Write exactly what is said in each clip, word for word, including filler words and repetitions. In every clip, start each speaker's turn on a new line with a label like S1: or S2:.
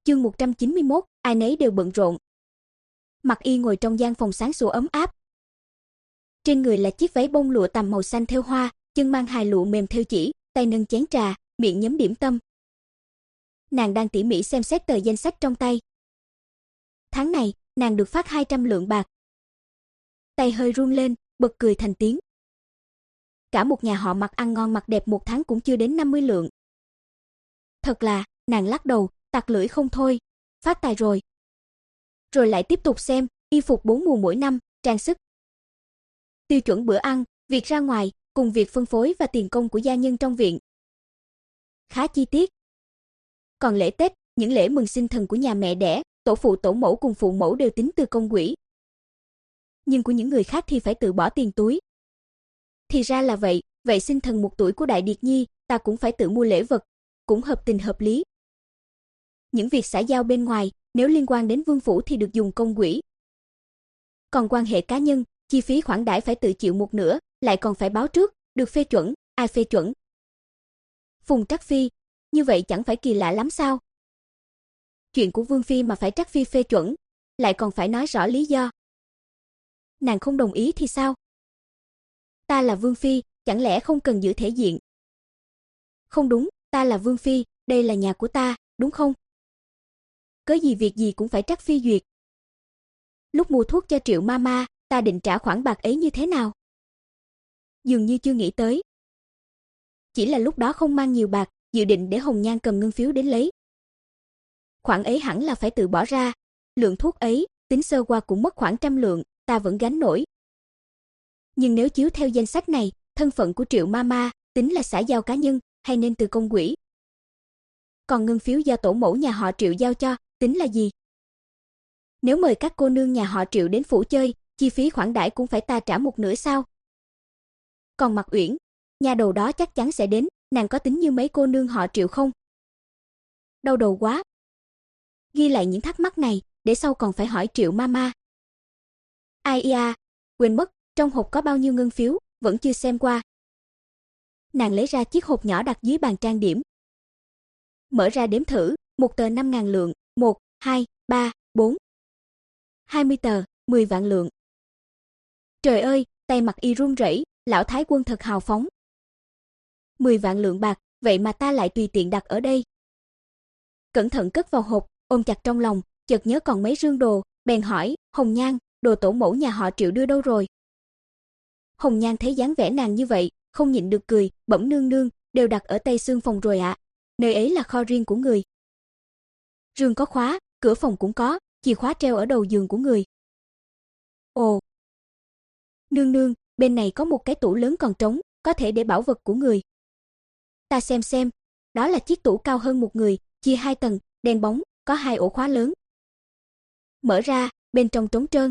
S1: Chương một trăm chín mươi mốt, ai nấy đều bận rộn. Mặc Y ngồi trong gian phòng sáng sủa ấm áp. Trên người là chiếc váy bông lụa tằm màu xanh thêu hoa, chân mang hài lụa mềm thêu chỉ, tay nâng chén trà, miệng nhấm điểm tâm. Nàng đang tỉ mỉ xem xét tờ danh sách trong tay. Tháng này, nàng được phát hai trăm lượng bạc. Tay hơi run lên, bật cười thành tiếng. Cả một nhà họ Mặc ăn ngon mặc đẹp một tháng cũng chưa đến năm mươi lượng. Thật là, nàng lắc đầu, tặc lưỡi không thôi, phát tài rồi. Rồi lại tiếp tục xem, y phục bốn mùa mỗi năm, trang sức. Tiêu chuẩn bữa ăn, việc ra ngoài, cùng việc phân phối và tiền công của gia nhân trong viện. Khá chi tiết. Còn lễ Tết, những lễ mừng sinh thần của nhà mẹ đẻ, tổ phụ tổ mẫu cùng phụ mẫu đều tính từ công quỹ. Nhưng của những người khác thì phải tự bỏ tiền túi. Thì ra là vậy, vậy sinh thần một tuổi của Đại Điệt Nhi, ta cũng phải tự mua lễ vật, cũng hợp tình hợp lý. Những việc xã giao bên ngoài, nếu liên quan đến vương phủ thì được dùng công quỹ. Còn quan hệ cá nhân, chi phí khoản đãi phải tự chịu một nửa, lại còn phải báo trước, được phê chuẩn, ai phê chuẩn. Phùng Trắc Phi, như vậy chẳng phải kỳ lạ lắm sao? Chuyện của Vương Phi mà phải Trắc Phi phê chuẩn, lại còn phải nói rõ lý do. Nàng không đồng ý thì sao? Ta là Vương Phi, chẳng lẽ không cần giữ thể diện? Không đúng, ta là Vương Phi, đây là nhà của ta, đúng không? Cớ gì việc gì cũng phải Trắc Phi duyệt. Lúc mua thuốc cho Triệu Mama, ta định trả khoản bạc ấy như thế nào? Dường như chưa nghĩ tới. Chỉ là lúc đó không mang nhiều bạc, dự định để Hồng Nhan cầm ngân phiếu đến lấy. Khoản ấy hẳn là phải tự bỏ ra, lượng thuốc ấy, tính sơ qua cũng mất khoảng trăm lượng, ta vẫn gánh nổi. Nhưng nếu chiếu theo danh sách này, thân phận của Triệu Mama, tính là xã giao cá nhân, hay nên từ công quỹ? Còn ngân phiếu do tổ mẫu nhà họ Triệu giao cho, tính là gì? Nếu mời các cô nương nhà họ Triệu đến phủ chơi, chi phí khoản đãi cũng phải ta trả một nửa sao? Còn Mặc Uyển, nhà đầu đó chắc chắn sẽ đến, nàng có tính như mấy cô nương họ Triệu không? Đau đầu quá. Ghi lại những thắc mắc này, để sau còn phải hỏi Triệu Mama. Ai ia, quên mất, trong hộp có bao nhiêu ngân phiếu, vẫn chưa xem qua. Nàng lấy ra chiếc hộp nhỏ đặt dưới bàn trang điểm. Mở ra đếm thử, một tờ năm ngàn lượng, một, hai, ba, bốn. hai mươi tờ, mười vạn lượng. Trời ơi, tay Mặc Y run rẩy, lão thái quân thật hào phóng. mười vạn lượng bạc, vậy mà ta lại tùy tiện đặt ở đây. Cẩn thận cất vào hộp, ôm chặt trong lòng, chợt nhớ còn mấy rương đồ, bèn hỏi, Hồng Nhan, đồ tổ mẫu nhà họ Triệu đưa đâu rồi? Hồng Nhan thấy dáng vẻ nàng như vậy, không nhịn được cười, bẩm nương nương, đều đặt ở tây xương phòng rồi ạ. À. Nơi ấy là kho riêng của người. Rương có khóa, cửa phòng cũng có, chìa khóa treo ở đầu giường của người. Ồ. Nương nương, bên này có một cái tủ lớn còn trống, có thể để bảo vật của người. Ta xem xem, đó là chiếc tủ cao hơn một người, chia hai tầng, đen bóng, có hai ổ khóa lớn. Mở ra, bên trong trống trơn.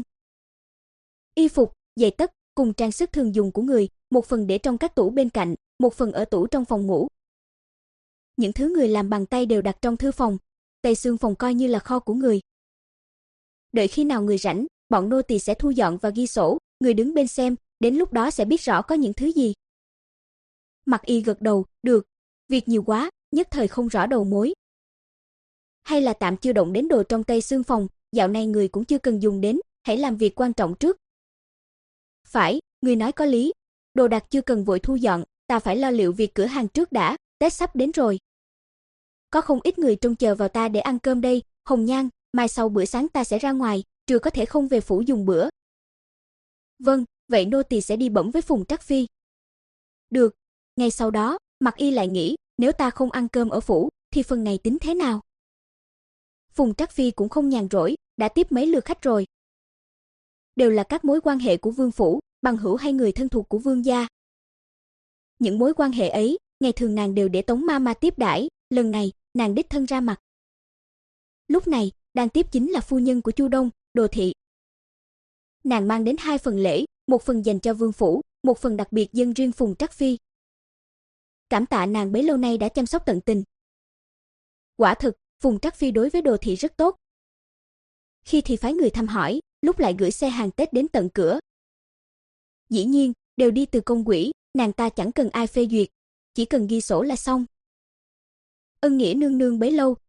S1: Y phục, giày tất, cùng trang sức thường dùng của người, một phần để trong các tủ bên cạnh, một phần ở tủ trong phòng ngủ. Những thứ người làm bằng tay đều đặt trong thư phòng, tây xương phòng coi như là kho của người. Đợi khi nào người rảnh, bọn nô tỳ sẽ thu dọn và ghi sổ, người đứng bên xem, đến lúc đó sẽ biết rõ có những thứ gì. Mặc Y gật đầu, được, việc nhiều quá, nhất thời không rõ đầu mối. Hay là tạm chưa động đến đồ trong tây xương phòng, dạo này người cũng chưa cần dùng đến, hãy làm việc quan trọng trước. Phải, người nói có lý, đồ đạc chưa cần vội thu dọn, ta phải lo liệu việc cửa hàng trước đã, Tết sắp đến rồi. Có không ít người trông chờ vào ta để ăn cơm đây, Hồng Nhan, mai sau bữa sáng ta sẽ ra ngoài, trưa có thể không về phủ dùng bữa. Vâng, vậy nô tỳ sẽ đi bẩm với Phùng Trắc Phi. Được, ngay sau đó, Mặc Y lại nghĩ, nếu ta không ăn cơm ở phủ, thì phần này tính thế nào? Phùng Trắc Phi cũng không nhàn rỗi, đã tiếp mấy lượt khách rồi. Đều là các mối quan hệ của vương phủ, bằng hữu hay người thân thuộc của vương gia. Những mối quan hệ ấy, ngày thường nàng đều để Tống Mama tiếp đãi, lần này, nàng đích thân ra mặt. Lúc này, đang tiếp chính là phu nhân của Chu Đông, Đồ thị. Nàng mang đến hai phần lễ, một phần dành cho vương phủ, một phần đặc biệt dâng riêng Phùng Trắc Phi. Cảm tạ nàng bấy lâu nay đã chăm sóc tận tình. Quả thực, Phùng Trắc Phi đối với Đồ thị rất tốt. Khi thì phái người thăm hỏi, lúc lại gửi xe hàng Tết đến tận cửa. Dĩ nhiên, đều đi từ công quỹ, nàng ta chẳng cần ai phê duyệt, chỉ cần ghi sổ là xong. Ân nghĩa nương nương bấy lâu,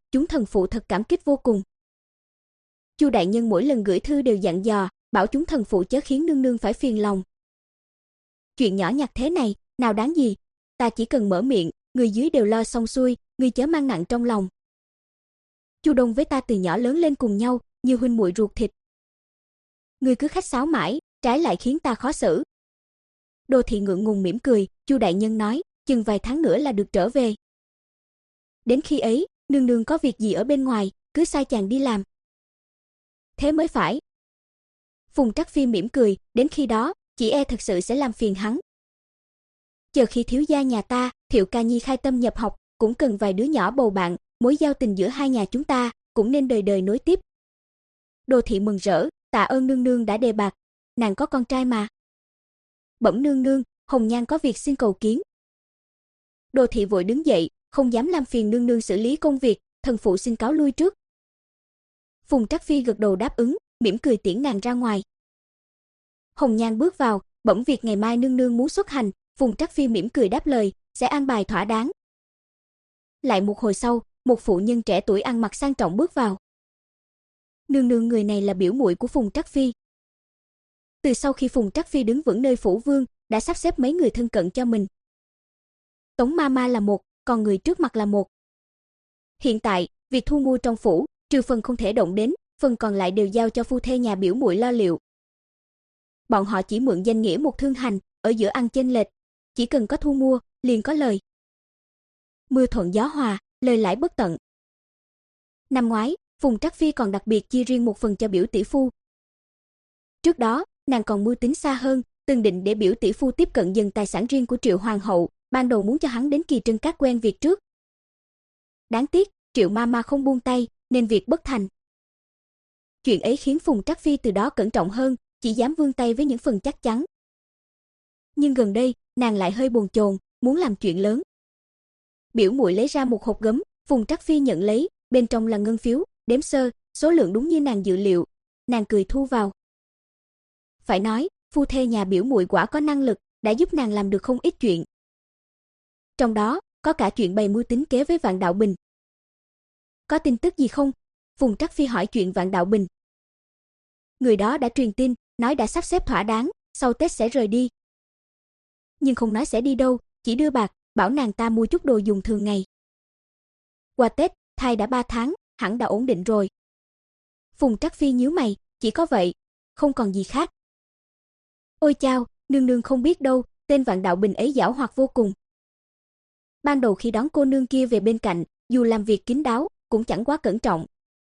S1: chúng thần phụ thật cảm kích vô cùng. Chu đại nhân mỗi lần gửi thư đều dặn dò, bảo chúng thần phụ chớ khiến nương nương phải phiền lòng. Chuyện nhỏ nhặt thế này, nào đáng gì, ta chỉ cần mở miệng, người dưới đều lo xong xuôi, ngươi chớ mang nặng trong lòng. Chu Đông với ta từ nhỏ lớn lên cùng nhau, như huynh muội ruột thịt. Ngươi cứ khách sáo mãi, trái lại khiến ta khó xử. Đô Thị ngượng ngùng mỉm cười, Chu đại nhân nói, chừng vài tháng nữa là được trở về. Đến khi ấy, nương nương có việc gì ở bên ngoài, cứ sai chàng đi làm. Thế mới phải. Phùng Trắc Phi mỉm cười, đến khi đó, chỉ e thật sự sẽ làm phiền hắn. Chờ khi thiếu gia nhà ta, Thiệu Ca Nhi khai tâm nhập học, cũng cần vài đứa nhỏ bầu bạn, mối giao tình giữa hai nhà chúng ta cũng nên đời đời nối tiếp. Đô Thị mừng rỡ, tạ ơn nương nương đã đề bạt, nàng có con trai mà. Bẩm nương nương, Hồng Nhan có việc xin cầu kiến. Đô Thị vội đứng dậy, không dám làm phiền nương nương xử lý công việc, thần phụ xin cáo lui trước. Phùng Trắc Phi gật đầu đáp ứng, mỉm cười tiễn nàng ra ngoài. Hồng Nhan bước vào, bẩm việc ngày mai nương nương muốn xuất hành, Phùng Trắc Phi mỉm cười đáp lời, sẽ an bài thỏa đáng. Lại một hồi sau, một phụ nhân trẻ tuổi ăn mặc sang trọng bước vào. Nương nương, người này là biểu muội của Phùng Trắc Phi. Từ sau khi Phùng Trắc Phi đứng vững nơi phủ vương, đã sắp xếp mấy người thân cận cho mình. Tống ma ma là một, còn người trước mặt là một. Hiện tại, việc thu mua trong phủ, trừ phần không thể động đến, phần còn lại đều giao cho phu thê nhà biểu muội lo liệu. Bọn họ chỉ mượn danh nghĩa một thương hành, ở giữa ăn chênh lệch, chỉ cần có thu mua, liền có lời. Mưa thuận gió hòa, lời lãi bất tận. Năm ngoái, Phùng Trắc Phi còn đặc biệt chia riêng một phần cho biểu tỷ phu. Trước đó, nàng còn mưu tính xa hơn, từng định để biểu tỷ phu tiếp cận dần tài sản riêng của Triệu hoàng hậu, ban đầu muốn cho hắn đến Kỳ Trân Các quen việc trước. Đáng tiếc, Triệu ma ma không buông tay, nên việc bất thành. Chuyện ấy khiến Phùng Trắc Phi từ đó cẩn trọng hơn, chỉ dám vươn tay với những phần chắc chắn. Nhưng gần đây, nàng lại hơi bồn chồn, muốn làm chuyện lớn. Biểu muội lấy ra một hộp gấm, Phùng Trắc Phi nhận lấy, bên trong là ngân phiếu, đếm sơ, số lượng đúng như nàng dự liệu. Nàng cười thu vào. Phải nói, phu thê nhà biểu muội quả có năng lực, đã giúp nàng làm được không ít chuyện. Trong đó, có cả chuyện bày mưu tính kế với Vạn Đạo Bình. Có tin tức gì không? Phùng Trắc Phi hỏi chuyện Vạn Đạo Bình. Người đó đã truyền tin, nói đã sắp xếp thỏa đáng, sau Tết sẽ rời đi. Nhưng không nói sẽ đi đâu, chỉ đưa bạc, bảo nàng ta mua chút đồ dùng thường ngày. Qua Tết, thai đã ba tháng, hẳn đã ổn định rồi. Phùng Trắc Phi nhíu mày, chỉ có vậy, không còn gì khác. Ôi chao, nương nương không biết đâu, tên Vạn Đạo Bình ấy giảo hoạt vô cùng. Ban đầu khi đón cô nương kia về bên cạnh, dù làm việc kín đáo, cũng chẳng quá cẩn trọng.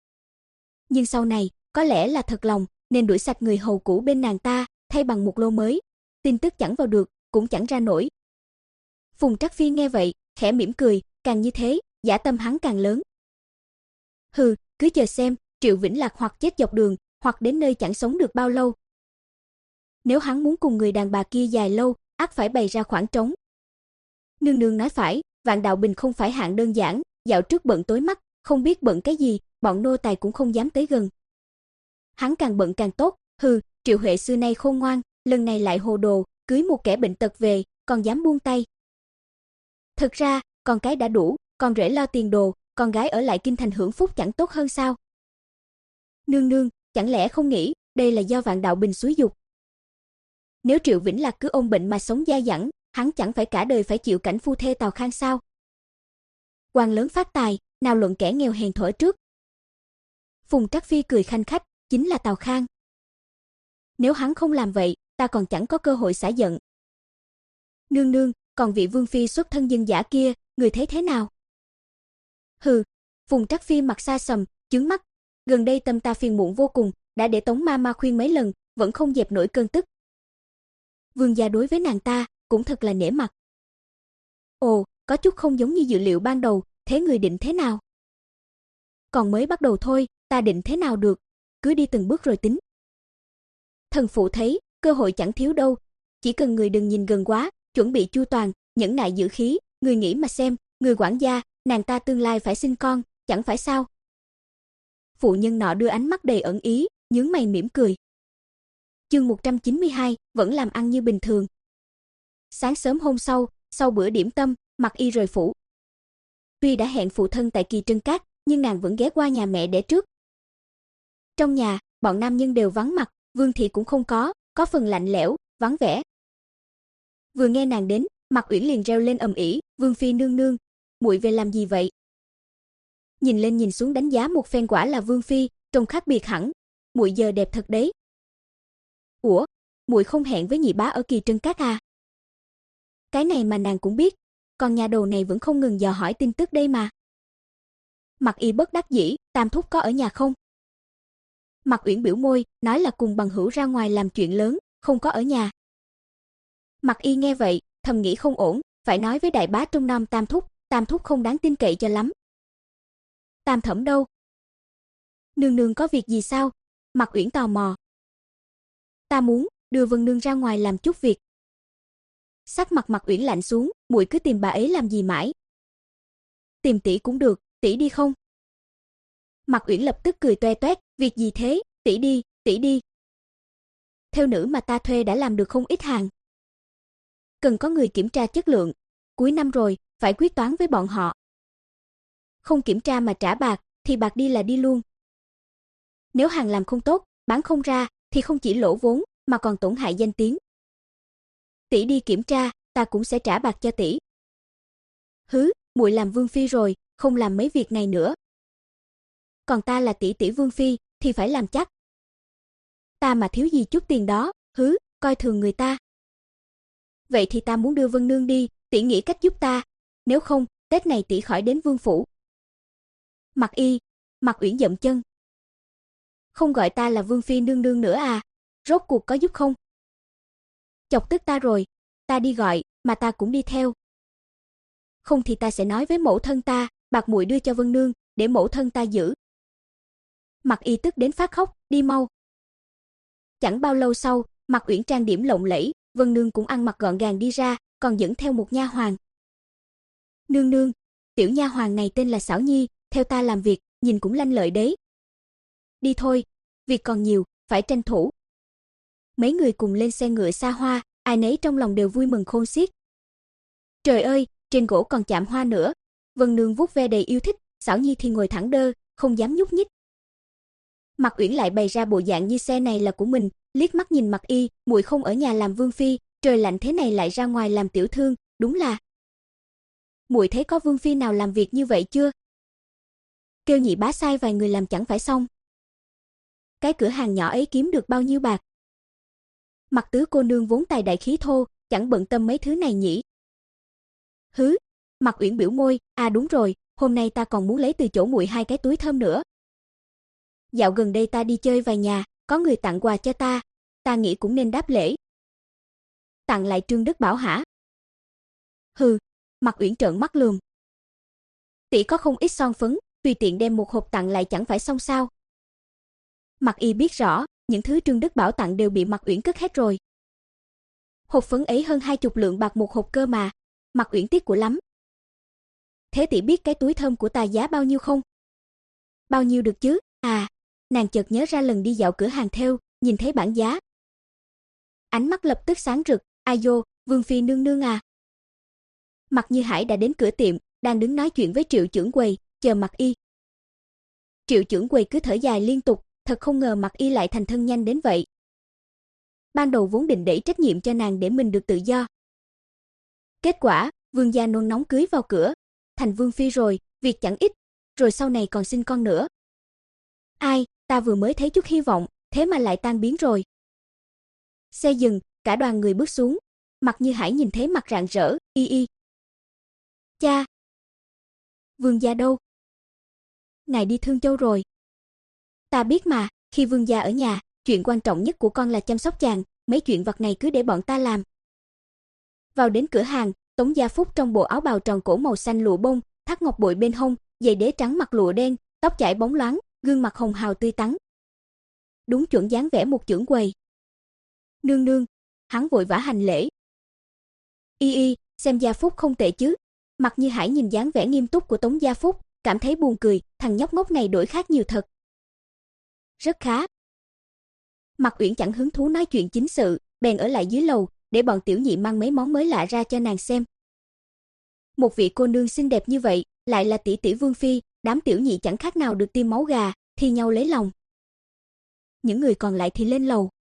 S1: Nhưng sau này, có lẽ là thật lòng, nên đuổi sạch người hầu cũ bên nàng ta, thay bằng một lô mới. Tin tức chẳng vào được, cũng chẳng ra nổi. Phùng Trắc Phi nghe vậy, khẽ mỉm cười, càng như thế, dã tâm hắn càng lớn. Hừ, cứ chờ xem, Triệu Vĩnh Lạc hoặc chết dọc đường, hoặc đến nơi chẳng sống được bao lâu. Nếu hắn muốn cùng người đàn bà kia dài lâu, ắt phải bày ra khoảng trống. Nương nương nói phải, Vạn Đạo Bình không phải hạng đơn giản, dạo trước bận tối mắt, không biết bận cái gì, bọn nô tài cũng không dám tới gần. Hắn càng bận càng tốt, hừ, Triệu Huệ xưa nay khôn ngoan, lần này lại hồ đồ, cưới một kẻ bệnh tật về, còn dám buông tay. Thật ra, con cái đã đủ, con rể lo tiền đồ, con gái ở lại kinh thành hưởng phúc chẳng tốt hơn sao? Nương nương, chẳng lẽ không nghĩ đây là do Vạn Đạo Bình xúi dục? Nếu Triệu Vĩnh Lạc cứ ôm bệnh mà sống dai dẳng, hắn chẳng phải cả đời phải chịu cảnh phu thê Tào Khang sao? Quan lớn phát tài, nào luận kẻ nghèo hèn thổi trước. Phùng Trắc Phi cười khanh khách, chính là Tào Khang. Nếu hắn không làm vậy, ta còn chẳng có cơ hội xả giận. Nương nương, còn vị vương phi xuất thân dân giả kia, người thấy thế nào? Hừ, Phùng Trắc Phi mặt xa sầm, chướng mắt. Gần đây tâm ta phiền muộn vô cùng, đã để Tống ma ma khuyên mấy lần, vẫn không dẹp nổi cơn tức. Vương gia đối với nàng ta, cũng thật là nể mặt. Ồ, có chút không giống như dự liệu ban đầu, thế người định thế nào? Còn mới bắt đầu thôi, ta định thế nào được, cứ đi từng bước rồi tính. Thần phụ thấy, cơ hội chẳng thiếu đâu, chỉ cần người đừng nhìn gần quá, chuẩn bị chu toàn, nhẫn nại giữ khí, người nghĩ mà xem, người quản gia, nàng ta tương lai phải sinh con, chẳng phải sao? Phụ nhân nọ đưa ánh mắt đầy ẩn ý, nhướng mày mỉm cười. Chương một trăm chín mươi hai, vẫn làm ăn như bình thường. Sáng sớm hôm sau, sau bữa điểm tâm, Mặc Y rời phủ. Tuy đã hẹn phụ thân tại Kỳ Trân Các, nhưng nàng vẫn ghé qua nhà mẹ đẻ trước. Trong nhà, bọn nam nhân đều vắng mặt, Vương thị cũng không có, có phần lạnh lẽo, vắng vẻ. Vừa nghe nàng đến, Mạc Uyển liền reo lên ầm ĩ, "Vương phi nương nương, muội về làm gì vậy?" Nhìn lên nhìn xuống đánh giá một phen, quả là Vương phi, trông khác biệt hẳn, muội giờ đẹp thật đấy. Ủa, muội không hẹn với nhị bá ở Kỳ Trân Các à? Cái này mà nàng cũng biết, còn nhà đầu này vẫn không ngừng dò hỏi tin tức đây mà. Mạc Y bất đắc dĩ, Tam thúc có ở nhà không? Mạc Uyển biểu môi, nói là cùng bằng hữu ra ngoài làm chuyện lớn, không có ở nhà. Mạc Y nghe vậy, thầm nghĩ không ổn, phải nói với đại bá Trung Nam Tam thúc, Tam thúc không đáng tin cậy cho lắm. Tam thẩm đâu? Nương nương có việc gì sao? Mạc Uyển tò mò. Ta muốn đưa Vân nương ra ngoài làm chút việc. Sắc mặt Mạc Uyển lạnh xuống, muội cứ tìm bà ấy làm gì mãi? Tìm tỷ cũng được, tỷ đi không? Mạc Uyển lập tức cười toe toét, việc gì thế, tỷ đi, tỷ đi. Theo nữ mà ta thuê đã làm được không ít hàng. Cần có người kiểm tra chất lượng, cuối năm rồi, phải quyết toán với bọn họ. Không kiểm tra mà trả bạc, thì bạc đi là đi luôn. Nếu hàng làm không tốt, bán không ra, thì không chỉ lỗ vốn, mà còn tổn hại danh tiếng. Tỷ đi kiểm tra, ta cũng sẽ trả bạc cho tỷ. Hứ, muội làm vương phi rồi, không làm mấy việc này nữa. Còn ta là tỷ tỷ vương phi, thì phải làm chắc. Ta mà thiếu gì chút tiền đó, hứ, coi thường người ta. Vậy thì ta muốn đưa Vân nương đi, tỷ nghĩ cách giúp ta, nếu không, Tết này tỷ khỏi đến vương phủ. Mạc Y, Mạc Uyển dậm chân. Không gọi ta là vương phi nương nương nữa à, rốt cuộc có giúp không? Chọc tức ta rồi, ta đi gọi, mà ta cũng đi theo. Không thì ta sẽ nói với mẫu thân ta, bạc muội đưa cho Vân nương, để mẫu thân ta giữ. Mạc Y tức đến phát khóc, đi mau. Chẳng bao lâu sau, Mạc Uyển trang điểm lộng lẫy, Vân nương cũng ăn mặc gọn gàng đi ra, còn dẫn theo một nha hoàn. Nương nương, tiểu nha hoàn này tên là Xảo Nhi, theo ta làm việc, nhìn cũng lanh lợi đấy. Đi thôi, việc còn nhiều, phải tranh thủ. Mấy người cùng lên xe ngựa xa hoa, ai nấy trong lòng đều vui mừng khôn xiết. Trời ơi, trên gỗ còn chạm hoa nữa. Vân nương vuốt ve đầy yêu thích, Xảo Nhi thì ngồi thẳng đơ, không dám nhúc nhích. Mạc Uyển lại bày ra bộ dạng như xe này là của mình, liếc mắt nhìn Mạc Y, muội không ở nhà làm vương phi, trời lạnh thế này lại ra ngoài làm tiểu thương, đúng là. Muội thấy có vương phi nào làm việc như vậy chưa? Kêu nhị bá sai vài người làm chẳng phải xong. Cái cửa hàng nhỏ ấy kiếm được bao nhiêu bạc? Mạc tứ cô nương vốn tài đại khí thô, chẳng bận tâm mấy thứ này nhỉ. Hứ, Mạc Uyển biểu môi, à đúng rồi, hôm nay ta còn muốn lấy từ chỗ muội hai cái túi thơm nữa. Dạo gần đây ta đi chơi vài nhà, có người tặng quà cho ta, ta nghĩ cũng nên đáp lễ. Tặng lại Trương Đức Bảo hả? Hừ, Mạc Uyển trợn mắt lườm. Tỷ có không ít son phấn, tùy tiện đem một hộp tặng lại chẳng phải xong sao? Mạc Y biết rõ, những thứ Trương Đức Bảo tặng đều bị Mạc Uyển cất hết rồi. Hộp phấn ấy hơn hai chục lượng bạc một hộp cơ mà, Mạc Uyển tiếc của lắm. Thế tỷ biết cái túi thơm của ta giá bao nhiêu không? Bao nhiêu được chứ? À, nàng chợt nhớ ra lần đi dạo cửa hàng thêu, nhìn thấy bảng giá. Ánh mắt lập tức sáng rực, ai dô, vương phi nương nương à. Mạc Như Hải đã đến cửa tiệm, đang đứng nói chuyện với Triệu trưởng quầy, chờ Mạc Y. Triệu trưởng quầy cứ thở dài liên tục, thật không ngờ Mạc Y lại thành thân nhanh đến vậy. Ban đầu vốn định đẩy trách nhiệm cho nàng để mình được tự do. Kết quả, vương gia nôn nóng cưới vào cửa, thành vương phi rồi, việc chẳng ít, rồi sau này còn sinh con nữa. Ai, ta vừa mới thấy chút hy vọng, thế mà lại tan biến rồi. Xe dừng, cả đoàn người bước xuống, Mạc Như Hải nhìn thấy mặt rạng rỡ, y y. Cha! Vương gia đâu? Ngài đi Thương Châu rồi. Ta biết mà, khi vương gia ở nhà, chuyện quan trọng nhất của con là chăm sóc chàng, mấy chuyện vặt này cứ để bọn ta làm. Vào đến cửa hàng, Tống Gia Phúc trong bộ áo bào tròn cổ màu xanh lụa bông, thắt ngọc bội bên hông, giày đế trắng mặc lụa đen, tóc chải bóng loáng, gương mặt hồng hào tươi tắn. Đúng chuẩn dáng vẻ một trưởng quầy. Nương nương, hắn vội vã hành lễ. Y y, xem Gia Phúc không tệ chứ. Mạc Như Hải nhìn dáng vẻ nghiêm túc của Tống Gia Phúc, cảm thấy buồn cười, thằng nhóc ngốc này đổi khác nhiều thật. Rất khá. Mạc Uyển chẳng hứng thú nói chuyện chính sự, bèn ở lại dưới lầu, để bọn tiểu nhị mang mấy món mới lạ ra cho nàng xem. Một vị cô nương xinh đẹp như vậy, lại là tỷ tỷ vương phi, đám tiểu nhị chẳng khác nào được tiêm máu gà, thi nhau lấy lòng. Những người còn lại thì lên lầu.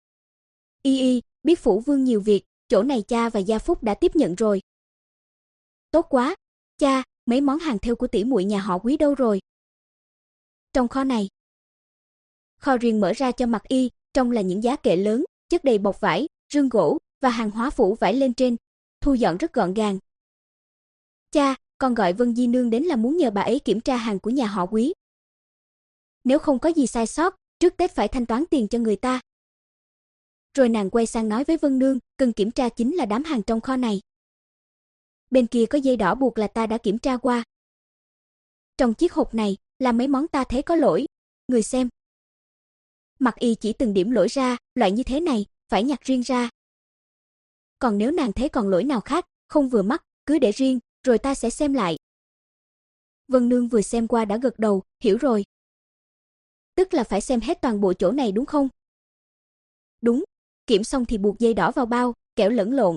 S1: Y y, biết phủ vương nhiều việc, chỗ này cha và gia phúc đã tiếp nhận rồi. Tốt quá, cha, mấy món hàng thêu của tỷ muội nhà họ Quý đâu rồi? Trong kho này. Kho riêng mở ra cho Mặc Y, trong là những giá kệ lớn, chất đầy bọc vải, rương gỗ và hàng hóa phủ vải lên trên, thu dọn rất gọn gàng. Cha, con gọi Vân Di nương đến là muốn nhờ bà ấy kiểm tra hàng của nhà họ Quý. Nếu không có gì sai sót, trước Tết phải thanh toán tiền cho người ta. Rồi nàng quay sang nói với Vân nương, cần kiểm tra chính là đám hàng trong kho này. Bên kia có dây đỏ buộc là ta đã kiểm tra qua. Trong chiếc hộp này là mấy món ta thấy có lỗi, người xem. Mặc Y chỉ từng điểm lỗi ra, loại như thế này phải nhặt riêng ra. Còn nếu nàng thấy còn lỗi nào khác không vừa mắt, cứ để riêng, rồi ta sẽ xem lại. Vân nương vừa xem qua đã gật đầu, hiểu rồi. Tức là phải xem hết toàn bộ chỗ này đúng không? Đúng, kiểm xong thì buộc dây đỏ vào bao, kẻo lẫn lộn.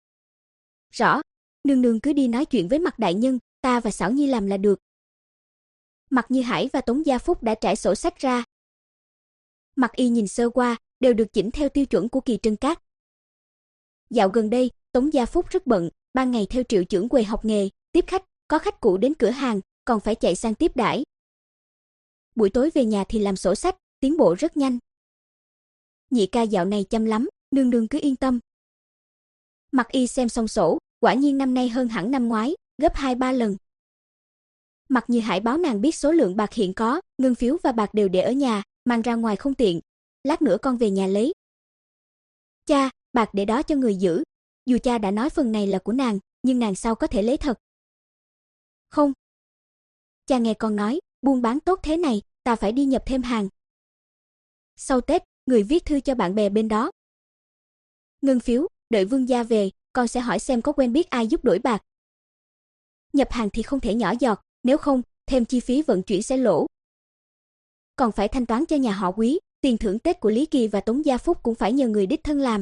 S1: Rõ, nương nương cứ đi nói chuyện với Mặc đại nhân, ta và Xảo Nhi làm là được. Mặc Như Hải và Tống Gia Phúc đã trải sổ sách ra. Mặc Y nhìn sơ qua, đều được chỉnh theo tiêu chuẩn của Kỳ Trân Các. Dạo gần đây, Tống Gia Phúc rất bận, ban ngày theo Triệu trưởng quầy học nghề, tiếp khách, có khách cũ đến cửa hàng, còn phải chạy sang tiếp đãi. Buổi tối về nhà thì làm sổ sách, tiến bộ rất nhanh. Nhị ca dạo này chăm lắm, nương nương cứ yên tâm. Mặc Y xem xong sổ, quả nhiên năm nay hơn hẳn năm ngoái, gấp hai ba lần. Mặc Như Hải báo nàng biết số lượng bạc hiện có, ngân phiếu và bạc đều để ở nhà, mang ra ngoài không tiện. Lát nữa con về nhà lấy. Cha, bạc để đó cho người giữ. Dù cha đã nói phần này là của nàng, nhưng nàng sao có thể lấy thật? Không. Cha nghe con nói, buôn bán tốt thế này, ta phải đi nhập thêm hàng. Sau Tết, người viết thư cho bạn bè bên đó. Ngân phiếu, đợi vương gia về, con sẽ hỏi xem có quen biết ai giúp đổi bạc. Nhập hàng thì không thể nhỏ giọt, nếu không, thêm chi phí vận chuyển sẽ lỗ. Còn phải thanh toán cho nhà họ Quý, tiền thưởng Tết của Lý Kỳ và Tống Gia Phúc cũng phải nhờ người đích thân làm.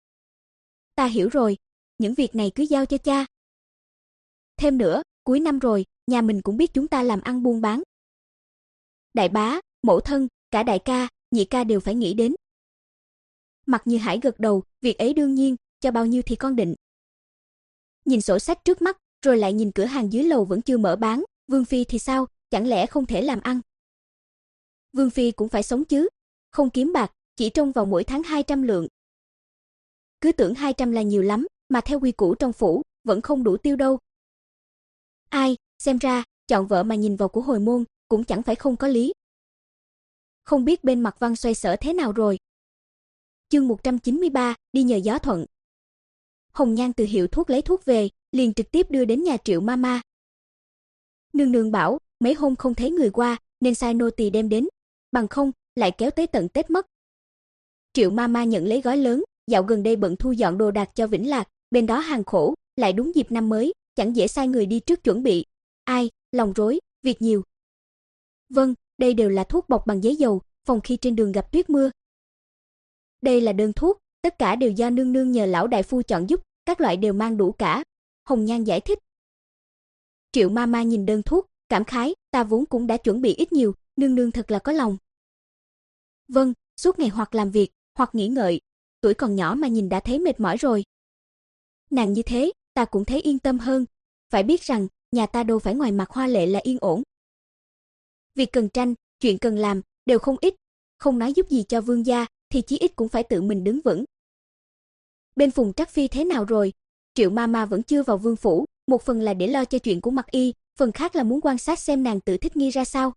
S1: Ta hiểu rồi, những việc này cứ giao cho cha. Thêm nữa, cuối năm rồi, nhà mình cũng biết chúng ta làm ăn buôn bán. Đại bá, mẫu thân, cả đại ca, nhị ca đều phải nghĩ đến. Mặc Như Hải gật đầu, việc ấy đương nhiên, cho bao nhiêu thì con định. Nhìn sổ sách trước mắt, rồi lại nhìn cửa hàng dưới lầu vẫn chưa mở bán, Vương Phi thì sao, chẳng lẽ không thể làm ăn? Vương Phi cũng phải sống chứ, không kiếm bạc, chỉ trông vào mỗi tháng hai trăm lượng. Cứ tưởng hai trăm là nhiều lắm, mà theo quy củ trong phủ, vẫn không đủ tiêu đâu. Ai, xem ra, chọn vợ mà nhìn vào của hồi môn, cũng chẳng phải không có lý. Không biết bên Mặc Văn xoay sở thế nào rồi. Chương một trăm chín mươi ba, đi nhờ gió thuận. Hồng Nhan từ hiệu thuốc lấy thuốc về, liền trực tiếp đưa đến nhà Triệu Mama. Nương nương bảo, mấy hôm không thấy người qua, nên sai nô tỳ đem đến, bằng không, lại kéo tới tận Tết mất. Triệu Mama nhận lấy gói lớn, dạo gần đây bận thu dọn đồ đạc cho Vĩnh Lạc, bên đó hàng khổ, lại đúng dịp năm mới, chẳng dễ sai người đi trước chuẩn bị. Ai, lòng rối, việc nhiều. Vâng, đây đều là thuốc bọc bằng giấy dầu, phòng khi trên đường gặp tuyết mưa. Đây là đơn thuốc, tất cả đều do nương nương nhờ lão đại phu chọn giúp, các loại đều mang đủ cả. Hồng Nhan giải thích. Triệu Mama nhìn đơn thuốc, cảm khái, ta vốn cũng đã chuẩn bị ít nhiều, nương nương thật là có lòng. Vâng, suốt ngày hoặc làm việc, hoặc nghỉ ngợi, tuổi còn nhỏ mà nhìn đã thấy mệt mỏi rồi. Nàng như thế, ta cũng thấy yên tâm hơn, phải biết rằng, nhà ta đâu phải ngoài mặt hoa lệ là yên ổn. Việc cần tranh, chuyện cần làm, đều không ít, không nói giúp gì cho vương gia, thì chí ít cũng phải tự mình đứng vững. Bên Phùng Trắc Phi thế nào rồi? Triệu Mama vẫn chưa vào vương phủ, một phần là để lo cho chuyện của Mặc Y, phần khác là muốn quan sát xem nàng tự thích nghi ra sao.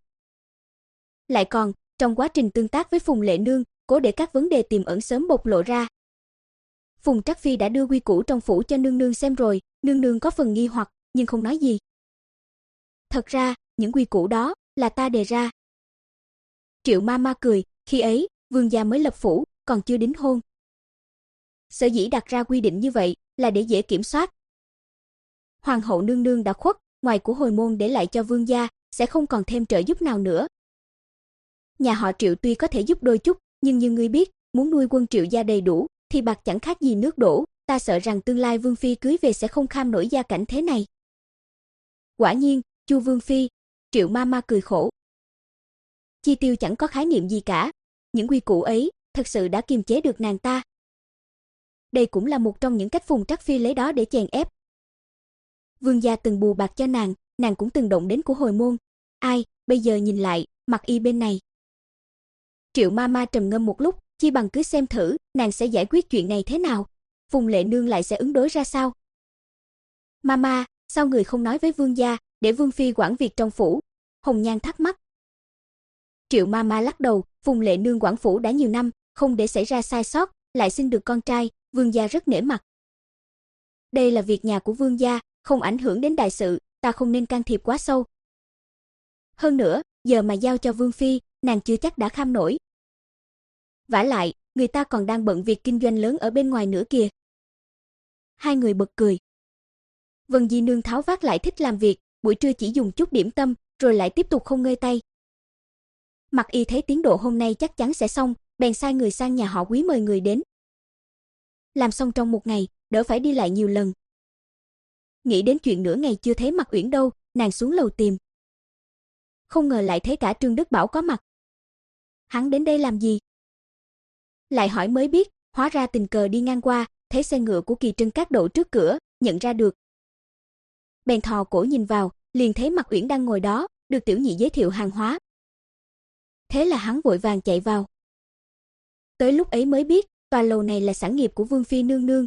S1: Lại còn, trong quá trình tương tác với Phùng Lệ Nương, cố để các vấn đề tiềm ẩn sớm bộc lộ ra. Phùng Trắc Phi đã đưa quy củ trong phủ cho nương nương xem rồi, nương nương có phần nghi hoặc, nhưng không nói gì. Thật ra, những quy củ đó là ta đề ra. Triệu Mama cười, khi ấy, vương gia mới lập phủ, còn chưa đính hôn. Sở dĩ đặt ra quy định như vậy là để dễ kiểm soát. Hoàng hậu nương nương đã khuất, ngoài của hồi môn để lại cho vương gia, sẽ không còn thêm trợ giúp nào nữa. Nhà họ Triệu tuy có thể giúp đôi chút, nhưng như ngươi biết, muốn nuôi quân Triệu gia đầy đủ, thì bạc chẳng khác gì nước đổ, ta sợ rằng tương lai vương phi cưới về sẽ không kham nổi gia cảnh thế này. Quả nhiên, Chu vương phi, Triệu Mama cười khổ. Chi tiêu chẳng có khái niệm gì cả, những quy củ ấy thật sự đã kiềm chế được nàng ta. Đây cũng là một trong những cách Phùng Trắc Phi lấy đó để chèn ép. Vương gia từng bù bạc cho nàng, nàng cũng từng động đến của hồi môn. Ai, bây giờ nhìn lại, Mặc Y bên này. Triệu Mama trầm ngâm một lúc, chi bằng cứ xem thử, nàng sẽ giải quyết chuyện này thế nào. Phùng Lệ Nương lại sẽ ứng đối ra sao? Mama, sao người không nói với vương gia, để vương phi quản việc trong phủ? Hồng Nhan thắc mắc. Triệu Mama lắc đầu, Phùng Lệ Nương quản phủ đã nhiều năm, không để xảy ra sai sót, lại sinh được con trai, vương gia rất nể mặt. Đây là việc nhà của vương gia, không ảnh hưởng đến đại sự, ta không nên can thiệp quá sâu. Hơn nữa, giờ mà giao cho vương phi, nàng chưa chắc đã kham nổi. Vả lại, người ta còn đang bận việc kinh doanh lớn ở bên ngoài nữa kìa. Hai người bật cười. Vân Di Nương tháo vát lại thích làm việc, buổi trưa chỉ dùng chút điểm tâm, rồi lại tiếp tục không ngơi tay. Mặc Y thấy tiến độ hôm nay chắc chắn sẽ xong, bèn sai người sang nhà họ Quý mời người đến. Làm xong trong một ngày, đỡ phải đi lại nhiều lần. Nghĩ đến chuyện nửa ngày chưa thấy Mặc Uyển đâu, nàng xuống lầu tìm. Không ngờ lại thấy cả Trương Đức Bảo có mặt. Hắn đến đây làm gì? Lại hỏi mới biết, hóa ra tình cờ đi ngang qua, thấy xe ngựa của Kỳ Trân Các đậu trước cửa, nhận ra được. Bèn thò cổ nhìn vào, liền thấy Mặc Uyển đang ngồi đó, được tiểu nhị giới thiệu hàng hóa. Thế là hắn vội vàng chạy vào. Tới lúc ấy mới biết, tòa lầu này là sản nghiệp của Vương phi nương nương.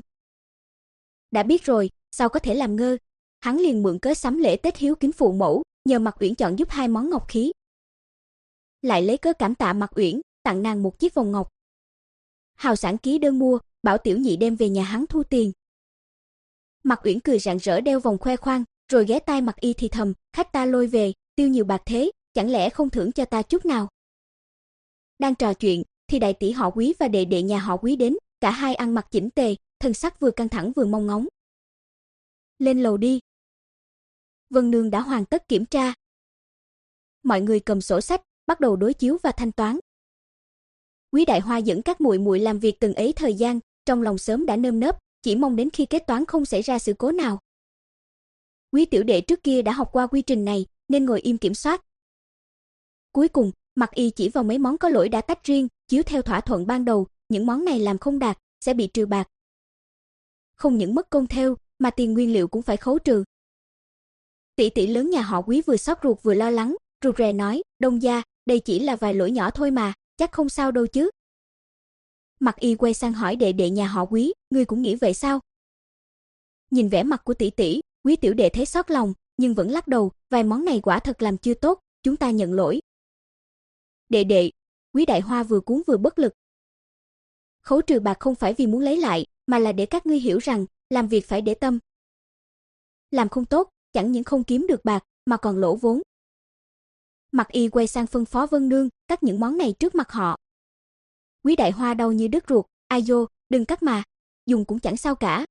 S1: Đã biết rồi, sao có thể làm ngơ? Hắn liền mượn cớ sắm lễ Tết hiếu kính phụ mẫu, nhờ Mặc Uyển chọn giúp hai món ngọc khí. Lại lấy cớ cảm tạ Mặc Uyển, tặng nàng một chiếc vòng ngọc. Hào sản ký đơn mua, bảo tiểu nhị đem về nhà hắn thu tiền. Mặc Uyển cười rạng rỡ đeo vòng khoe khoang, rồi ghé tai Mặc Y thì thầm, khách ta lôi về, tiêu nhiều bạc thế, chẳng lẽ không thưởng cho ta chút nào? Đang trò chuyện, thì đại tỷ họ Quý và đệ đệ nhà họ Quý đến, cả hai ăn mặc chỉnh tề, thân sắc vừa căng thẳng vừa mong ngóng. Lên lầu đi. Vân Nương đã hoàn tất kiểm tra. Mọi người cầm sổ sách, bắt đầu đối chiếu và thanh toán. Quý Đại Hoa dẫn các muội muội làm việc từng ấy thời gian, trong lòng sớm đã nơm nớp, chỉ mong đến khi kết toán không xảy ra sự cố nào. Quý tiểu đệ trước kia đã học qua quy trình này, nên ngồi im kiểm soát. Cuối cùng, Mặc Y chỉ vào mấy món có lỗi đã tách riêng, chiếu theo thỏa thuận ban đầu, những món này làm không đạt sẽ bị trừ bạc. Không những mất công theo, mà tiền nguyên liệu cũng phải khấu trừ. Tỷ tỷ lớn nhà họ Quý vừa xót ruột vừa lo lắng, rụt rè nói, Đông gia, đây chỉ là vài lỗi nhỏ thôi mà, chắc không sao đâu chứ. Mặc Y quay sang hỏi đệ đệ nhà họ Quý, ngươi cũng nghĩ vậy sao? Nhìn vẻ mặt của tỷ tỷ, Quý tiểu đệ thấy xót lòng, nhưng vẫn lắc đầu, vài món này quả thật làm chưa tốt, chúng ta nhận lỗi. Đệ đệ, Quý Đại Hoa vừa cuốn vừa bất lực. Khấu trừ bạc không phải vì muốn lấy lại, mà là để các ngươi hiểu rằng, làm việc phải để tâm. Làm không tốt, chẳng những không kiếm được bạc, mà còn lỗ vốn. Mặc Y quay sang phân phó Vân Nương, cắt những món này trước mặt họ. Quý Đại Hoa đau như đứt ruột, ai vô, đừng cắt mà, dùng cũng chẳng sao cả.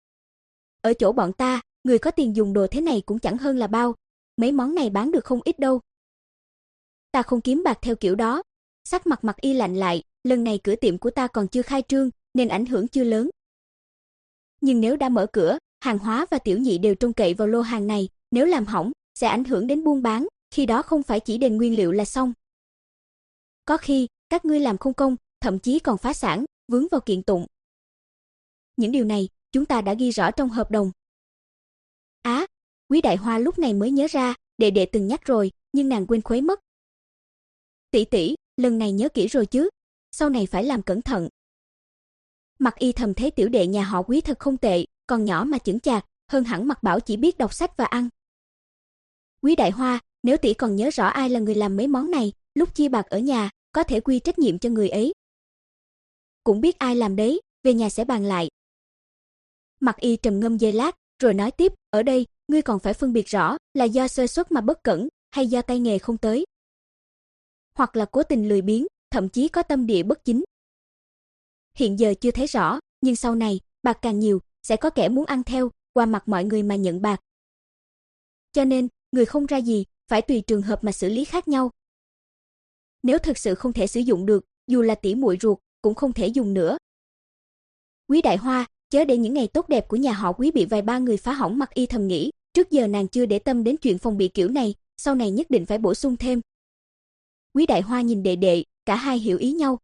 S1: Ở chỗ bọn ta, người có tiền dùng đồ thế này cũng chẳng hơn là bao, mấy món này bán được không ít đâu. Ta không kiếm bạc theo kiểu đó. Sắc mặt Mặc Y lạnh lại, lần này cửa tiệm của ta còn chưa khai trương, nên ảnh hưởng chưa lớn. Nhưng nếu đã mở cửa, hàng hóa và tiểu nhị đều trông cậy vào lô hàng này, nếu làm hỏng, sẽ ảnh hưởng đến buôn bán, khi đó không phải chỉ đền nguyên liệu là xong. Có khi, các ngươi làm không công, thậm chí còn phá sản, vướng vào kiện tụng. Những điều này, chúng ta đã ghi rõ trong hợp đồng. Á, Quý Đại Hoa lúc này mới nhớ ra, đệ đệ từng nhắc rồi, nhưng nàng quên khuấy mất. Tỷ tỷ, lần này nhớ kỹ rồi chứ, sau này phải làm cẩn thận. Mặc Y thầm thấy tiểu đệ nhà họ Quý thật không tệ, còn nhỏ mà chững chạc, hơn hẳn Mặc Bảo chỉ biết đọc sách và ăn. Quý Đại Hoa, nếu tỷ còn nhớ rõ ai là người làm mấy món này, lúc chia bạc ở nhà, có thể quy trách nhiệm cho người ấy. Cũng biết ai làm đấy, về nhà sẽ bàn lại. Mặc Y trầm ngâm giây lát, rồi nói tiếp, ở đây, ngươi còn phải phân biệt rõ, là do sơ suất mà bất cẩn, hay do tay nghề không tới. Hoặc là cố tình lười biếng, thậm chí có tâm địa bất chính. Hiện giờ chưa thấy rõ, nhưng sau này, bạc càng nhiều, sẽ có kẻ muốn ăn theo, qua mặt mọi người mà nhận bạc. Cho nên, người không ra gì, phải tùy trường hợp mà xử lý khác nhau. Nếu thực sự không thể sử dụng được, dù là tỷ muội ruột, cũng không thể dùng nữa. Quý Đại Hoa, chớ để những ngày tốt đẹp của nhà họ Quý bị vài ba người phá hỏng. Mặc Y thầm nghĩ, trước giờ nàng chưa để tâm đến chuyện phòng bị kiểu này, sau này nhất định phải bổ sung thêm. Quý đại hoa nhìn đệ đệ, cả hai hiểu ý nhau.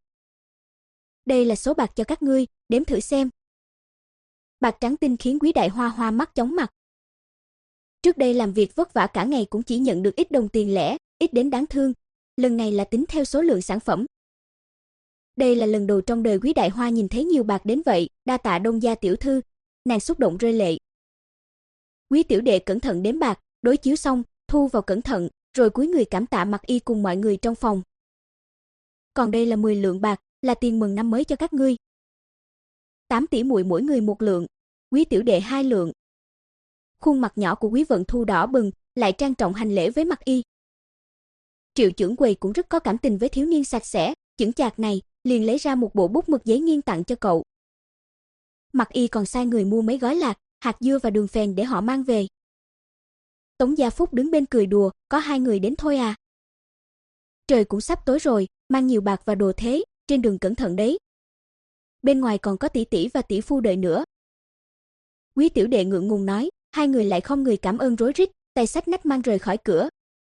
S1: Đây là số bạc cho các ngươi, đếm thử xem. Bạc trắng tinh khiến Quý đại hoa hoa mắt chóng mặt. Trước đây làm việc vất vả cả ngày cũng chỉ nhận được ít đồng tiền lẻ, ít đến đáng thương. Lần này là tính theo số lượng sản phẩm. Đây là lần đầu trong đời Quý đại hoa nhìn thấy nhiều bạc đến vậy, đa tạ Đông gia tiểu thư, nàng xúc động rơi lệ. Quý tiểu đệ cẩn thận đếm bạc, đối chiếu xong, thu vào cẩn thận, rồi cúi người cảm tạ Mặc Y cùng mọi người trong phòng. Còn đây là mười lượng bạc, là tiền mừng năm mới cho các ngươi. tám tỷ muội mỗi người một lượng, Quý tiểu đệ hai lượng. Khuôn mặt nhỏ của Quý Vận Thu đỏ bừng, lại trang trọng hành lễ với Mặc Y. Triệu trưởng quầy cũng rất có cảm tình với thiếu niên sạch sẽ, chững chạc này, liền lấy ra một bộ bút mực giấy nghiêng tặng cho cậu. Mặc Y còn sai người mua mấy gói lạc, hạt dưa và đường phèn để họ mang về. Tống Gia Phúc đứng bên cười đùa, có hai người đến thôi à. Trời cũng sắp tối rồi, mang nhiều bạc và đồ thế, trên đường cẩn thận đấy. Bên ngoài còn có tỷ tỷ và tỷ phu đợi nữa. Quý tiểu đệ ngượng ngùng nói, hai người lại không người cảm ơn rối rít, tay xách nách mang rời khỏi cửa.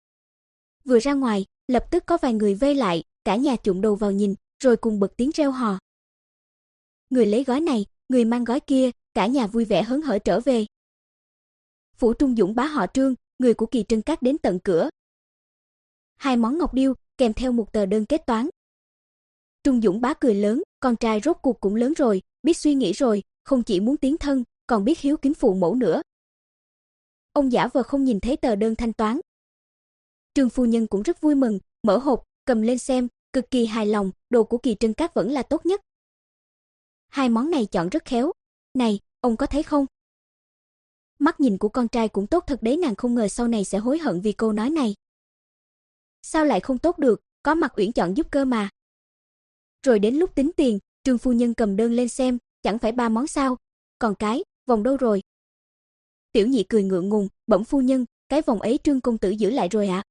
S1: Vừa ra ngoài, lập tức có vài người vây lại, cả nhà chụm đầu vào nhìn, rồi cùng bật tiếng reo hò. Người lấy gói này, người mang gói kia, cả nhà vui vẻ hớn hở trở về. Phủ Trung Dũng bá họ Trương, người của Kỳ Trân Các đến tận cửa. Hai món ngọc điêu, kèm theo một tờ đơn kết toán. Trung Dũng bá cười lớn, con trai rốt cuộc cũng lớn rồi, biết suy nghĩ rồi, không chỉ muốn tiến thân, còn biết hiếu kính phụ mẫu nữa. Ông giả vờ không nhìn thấy tờ đơn thanh toán. Trương phu nhân cũng rất vui mừng, mở hộp, cầm lên xem, cực kỳ hài lòng, đồ của Kỳ Trân Các vẫn là tốt nhất. Hai món này chọn rất khéo. Này, ông có thấy không? Mắt nhìn của con trai cũng tốt thật đấy, nàng không ngờ sau này sẽ hối hận vì câu nói này. Sao lại không tốt được, có Mặc Uyển chọn giúp cơ mà. Rồi đến lúc tính tiền, Trương phu nhân cầm đơn lên xem, chẳng phải ba món sao, còn cái, vòng đâu rồi? Tiểu nhị cười ngượng ngùng, bẩm phu nhân, cái vòng ấy Trương công tử giữ lại rồi ạ. À?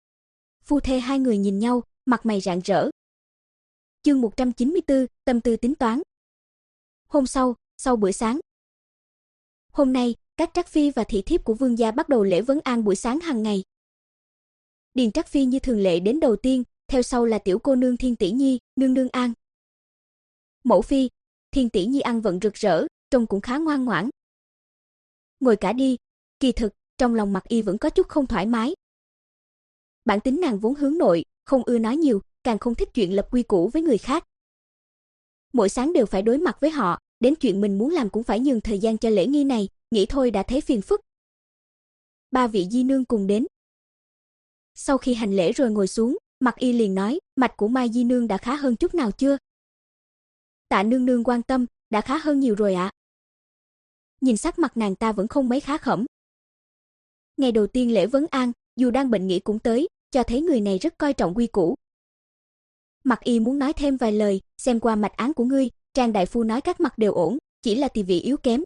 S1: Phu thê hai người nhìn nhau, mặt mày rạng rỡ. Chương một trăm chín mươi tư, tâm tư tính toán. Hôm sau, sau bữa sáng. Hôm nay, các trắc phi và thị thiếp của vương gia bắt đầu lễ vấn an buổi sáng hàng ngày. Điền Trắc phi như thường lệ đến đầu tiên, theo sau là tiểu cô nương Thiên Tỷ Nhi, nương nương an. Mẫu phi, Thiên Tỷ Nhi ăn vận rực rỡ, trông cũng khá ngoan ngoãn. Ngồi cả đi, kỳ thực, trong lòng Mặc Y vẫn có chút không thoải mái. Bản tính nàng vốn hướng nội, không ưa nói nhiều, càng không thích chuyện lập quy củ với người khác. Mỗi sáng đều phải đối mặt với họ, đến chuyện mình muốn làm cũng phải nhường thời gian cho lễ nghi này, nghĩ thôi đã thấy phiền phức. Ba vị di nương cùng đến. Sau khi hành lễ rồi ngồi xuống, Mặc Y liền nói, mạch của Mai di nương đã khá hơn chút nào chưa? Tạ nương nương quan tâm, đã khá hơn nhiều rồi ạ. À. Nhìn sắc mặt nàng ta vẫn không mấy khá khẩm. Ngày đầu tiên lễ vấn an, dù đang bệnh nghỉ cũng tới, cho thấy người này rất coi trọng quy củ. Mặc Y muốn nói thêm vài lời, xem qua mạch án của ngươi, Trang đại phu nói các mặt đều ổn, chỉ là tỳ vị yếu kém.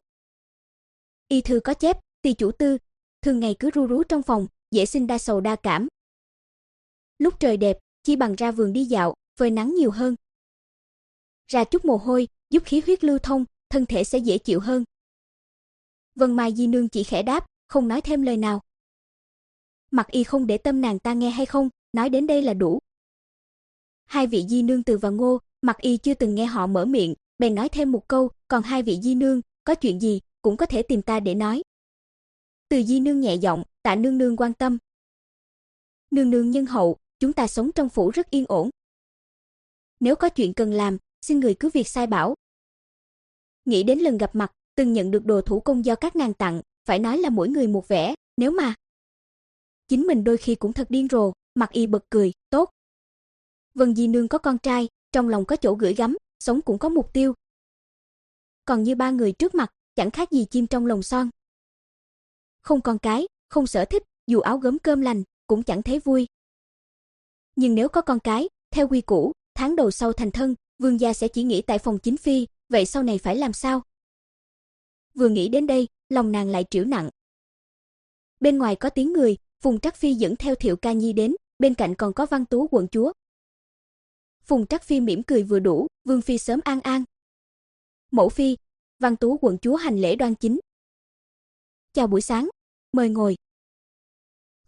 S1: Y thư có chép, tỳ chủ tư, thường ngày cứ ru rú trong phòng, dễ sinh đa sầu đa cảm. Lúc trời đẹp, chi bằng ra vườn đi dạo, phơi nắng nhiều hơn. Ra chút mồ hôi, giúp khí huyết lưu thông, thân thể sẽ dễ chịu hơn. Vân Mai di nương chỉ khẽ đáp, không nói thêm lời nào. Mặc Y không để tâm nàng ta nghe hay không, nói đến đây là đủ. Hai vị di nương Từ và Ngô, Mặc Y chưa từng nghe họ mở miệng, bèn nói thêm một câu, còn hai vị di nương, có chuyện gì, cũng có thể tìm ta để nói. Từ di nương nhẹ giọng, Tạ nương nương quan tâm. Nương nương nhân hậu, chúng ta sống trong phủ rất yên ổn. Nếu có chuyện cần làm, xin người cứ việc sai bảo. Nghĩ đến lần gặp mặt, từng nhận được đồ thủ công do các nàng tặng, phải nói là mỗi người một vẻ, nếu mà chính mình đôi khi cũng thật điên rồ. Mặc Y bật cười, tốt. Vân di nương có con trai, trong lòng có chỗ gửi gắm, sống cũng có mục tiêu. Còn như ba người trước mặt, chẳng khác gì chim trong lồng son. Không con cái, không sở thích, dù áo gấm cơm lành, cũng chẳng thấy vui. Nhưng nếu có con cái, theo quy củ, tháng đầu sau thành thân, vương gia sẽ chỉ nghỉ tại phòng chính phi, vậy sau này phải làm sao? Vừa nghĩ đến đây, lòng nàng lại trĩu nặng. Bên ngoài có tiếng người, Phùng Trắc Phi dẫn theo Thiệu Ca Nhi đến, bên cạnh còn có Văn Tú quận chúa. Phùng Trắc Phi mỉm cười vừa đủ, Vương phi sớm an an. Mẫu phi, Văn Tú quận chúa hành lễ đoan chính. Chào buổi sáng, mời ngồi.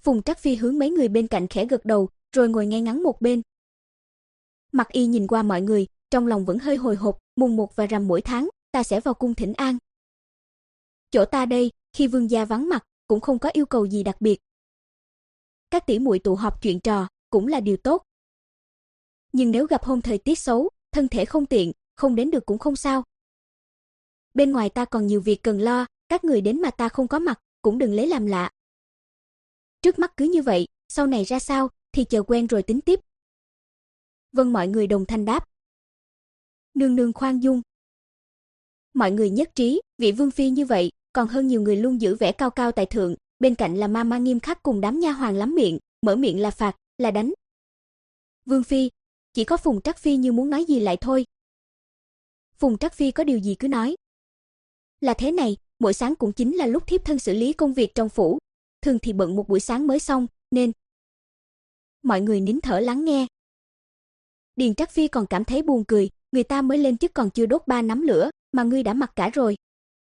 S1: Phùng Trắc Phi hướng mấy người bên cạnh khẽ gật đầu, rồi ngồi ngay ngắn một bên. Mặc Y nhìn qua mọi người, trong lòng vẫn hơi hồi hộp, mùng một và rằm mỗi tháng, ta sẽ vào cung thỉnh an. Chỗ ta đây, khi vương gia vắng mặt, cũng không có yêu cầu gì đặc biệt. Các tỷ muội tụ họp chuyện trò, cũng là điều tốt. Nhưng nếu gặp hôm thời tiết xấu, thân thể không tiện, không đến được cũng không sao. Bên ngoài ta còn nhiều việc cần lo, các người đến mà ta không có mặt, cũng đừng lấy làm lạ. Trước mắt cứ như vậy, sau này ra sao, thì chờ quen rồi tính tiếp. Vâng, mọi người đồng thanh đáp. Nương nương khoan dung. Mọi người nhất trí, vị vương phi như vậy, còn hơn nhiều người luôn giữ vẻ cao cao tại thượng, bên cạnh là ma ma nghiêm khắc cùng đám nha hoàn lắm miệng, mở miệng là phạt, là đánh. Vương phi, chỉ có Phùng Trắc Phi như muốn nói gì lại thôi. Phùng Trắc Phi có điều gì cứ nói. Là thế này, mỗi sáng cũng chính là lúc thiếp thân xử lý công việc trong phủ, thường thì bận một buổi sáng mới xong, nên... Mọi người nín thở lắng nghe. Điền Trắc Phi còn cảm thấy buồn cười, người ta mới lên chức còn chưa đốt ba nắm lửa, mà ngươi đã mặc cả rồi.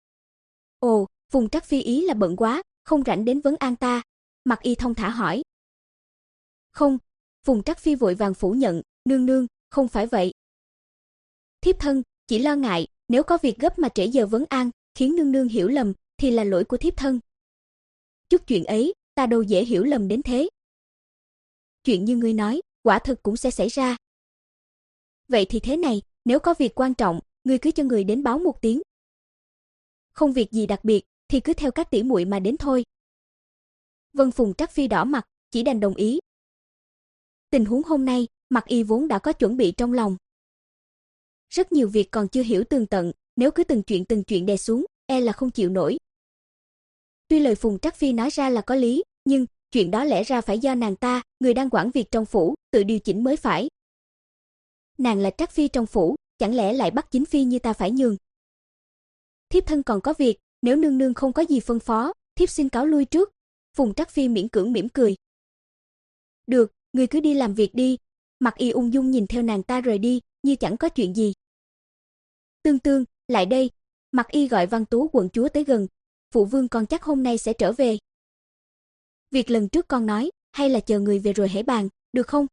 S1: Ồ, Phùng Trắc Phi ý là bận quá, không rảnh đến vấn an ta. Mặc Y thông thả hỏi. Không, Phùng Trắc Phi vội vàng phủ nhận, nương nương, không phải vậy. Thiếp thân, chỉ lo ngại, nếu có việc gấp mà trễ giờ vấn an, khiến nương nương hiểu lầm, thì là lỗi của thiếp thân. Chút chuyện ấy, ta đâu dễ hiểu lầm đến thế. Chuyện như ngươi nói, quả thực cũng sẽ xảy ra. Vậy thì thế này, nếu có việc quan trọng, ngươi cứ cho người đến báo một tiếng. Không việc gì đặc biệt, thì cứ theo các tỷ muội mà đến thôi. Vân Phùng Trắc Phi đỏ mặt, chỉ đành đồng ý. Tình huống hôm nay, Mặc Y vốn đã có chuẩn bị trong lòng. Rất nhiều việc còn chưa hiểu tường tận, nếu cứ từng chuyện từng chuyện đè xuống, e là không chịu nổi. Tuy lời Phùng Trắc Phi nói ra là có lý, nhưng chuyện đó lẽ ra phải do nàng ta, người đang quản việc trong phủ, tự điều chỉnh mới phải. Nàng là Trắc Phi trong phủ, chẳng lẽ lại bắt chính phi như ta phải nhường. Thiếp thân còn có việc, nếu nương nương không có gì phân phó, thiếp xin cáo lui trước. Phùng Trắc Phi miễn cưỡng mỉm cười. Được, người cứ đi làm việc đi. Mặc Y ung dung nhìn theo nàng ta rời đi, như chẳng có chuyện gì. Tương Tương, lại đây. Mặc Y gọi Văn Tú quận chúa tới gần. Phụ vương con chắc hôm nay sẽ trở về. Việc lần trước con nói, hay là chờ người về rồi hãy bàn, được không?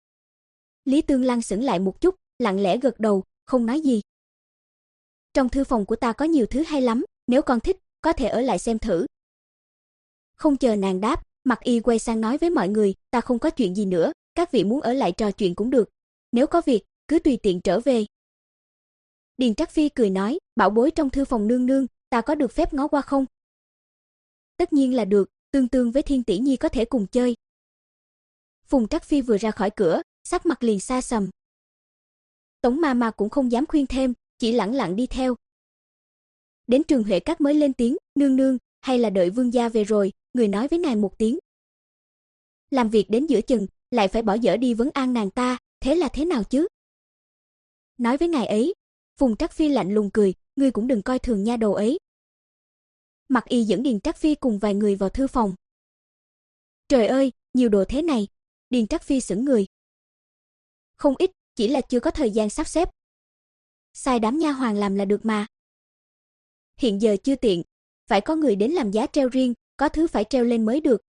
S1: Lý Tương Lăng sững lại một chút, lặng lẽ gật đầu, không nói gì. Trong thư phòng của ta có nhiều thứ hay lắm, nếu con thích, có thể ở lại xem thử. Không chờ nàng đáp, Mặc Y quay sang nói với mọi người, ta không có chuyện gì nữa, các vị muốn ở lại trò chuyện cũng được. Nếu có việc, cứ tùy tiện trở về. Điền Trắc Phi cười nói, bảo bối trong thư phòng nương nương, ta có được phép ngó qua không? Tất nhiên là được, Tương Tương với Thiên Tỷ Nhi có thể cùng chơi. Phùng Trắc Phi vừa ra khỏi cửa, sắc mặt liền xa sầm. Tống ma ma cũng không dám khuyên thêm, chỉ lẳng lặng đi theo. Đến Trường Huệ Các mới lên tiếng, nương nương, hay là đợi vương gia về rồi, người nói với ngài một tiếng. Làm việc đến giữa chừng, lại phải bỏ dở đi vấn an nàng ta, thế là thế nào chứ? Nói với ngài ấy, Phùng Trắc Phi lạnh lùng cười, ngươi cũng đừng coi thường nha đầu ấy. Mặc Y dẫn Điền Trắc Phi cùng vài người vào thư phòng. Trời ơi, nhiều đồ thế này, Điền Trắc Phi sững người. Không ít, chỉ là chưa có thời gian sắp xếp. Sai đám nha hoàn làm là được mà. Hiện giờ chưa tiện, phải có người đến làm giá treo riêng, có thứ phải treo lên mới được.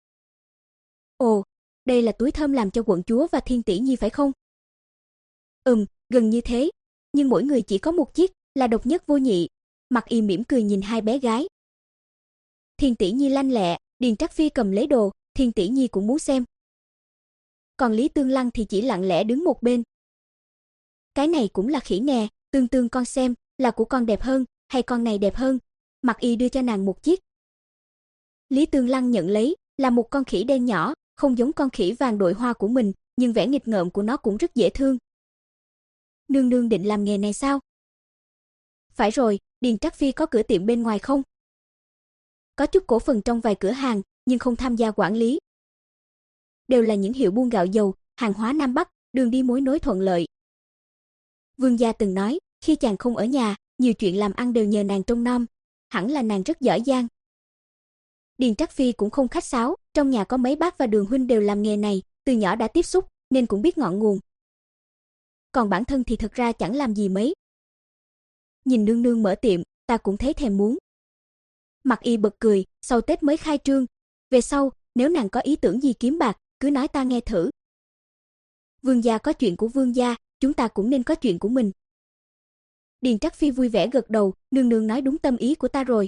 S1: Ồ, đây là túi thơm làm cho quận chúa và Thiên Tỷ Nhi phải không? Ừm, gần như thế, nhưng mỗi người chỉ có một chiếc, là độc nhất vô nhị. Mặc Y mỉm cười nhìn hai bé gái. Thiên Tỷ Nhi lanh lẹ, Điền Trắc Phi cầm lấy đồ, Thiên Tỷ Nhi cũng muốn xem. Còn Lý Tương Lăng thì chỉ lặng lẽ đứng một bên. Cái này cũng là khỉ nè, Tương Tương con xem, là của con đẹp hơn, hay con này đẹp hơn? Mặc Y đưa cho nàng một chiếc. Lý Tương Lăng nhận lấy, là một con khỉ đen nhỏ, không giống con khỉ vàng đội hoa của mình, nhưng vẻ nghịch ngợm của nó cũng rất dễ thương. Nương nương định làm nghề này sao? Phải rồi, Điền Trắc Phi có cửa tiệm bên ngoài không? Có chút cổ phần trong vài cửa hàng, nhưng không tham gia quản lý. Đều là những hiệu buôn gạo dầu, hàng hóa Nam Bắc, đường đi mối nối thuận lợi. Vương gia từng nói, khi chàng không ở nhà, nhiều chuyện làm ăn đều nhờ nàng trông nom, hẳn là nàng rất giỏi giang. Điền Trắc Phi cũng không khách sáo, trong nhà có mấy bác và Đường huynh đều làm nghề này, từ nhỏ đã tiếp xúc, nên cũng biết ngọn nguồn. Còn bản thân thì thật ra chẳng làm gì mấy. Nhìn nương nương mở tiệm, ta cũng thấy thèm muốn. Mặc Y bật cười, sau Tết mới khai trương, về sau nếu nàng có ý tưởng gì kiếm bạc, cứ nói ta nghe thử. Vương gia có chuyện của vương gia, chúng ta cũng nên có chuyện của mình. Điền Trắc Phi vui vẻ gật đầu, nương nương nói đúng tâm ý của ta rồi.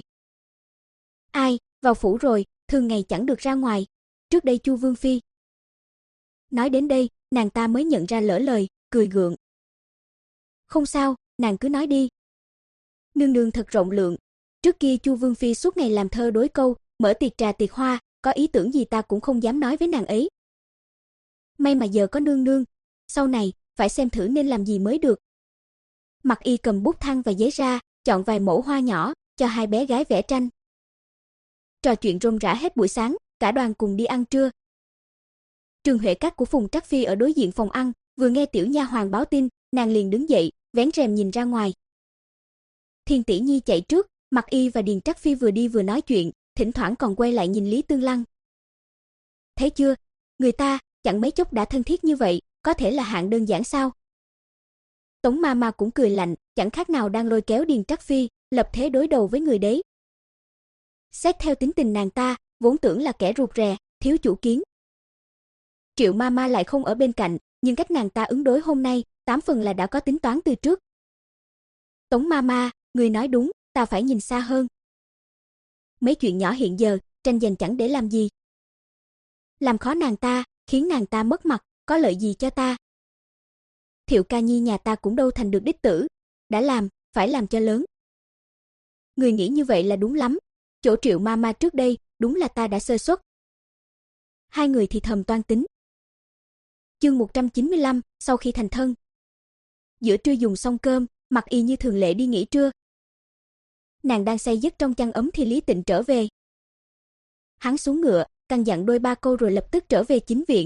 S1: Ai, vào phủ rồi, thường ngày chẳng được ra ngoài. Trước đây Chu Vương Phi. Nói đến đây, nàng ta mới nhận ra lỡ lời, cười gượng. Không sao, nàng cứ nói đi. Nương nương thật rộng lượng. Trước kia Chu Vương Phi suốt ngày làm thơ đối câu, mở tiệc trà tiệc hoa, có ý tưởng gì ta cũng không dám nói với nàng ấy. May mà giờ có nương nương, sau này, phải xem thử nên làm gì mới được. Mặc Y cầm bút thăng và giấy ra, chọn vài mẫu hoa nhỏ, cho hai bé gái vẽ tranh. Trò chuyện rôm rả hết buổi sáng, cả đoàn cùng đi ăn trưa. Trường Huệ Các của Phùng Trắc Phi ở đối diện phòng ăn, vừa nghe tiểu nha hoàn báo tin, nàng liền đứng dậy, vén rèm nhìn ra ngoài. Thiên Tỷ Nhi chạy trước, Mặc Y và Điền Trắc Phi vừa đi vừa nói chuyện, thỉnh thoảng còn quay lại nhìn Lý Tương Lăng. Thấy chưa, người ta chẳng mấy chốc đã thân thiết như vậy, có thể là hạng đơn giản sao? Tống ma ma cũng cười lạnh, chẳng khác nào đang lôi kéo Điền Trắc Phi, lập thế đối đầu với người đấy. Xét theo tính tình nàng ta, vốn tưởng là kẻ rụt rè, thiếu chủ kiến. Triệu ma ma lại không ở bên cạnh, nhưng cách nàng ta ứng đối hôm nay, tám phần là đã có tính toán từ trước. Tống ma ma, người nói đúng, ta phải nhìn xa hơn. Mấy chuyện nhỏ hiện giờ, tranh giành chẳng để làm gì. Làm khó nàng ta, khiến nàng ta mất mặt, có lợi gì cho ta? Thiệu ca nhi nhà ta cũng đâu thành được đích tử, đã làm, phải làm cho lớn. Người nghĩ như vậy là đúng lắm, chỗ Triệu ma ma trước đây, đúng là ta đã sơ suất. Hai người thì thầm toan tính. Chương một trăm chín mươi lăm, sau khi thành thân. Giữa trưa dùng xong cơm, Mặc Y như thường lệ đi nghỉ trưa. Nàng đang say giấc trong chăn ấm thì Lý Tịnh trở về. Hắn xuống ngựa, căn dặn đôi ba câu rồi lập tức trở về chính viện.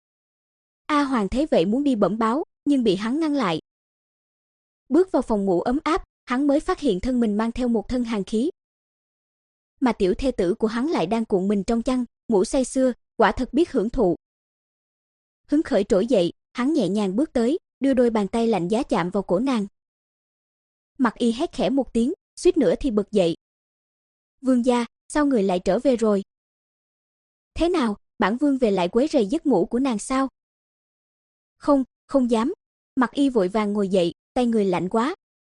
S1: A Hoàng thấy vậy muốn đi bẩm báo, nhưng bị hắn ngăn lại. Bước vào phòng ngủ ấm áp, hắn mới phát hiện thân mình mang theo một thân hàn khí. Mà tiểu thê tử của hắn lại đang cuộn mình trong chăn, ngủ say sưa, quả thật biết hưởng thụ. Hứng khởi trỗi dậy, hắn nhẹ nhàng bước tới, đưa đôi bàn tay lạnh giá chạm vào cổ nàng. Mặc Y hét khẽ một tiếng, suýt nữa thì bật dậy. Vương gia, sao người lại trở về rồi? Thế nào, bản vương về lại quấy rầy giấc ngủ của nàng sao? Không, không dám. Mặc Y vội vàng ngồi dậy, tay người lạnh quá.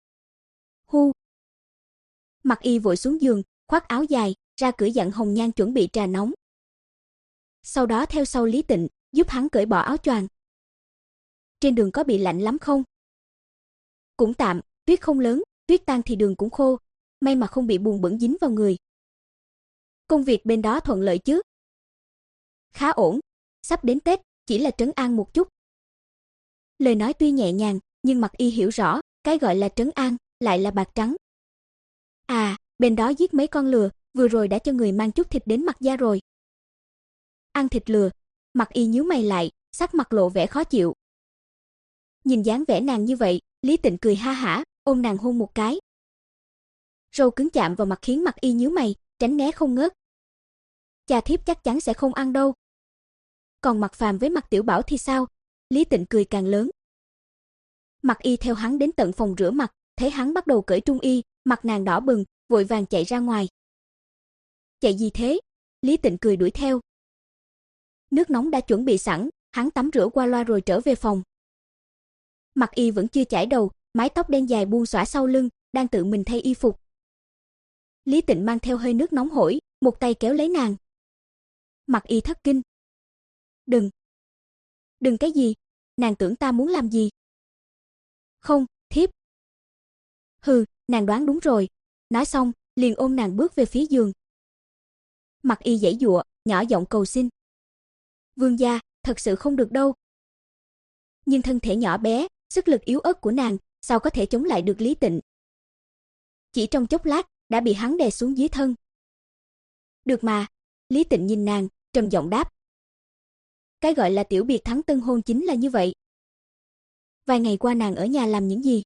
S1: Hu. Mặc Y vội xuống giường, khoác áo dài, ra cửa dặn Hồng Nhan chuẩn bị trà nóng. Sau đó theo sau Lý Tịnh, giúp hắn cởi bỏ áo choàng. Trên đường có bị lạnh lắm không? Cũng tạm, tuyết không lớn, tuyết tan thì đường cũng khô, may mà không bị bùn bẩn dính vào người. Công việc bên đó thuận lợi chứ? Khá ổn, sắp đến Tết, chỉ là trấn an một chút. Lời nói tuy nhẹ nhàng, nhưng Mặc Y hiểu rõ, cái gọi là trấn an, lại là bạc trắng. À, bên đó giết mấy con lừa, vừa rồi đã cho người mang chút thịt đến Mặc gia rồi. Ăn thịt lừa, Mặc Y nhíu mày lại, sắc mặt lộ vẻ khó chịu. Nhìn dáng vẻ nàng như vậy, Lý Tịnh cười ha hả, ôm nàng hôn một cái. Râu cứng chạm vào mặt khiến Mặc Y nhíu mày, tránh né không ngớt. Cha thiếp chắc chắn sẽ không ăn đâu. Còn Mặc Phàm với Mặc Tiểu Bảo thì sao? Lý Tịnh cười càng lớn. Mặc Y theo hắn đến tận phòng rửa mặt, thấy hắn bắt đầu cởi trung y, mặt nàng đỏ bừng, vội vàng chạy ra ngoài. Chạy gì thế? Lý Tịnh cười đuổi theo. Nước nóng đã chuẩn bị sẵn, hắn tắm rửa qua loa rồi trở về phòng. Mặc Y vẫn chưa chải đầu, mái tóc đen dài buông xõa sau lưng, đang tự mình thay y phục. Lý Tịnh mang theo hơi nước nóng hổi, một tay kéo lấy nàng. Mặc Y thất kinh. Đừng. Đừng cái gì? Nàng tưởng ta muốn làm gì? Không, thiếp. Hừ, nàng đoán đúng rồi. Nói xong, liền ôm nàng bước về phía giường. Mặc Y giãy giụa, nhỏ giọng cầu xin. Vương gia, thật sự không được đâu. Nhưng thân thể nhỏ bé, sức lực yếu ớt của nàng, sao có thể chống lại được Lý Tịnh? Chỉ trong chốc lát, đã bị hắn đè xuống dưới thân. Được mà, Lý Tịnh nhìn nàng, trầm giọng đáp. Cái gọi là tiểu biệt thắng tân hôn chính là như vậy. Vài ngày qua nàng ở nhà làm những gì?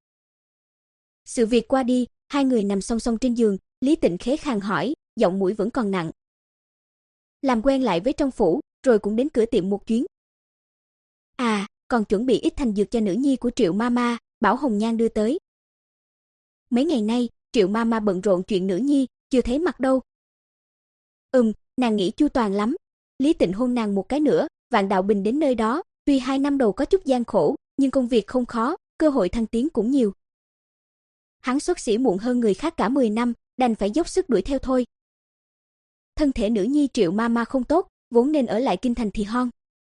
S1: Sự việc qua đi, hai người nằm song song trên giường, Lý Tịnh khế khàng hỏi, giọng mũi vẫn còn nặng. Làm quen lại với trong phủ, rồi cũng đến cửa tiệm một chuyến. À, còn chuẩn bị ít thành dược cho nữ nhi của Triệu Mama, bảo Hồng Nhan đưa tới. Mấy ngày nay, Triệu Mama bận rộn chuyện nữ nhi, chưa thấy mặt đâu. Ừm, nàng nghĩ chu toàn lắm, Lý Tịnh hôn nàng một cái nữa, Vạn Đạo Bình đến nơi đó, tuy hai năm đầu có chút gian khổ, nhưng công việc không khó, cơ hội thăng tiến cũng nhiều. Hắn xuất sĩ muộn hơn người khác cả mười năm, đành phải dốc sức đuổi theo thôi. Thân thể nữ nhi Triệu ma ma không tốt, vốn nên ở lại kinh thành thì hon.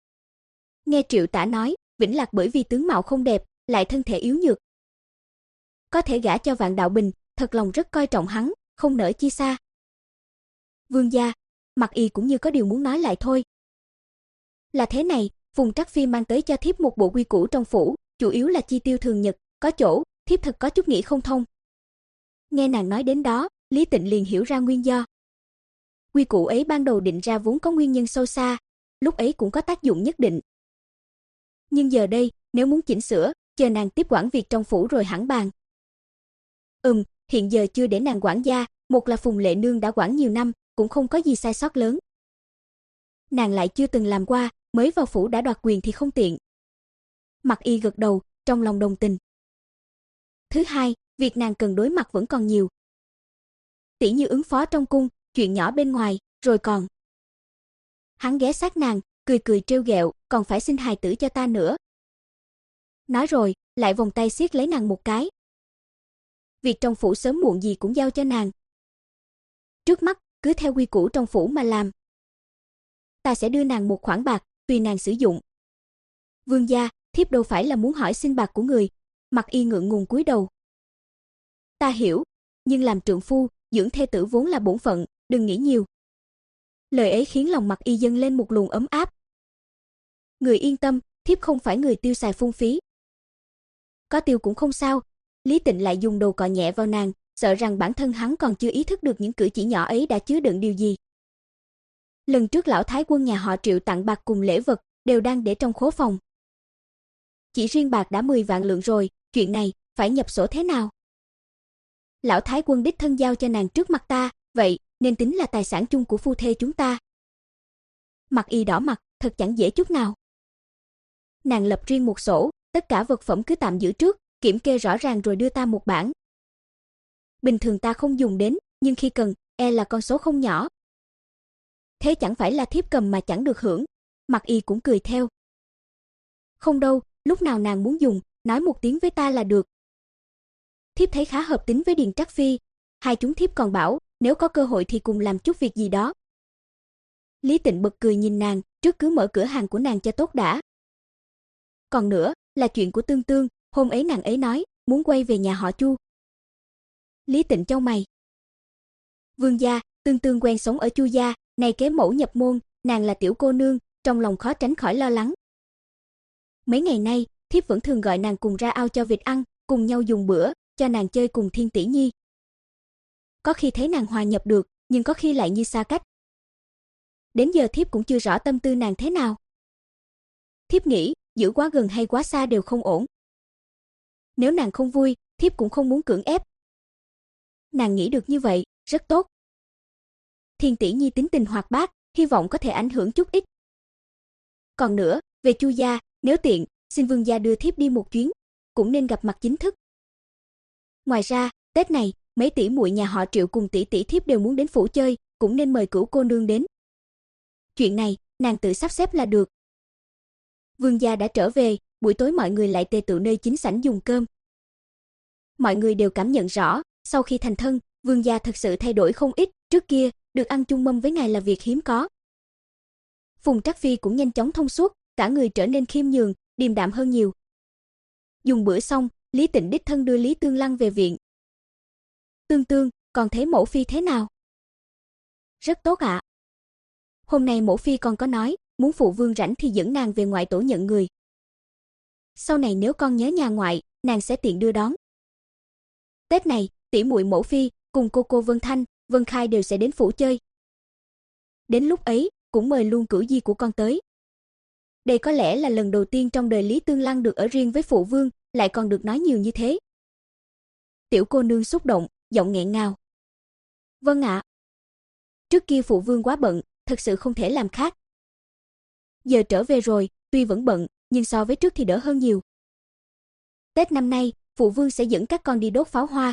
S1: Nghe Triệu Tả nói, Vĩnh Lạc bởi vì tướng mạo không đẹp, lại thân thể yếu nhược. Có thể gả cho Vạn Đạo Bình, thật lòng rất coi trọng hắn, không nỡ chia xa. Vương gia, Mặc Y cũng như có điều muốn nói lại thôi. Là thế này, Phùng Trắc Phi mang tới cho thiếp một bộ quy củ trong phủ, chủ yếu là chi tiêu thường nhật, có chỗ, thiếp thật có chút nghĩ không thông. Nghe nàng nói đến đó, Lý Tịnh liền hiểu ra nguyên do. Quy củ ấy ban đầu định ra vốn có nguyên nhân sâu xa, lúc ấy cũng có tác dụng nhất định. Nhưng giờ đây, nếu muốn chỉnh sửa, chờ nàng tiếp quản việc trong phủ rồi hẳn bàn. Ừm, hiện giờ chưa để nàng quản gia, một là Phùng Lệ Nương đã quản nhiều năm, cũng không có gì sai sót lớn. Nàng lại chưa từng làm qua, mới vào phủ đã đoạt quyền thì không tiện. Mặc Y gật đầu, trong lòng đồng tình. Thứ hai, việc nàng cần đối mặt vẫn còn nhiều. Tỉ như ứng phó trong cung, chuyện nhỏ bên ngoài, rồi còn. Hắn ghé sát nàng, cười cười trêu ghẹo, còn phải sinh hài tử cho ta nữa. Nói rồi, lại vòng tay siết lấy nàng một cái. Việc trong phủ sớm muộn gì cũng giao cho nàng. Trước mắt, cứ theo quy củ trong phủ mà làm. Ta sẽ đưa nàng một khoản bạc, tùy nàng sử dụng. Vương gia, thiếp đâu phải là muốn hỏi xin bạc của người. Mặc Y ngượng ngùng cúi đầu. Ta hiểu, nhưng làm trượng phu, dưỡng thê tử vốn là bổn phận, đừng nghĩ nhiều. Lời ấy khiến lòng Mặc Y dâng lên một luồng ấm áp. Người yên tâm, thiếp không phải người tiêu xài phung phí. Có tiêu cũng không sao. Lý Tịnh lại dùng đầu cọ nhẹ vào nàng, sợ rằng bản thân hắn còn chưa ý thức được những cử chỉ nhỏ ấy đã chứa đựng điều gì. Lần trước lão thái quân nhà họ Triệu tặng bạc cùng lễ vật, đều đang để trong khố phòng. Chỉ riêng bạc đã mười vạn lượng rồi, chuyện này, phải nhập sổ thế nào? Lão thái quân đích thân giao cho nàng trước mặt ta, vậy, nên tính là tài sản chung của phu thê chúng ta. Mặc Y đỏ mặt, thật chẳng dễ chút nào. Nàng lập riêng một sổ, tất cả vật phẩm cứ tạm giữ trước, kiểm kê rõ ràng rồi đưa ta một bản. Bình thường ta không dùng đến, nhưng khi cần, e là con số không nhỏ. Thế chẳng phải là thiếp cầm mà chẳng được hưởng. Mặc Y cũng cười theo. Không đâu, lúc nào nàng muốn dùng, nói một tiếng với ta là được. Thiếp thấy khá hợp tính với Điền Trắc Phi, hai chúng thiếp còn bảo, nếu có cơ hội thì cùng làm chút việc gì đó. Lý Tịnh bật cười nhìn nàng, trước cứ mở cửa hàng của nàng cho tốt đã. Còn nữa, là chuyện của Tương Tương, hôm ấy nàng ấy nói, muốn quay về nhà họ Chu. Lý Tịnh chau mày. Vương gia, Tương Tương quen sống ở Chu gia, này kế mẫu nhập môn, nàng là tiểu cô nương, trong lòng khó tránh khỏi lo lắng. Mấy ngày nay, thiếp vẫn thường gọi nàng cùng ra ao cho vịt ăn, cùng nhau dùng bữa, cho nàng chơi cùng Thiên tỷ nhi. Có khi thấy nàng hòa nhập được, nhưng có khi lại như xa cách. Đến giờ thiếp cũng chưa rõ tâm tư nàng thế nào. Thiếp nghĩ, giữ quá gần hay quá xa đều không ổn. Nếu nàng không vui, thiếp cũng không muốn cưỡng ép. Nàng nghĩ được như vậy, rất tốt. Thiên tỷ nhi tính tình hoạt bát, hy vọng có thể ảnh hưởng chút ít. Còn nữa, về Chu gia, nếu tiện, xin vương gia đưa thiếp đi một chuyến, cũng nên gặp mặt chính thức. Ngoài ra, Tết này, mấy tỷ muội nhà họ Triệu cùng tỷ tỷ thiếp đều muốn đến phủ chơi, cũng nên mời Cửu cô nương đến. Chuyện này, nàng tự sắp xếp là được. Vương gia đã trở về, buổi tối mọi người lại tề tụ nơi chính sảnh dùng cơm. Mọi người đều cảm nhận rõ, sau khi thành thân, vương gia thật sự thay đổi không ít, trước kia, được ăn chung mâm với ngài là việc hiếm có. Phùng Trắc Phi cũng nhanh chóng thông suốt, cả người trở nên khiêm nhường, điềm đạm hơn nhiều. Dùng bữa xong, Lý Tịnh đích thân đưa Lý Tương Lăng về viện. Tương Tương, còn thấy mẫu phi thế nào? Rất tốt ạ. Hôm nay mẫu phi còn có nói, muốn phụ vương rảnh thì dẫn nàng về ngoại tổ nhận người. Sau này nếu con nhớ nhà ngoại, nàng sẽ tiện đưa đón. Tết này, tỷ muội mẫu phi cùng cô cô Vân Thanh, Vân Khai đều sẽ đến phủ chơi. Đến lúc ấy, cũng mời luôn cửu di của con tới. Đây có lẽ là lần đầu tiên trong đời Lý Tương Lăng được ở riêng với phụ vương, lại còn được nói nhiều như thế. Tiểu cô nương xúc động, giọng nghẹn ngào. Vâng ạ. Trước kia phụ vương quá bận, thật sự không thể làm khác. Giờ trở về rồi, tuy vẫn bận, nhưng so với trước thì đỡ hơn nhiều. Tết năm nay, phụ vương sẽ dẫn các con đi đốt pháo hoa.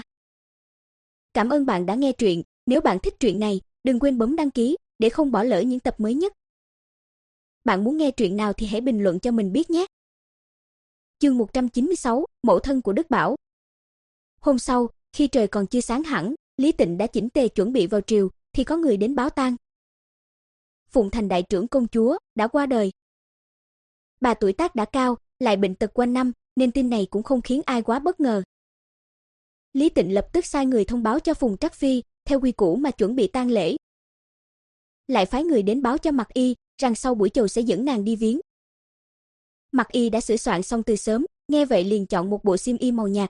S1: Cảm ơn bạn đã nghe truyện, nếu bạn thích truyện này, đừng quên bấm đăng ký để không bỏ lỡ những tập mới nhất. bạn muốn nghe truyện nào thì hãy bình luận cho mình biết nhé. Chương một trăm chín mươi sáu, mẫu thân của Đức Bảo. Hôm sau, khi trời còn chưa sáng hẳn, Lý Tịnh đã chỉnh tề chuẩn bị vào triều, thì có người đến báo tang. Phụng Thành đại trưởng công chúa đã qua đời. Bà tuổi tác đã cao, lại bệnh tật quanh năm, nên tin này cũng không khiến ai quá bất ngờ. Lý Tịnh lập tức sai người thông báo cho Phùng Trắc Phi, theo quy củ mà chuẩn bị tang lễ. Lại phái người đến báo cho Mặc Y, rằng sau buổi chầu sẽ dẫn nàng đi viếng. Mặc Y đã sửa soạn xong từ sớm, nghe vậy liền chọn một bộ xiêm y màu nhạt.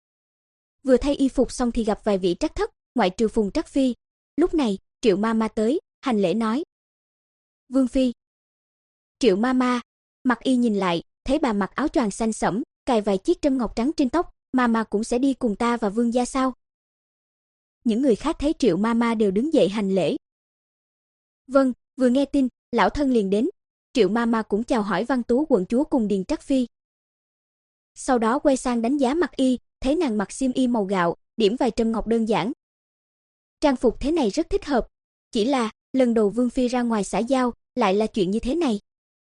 S1: Vừa thay y phục xong thì gặp vài vị trắc thất, ngoại trừ Phùng Trắc Phi. Lúc này, Triệu Ma Ma tới, hành lễ nói: "Vương phi." Triệu Ma Ma, Mặc Y nhìn lại, thấy bà mặc áo choàng xanh sẫm, cài vài chiếc trâm ngọc trắng trên tóc, Ma Ma cũng sẽ đi cùng ta và vương gia sao? Những người khác thấy Triệu Ma Ma đều đứng dậy hành lễ. Vâng, vừa nghe tin, lão thân liền đến. Triệu Ma Ma cũng chào hỏi Văn Tú quận chúa cùng Điền Trắc Phi. Sau đó quay sang đánh giá Mặc Y, thấy nàng mặc xiêm y màu gạo, điểm vài trâm ngọc đơn giản. Trang phục thế này rất thích hợp, chỉ là lần đầu vương phi ra ngoài xã giao, lại là chuyện như thế này.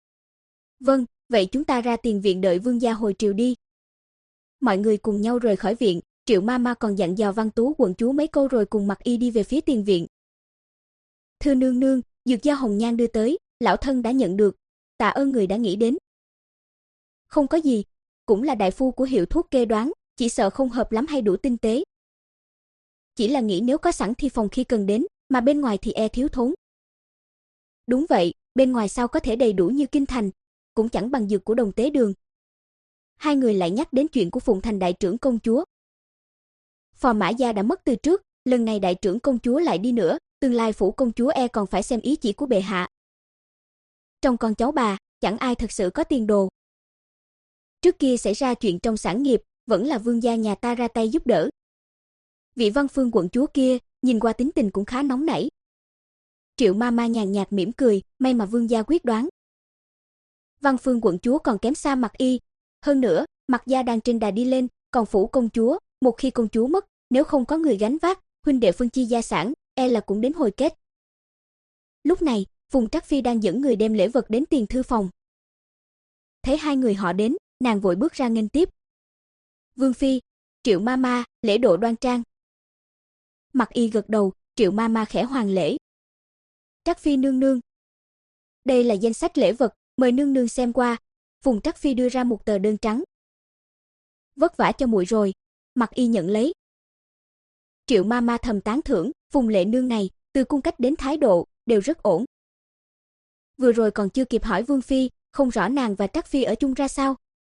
S1: Vâng, vậy chúng ta ra tiền viện đợi vương gia hồi triều đi. Mọi người cùng nhau rời khỏi viện, Triệu Ma Ma còn dặn dò Văn Tú quận chúa mấy câu rồi cùng Mặc Y đi về phía tiền viện. Thưa nương nương, dược do Hồng Nhan đưa tới, lão thân đã nhận được, tạ ơn người đã nghĩ đến. Không có gì, cũng là đại phu của hiệu thuốc kê đoán, chỉ sợ không hợp lắm hay đủ tinh tế. Chỉ là nghĩ nếu có sẵn thì phòng khi cần đến, mà bên ngoài thì e thiếu thốn. Đúng vậy, bên ngoài sao có thể đầy đủ như kinh thành, cũng chẳng bằng dược của Đồng Tế Đường. Hai người lại nhắc đến chuyện của Phụng Thành đại trưởng công chúa. Phò Mã gia đã mất từ trước, lần này đại trưởng công chúa lại đi nữa, tương lai phủ công chúa e còn phải xem ý chỉ của bệ hạ. Trong con cháu bà, chẳng ai thật sự có tiền đồ. Trước kia xảy ra chuyện trong sản nghiệp, vẫn là vương gia nhà ta ra tay giúp đỡ. Vị Văn Phương quận chúa kia, nhìn qua tính tình cũng khá nóng nảy. Triệu Ma Ma nhàn nhạt mỉm cười, may mà vương gia quyết đoán. Văn Phương quận chúa còn kém xa Mặc Y, hơn nữa, Mặc gia đang trên đà đi lên, còn phủ công chúa, một khi công chúa mất, nếu không có người gánh vác, huynh đệ phân chia gia sản, e là cũng đến hồi kết. Lúc này, Phùng Trắc Phi đang dẫn người đem lễ vật đến tiền thư phòng. Thấy hai người họ đến, nàng vội bước ra nghênh tiếp. Vương phi, Triệu Ma Ma, lễ độ đoan trang. Mặc Y gật đầu, Triệu Ma Ma khẽ hoàn lễ. Trắc Phi nương nương. Đây là danh sách lễ vật, mời nương nương xem qua. Phùng Trắc Phi đưa ra một tờ đơn trắng. Vất vả cho muội rồi, Mặc Y nhận lấy. Triệu Ma Ma thầm tán thưởng, Phùng lệ nương này, từ cung cách đến thái độ, đều rất ổn. Vừa rồi còn chưa kịp hỏi Vương phi, không rõ nàng và Trắc Phi ở chung ra sao.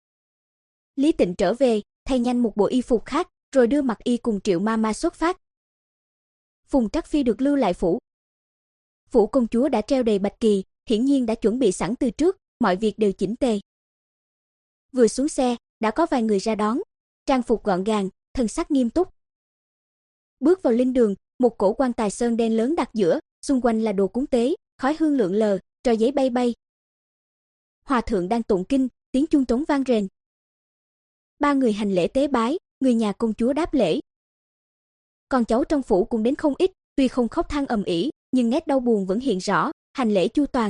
S1: Lý Tịnh trở về, thay nhanh một bộ y phục khác, rồi đưa Mặc Y cùng Triệu Ma Ma xuất phát. Phùng Trắc Phi được lưu lại phủ. Phủ công chúa đã treo đầy bạch kỳ, hiển nhiên đã chuẩn bị sẵn từ trước, mọi việc đều chỉnh tề. Vừa xuống xe, đã có vài người ra đón, trang phục gọn gàng, thần sắc nghiêm túc. Bước vào linh đường, một cổ quan tài sơn đen lớn đặt giữa, xung quanh là đồ cúng tế, khói hương lượn lờ, tro giấy bay bay. Hòa thượng đang tụng kinh, tiếng chuông trống vang rền. Ba người hành lễ tế bái, người nhà công chúa đáp lễ. Con cháu trong phủ cũng đến không ít, tuy không khóc than ầm ĩ, nhưng nét đau buồn vẫn hiện rõ, hành lễ chu toàn.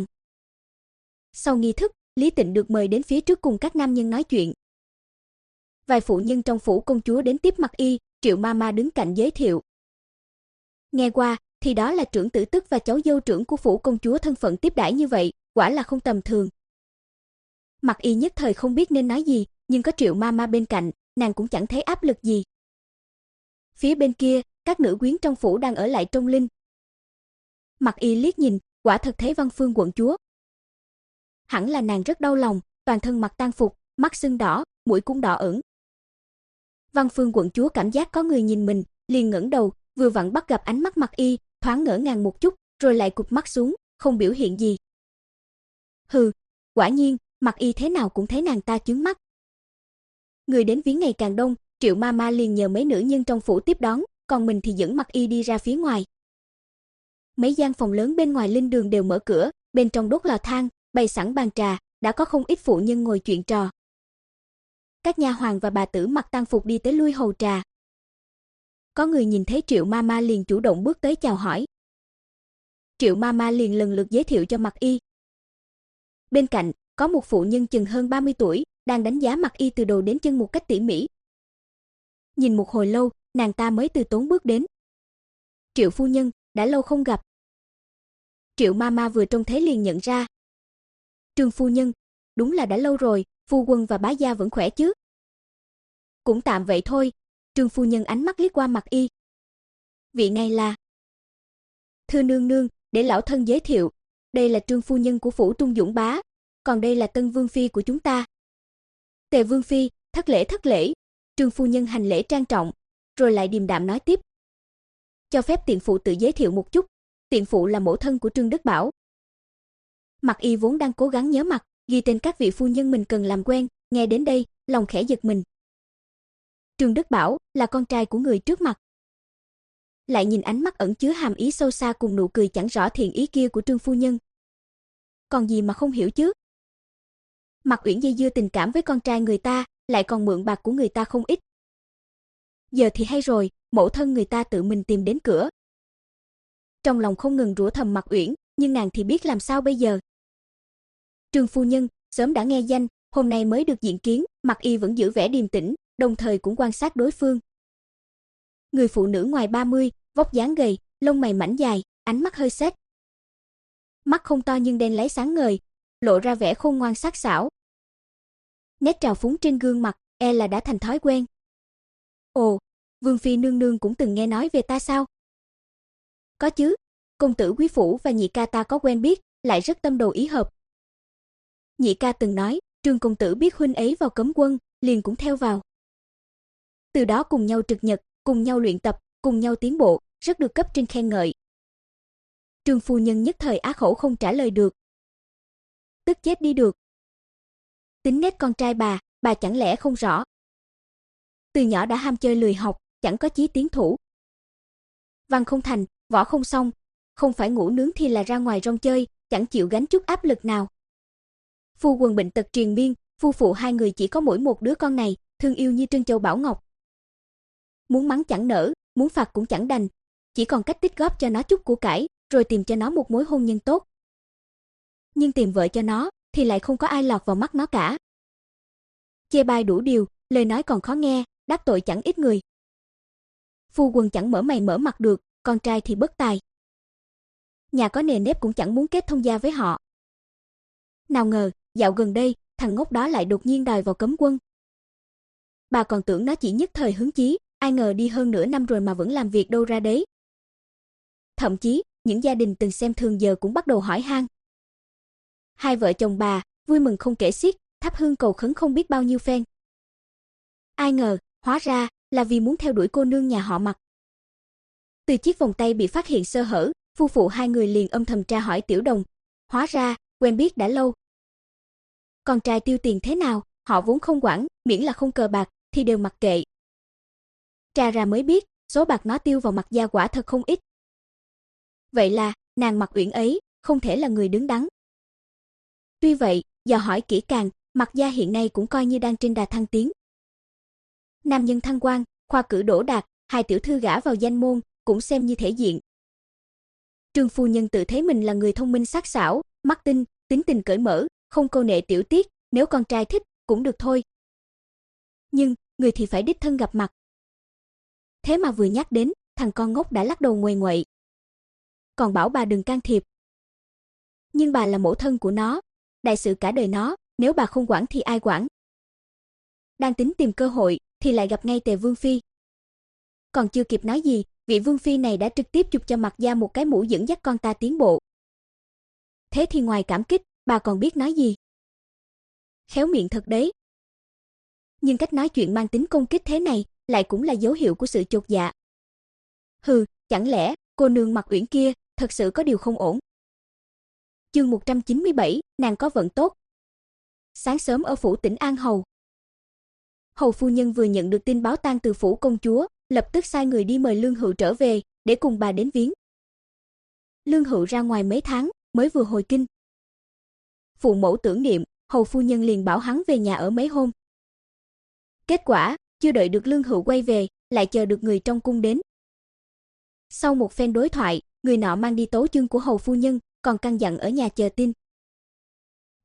S1: Sau nghi thức, Lý Tịnh được mời đến phía trước cùng các nam nhân nói chuyện. Vài phụ nhân trong phủ công chúa đến tiếp Mặc Y, Triệu Ma Ma đứng cạnh giới thiệu. Nghe qua, thì đó là trưởng tử tức và cháu dâu trưởng của phủ công chúa, thân phận tiếp đãi như vậy, quả là không tầm thường. Mặc Y nhất thời không biết nên nói gì, nhưng có Triệu Ma Ma bên cạnh, nàng cũng chẳng thấy áp lực gì. Phía bên kia, các nữ quyến trong phủ đang ở lại trong linh. Mặc Y liếc nhìn, quả thật thấy Văn Phương quận chúa. Hẳn là nàng rất đau lòng, toàn thân mặc tang phục, mắt sưng đỏ, mũi cũng đỏ ửng. Văn Phương quận chúa cảm giác có người nhìn mình, liền ngẩng đầu, vừa vặn bắt gặp ánh mắt Mặc Y, thoáng ngỡ ngàng một chút, rồi lại cụp mắt xuống, không biểu hiện gì. Hừ, quả nhiên, Mặc Y thế nào cũng thấy nàng ta chướng mắt. Người đến viếng ngày càng đông, Triệu Ma Ma liền nhờ mấy nữ nhân trong phủ tiếp đón, còn mình thì dẫn Mặc Y đi ra phía ngoài. Mấy gian phòng lớn bên ngoài linh đường đều mở cửa, bên trong đốt lò than, bày sẵn bàn trà, đã có không ít phụ nhân ngồi chuyện trò. Các nha hoàn và bà tử mặc tang phục đi tới lui hầu trà. Có người nhìn thấy Triệu Ma Ma liền chủ động bước tới chào hỏi. Triệu Ma Ma liền lần lượt giới thiệu cho Mặc Y. Bên cạnh, có một phụ nhân chừng hơn ba mươi tuổi, đang đánh giá Mặc Y từ đầu đến chân một cách tỉ mỉ. Nhìn một hồi lâu, nàng ta mới từ tốn bước đến. Triệu phu nhân, đã lâu không gặp. Triệu Mama vừa trông thấy liền nhận ra. Trương phu nhân, đúng là đã lâu rồi, phu quân và bá gia vẫn khỏe chứ? Cũng tạm vậy thôi. Trương phu nhân ánh mắt liếc qua Mặc Y. Vị này là... Thưa nương nương, để lão thân giới thiệu, đây là Trương phu nhân của phủ Trung Dũng bá, còn đây là Tân vương phi của chúng ta. Tề vương phi, thất lễ thất lễ. Trương phu nhân hành lễ trang trọng, rồi lại điềm đạm nói tiếp. Cho phép tiện phụ tự giới thiệu một chút, tiện phụ là mẫu thân của Trương Đức Bảo. Mặc Y vốn đang cố gắng nhớ mặt, ghi tên các vị phu nhân mình cần làm quen, nghe đến đây, lòng khẽ giật mình. Trương Đức Bảo là con trai của người trước mặt. Lại nhìn ánh mắt ẩn chứa hàm ý sâu xa cùng nụ cười chẳng rõ thiện ý kia của Trương phu nhân. Còn gì mà không hiểu chứ? Mặc Uyển dây dưa tình cảm với con trai người ta, lại còn mượn bạc của người ta không ít. Giờ thì hay rồi, mẫu thân người ta tự mình tìm đến cửa. Trong lòng không ngừng rủa thầm Mặc Uyển, nhưng nàng thì biết làm sao bây giờ. Trương phu nhân, sớm đã nghe danh, hôm nay mới được diện kiến, Mặc Y vẫn giữ vẻ điềm tĩnh, đồng thời cũng quan sát đối phương. Người phụ nữ ngoài ba mươi, vóc dáng gầy, lông mày mảnh dài, ánh mắt hơi sét. Mắt không to nhưng đen láy sáng ngời, lộ ra vẻ khôn ngoan sắc sảo. Nét trào phúng trên gương mặt, e là đã thành thói quen. Ồ, vương phi nương nương cũng từng nghe nói về ta sao? Có chứ, công tử quý phủ và nhị ca ta có quen biết, lại rất tâm đầu ý hợp. Nhị ca từng nói, Trương công tử biết huynh ấy vào cấm quân, liền cũng theo vào. Từ đó cùng nhau trực nhật, cùng nhau luyện tập, cùng nhau tiến bộ, rất được cấp trên khen ngợi. Trương phu nhân nhất thời á khẩu không trả lời được. Tức chết đi được. Tính nết con trai bà, bà chẳng lẽ không rõ. Từ nhỏ đã ham chơi lười học, chẳng có chí tiến thủ. Văn không thành, võ không xong, không phải ngủ nướng thì là ra ngoài rong chơi, chẳng chịu gánh chút áp lực nào. Phu quân bệnh tật triền miên, phu phụ hai người chỉ có mỗi một đứa con này, thương yêu như trân châu bảo ngọc. Muốn mắng chẳng nỡ, muốn phạt cũng chẳng đành, chỉ còn cách tích góp cho nó chút của cải, rồi tìm cho nó một mối hôn nhân tốt. Nhưng tìm vợ cho nó thì lại không có ai lọt vào mắt nó cả. Chê bai đủ điều, lời nói còn khó nghe, đắc tội chẳng ít người. Phu quân chẳng mở mày mở mặt được, con trai thì bất tài. Nhà có nề nếp cũng chẳng muốn kết thông gia với họ. Nào ngờ, dạo gần đây, thằng ngốc đó lại đột nhiên đòi vào cấm quân. Bà còn tưởng nó chỉ nhất thời hứng chí, ai ngờ đi hơn nửa năm rồi mà vẫn làm việc đâu ra đấy. Thậm chí, những gia đình từng xem thường giờ cũng bắt đầu hỏi han. Hai vợ chồng bà, vui mừng không kể xiết, thắp hương cầu khấn không biết bao nhiêu phen. Ai ngờ, hóa ra, là vì muốn theo đuổi cô nương nhà họ Mặc. Từ chiếc vòng tay bị phát hiện sơ hở, phu phụ hai người liền âm thầm tra hỏi Tiểu Đồng. Hóa ra, quen biết đã lâu. Con trai tiêu tiền thế nào, họ vốn không quản, miễn là không cờ bạc, thì đều mặc kệ. Tra ra mới biết, số bạc nó tiêu vào Mặc gia quả thật không ít. Vậy là, nàng Mặc Uyển ấy, không thể là người đứng đắn. Tuy vậy, dò hỏi kỹ càng, Mặc gia hiện nay cũng coi như đang trên đà thăng tiến. Nam nhân thăng quan, khoa cử đỗ đạt, hai tiểu thư gả vào danh môn, cũng xem như thể diện. Trương phu nhân tự thấy mình là người thông minh sắc sảo, mắt tinh, tính tình cởi mở, không câu nệ tiểu tiết, nếu con trai thích, cũng được thôi. Nhưng, người thì phải đích thân gặp mặt. Thế mà vừa nhắc đến, thằng con ngốc đã lắc đầu nguầy nguậy. Còn bảo bà đừng can thiệp. Nhưng bà là mẫu thân của nó, đại sự cả đời nó, nếu bà không quản thì ai quản. Đang tính tìm cơ hội, thì lại gặp ngay Tề Vương Phi. Còn chưa kịp nói gì, vị Vương Phi này đã trực tiếp chụp cho Mặc gia một cái mũ dẫn dắt con ta tiến bộ. Thế thì ngoài cảm kích, bà còn biết nói gì? Khéo miệng thật đấy. Nhưng cách nói chuyện mang tính công kích thế này, lại cũng là dấu hiệu của sự chột dạ. Hừ, chẳng lẽ, cô nương Mặc Uyển kia, thật sự có điều không ổn? Chương một trăm chín mươi bảy, nàng có vận tốt. Sáng sớm ở phủ Tỉnh An Hầu. Hầu phu nhân vừa nhận được tin báo tang từ phủ công chúa, lập tức sai người đi mời Lương Hữu trở về, để cùng bà đến viếng. Lương Hữu ra ngoài mấy tháng, mới vừa hồi kinh. Phụ mẫu tưởng niệm, hầu phu nhân liền bảo hắn về nhà ở mấy hôm. Kết quả, chưa đợi được Lương Hữu quay về, lại chờ được người trong cung đến. Sau một phen đối thoại, người nọ mang đi tấu chương của hầu phu nhân, còn căn dặn ở nhà chờ tin.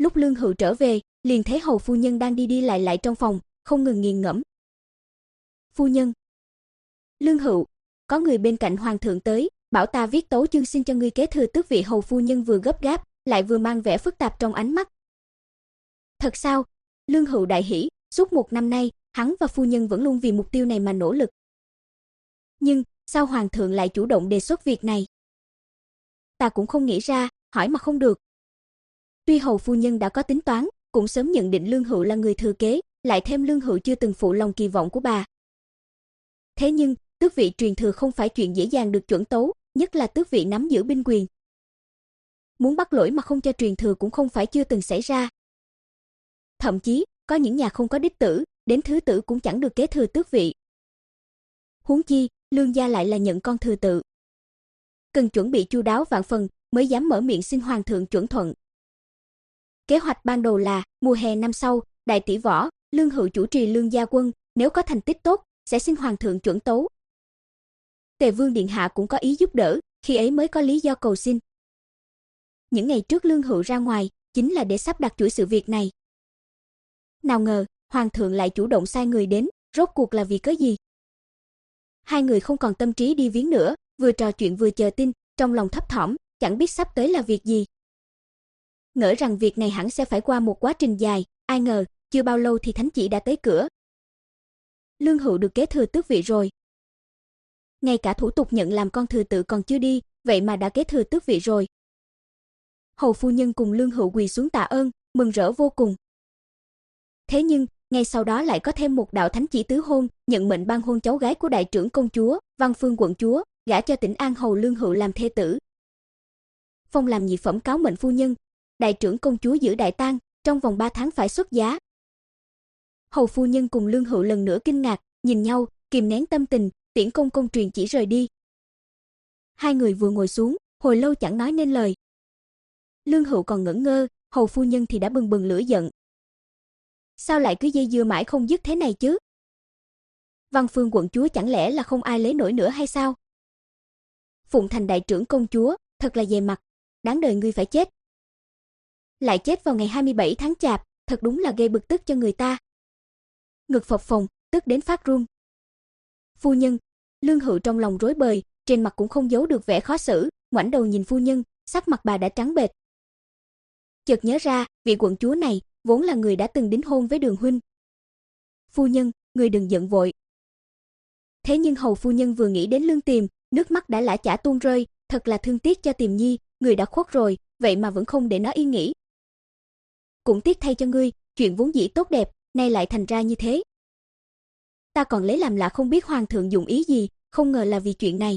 S1: Lúc Lương Hữu trở về, liền thấy hầu phu nhân đang đi đi lại lại trong phòng, không ngừng nghiền ngẫm. Phu nhân. Lương Hữu, có người bên cạnh hoàng thượng tới, bảo ta viết tấu chương xin cho ngươi kế thừa tước vị. Hầu phu nhân vừa gấp gáp, lại vừa mang vẻ phức tạp trong ánh mắt. Thật sao? Lương Hữu đại hỉ, suốt một năm nay, hắn và phu nhân vẫn luôn vì mục tiêu này mà nỗ lực. Nhưng, sao hoàng thượng lại chủ động đề xuất việc này? Ta cũng không nghĩ ra, hỏi mà không được. Tuy hầu phu nhân đã có tính toán, cũng sớm nhận định Lương Hữu là người thừa kế, lại thêm Lương Hữu chưa từng phụ lòng kỳ vọng của bà. Thế nhưng, tước vị truyền thừa không phải chuyện dễ dàng được chuẩn tấu, nhất là tước vị nắm giữ binh quyền. Muốn bắt lỗi mà không cho truyền thừa cũng không phải chưa từng xảy ra. Thậm chí, có những nhà không có đích tử, đến thứ tử cũng chẳng được kế thừa tước vị. Huống chi, Lương gia lại là nhận con thừa tự. Cần chuẩn bị chu đáo vạn phần mới dám mở miệng xin hoàng thượng chuẩn thuận. Kế hoạch ban đầu là, mùa hè năm sau, đại tỷ võ, Lương Hữu chủ trì Lương gia quân, nếu có thành tích tốt, sẽ xin hoàng thượng chuẩn tấu. Tề Vương điện hạ cũng có ý giúp đỡ, khi ấy mới có lý do cầu xin. Những ngày trước Lương Hữu ra ngoài, chính là để sắp đặt chuỗi sự việc này. Nào ngờ, hoàng thượng lại chủ động sai người đến, rốt cuộc là vì cớ gì? Hai người không còn tâm trí đi viếng nữa, vừa trò chuyện vừa chờ tin, trong lòng thấp thỏm, chẳng biết sắp tới là việc gì. Ngỡ rằng việc này hẳn sẽ phải qua một quá trình dài, ai ngờ, chưa bao lâu thì thánh chỉ đã tới cửa. Lương Hữu được kế thừa tước vị rồi. Ngay cả thủ tục nhận làm con thừa tự còn chưa đi, vậy mà đã kế thừa tước vị rồi. Hầu phu nhân cùng Lương Hữu quỳ xuống tạ ơn, mừng rỡ vô cùng. Thế nhưng, ngay sau đó lại có thêm một đạo thánh chỉ tứ hôn, nhận mệnh ban hôn cháu gái của đại trưởng công chúa, Văn Phương quận chúa, gả cho Tỉnh An hầu Lương Hữu làm thê tử. Phong làm nhị phẩm cáo mệnh phu nhân, đại trưởng công chúa giữ đại tang, trong vòng ba tháng phải xuất giá. Hầu phu nhân cùng Lương Hữu lần nữa kinh ngạc, nhìn nhau, kìm nén tâm tình, tiễn công công truyền chỉ rời đi. Hai người vừa ngồi xuống, hồi lâu chẳng nói nên lời. Lương Hữu còn ngẩn ngơ, hầu phu nhân thì đã bừng bừng lửa giận. Sao lại cứ dây dưa mãi không dứt thế này chứ? Văn Phương quận chúa chẳng lẽ là không ai lấy nổi nữa hay sao? Phụng thành đại trưởng công chúa, thật là dè mặt, đáng đời ngươi phải chết. Lại chết vào ngày hai mươi bảy tháng Chạp, thật đúng là gây bực tức cho người ta. Ngực phập phồng, tức đến phát run. Phu nhân, Lương Hữu trong lòng rối bời, trên mặt cũng không giấu được vẻ khó xử, ngoảnh đầu nhìn phu nhân, sắc mặt bà đã trắng bệch. Chợt nhớ ra, vị quận chúa này vốn là người đã từng đính hôn với Đường huynh. Phu nhân, người đừng giận vội. Thế nhưng hầu phu nhân vừa nghĩ đến Lương Tiềm, nước mắt đã lã chả tuôn rơi, thật là thương tiếc cho Tiềm nhi, người đã khuất rồi, vậy mà vẫn không để nó yên nghỉ. Cũng tiếc thay cho ngươi, chuyện vốn dĩ tốt đẹp, nay lại thành ra như thế. Ta còn lấy làm lạ không biết hoàng thượng dụng ý gì, không ngờ là vì chuyện này.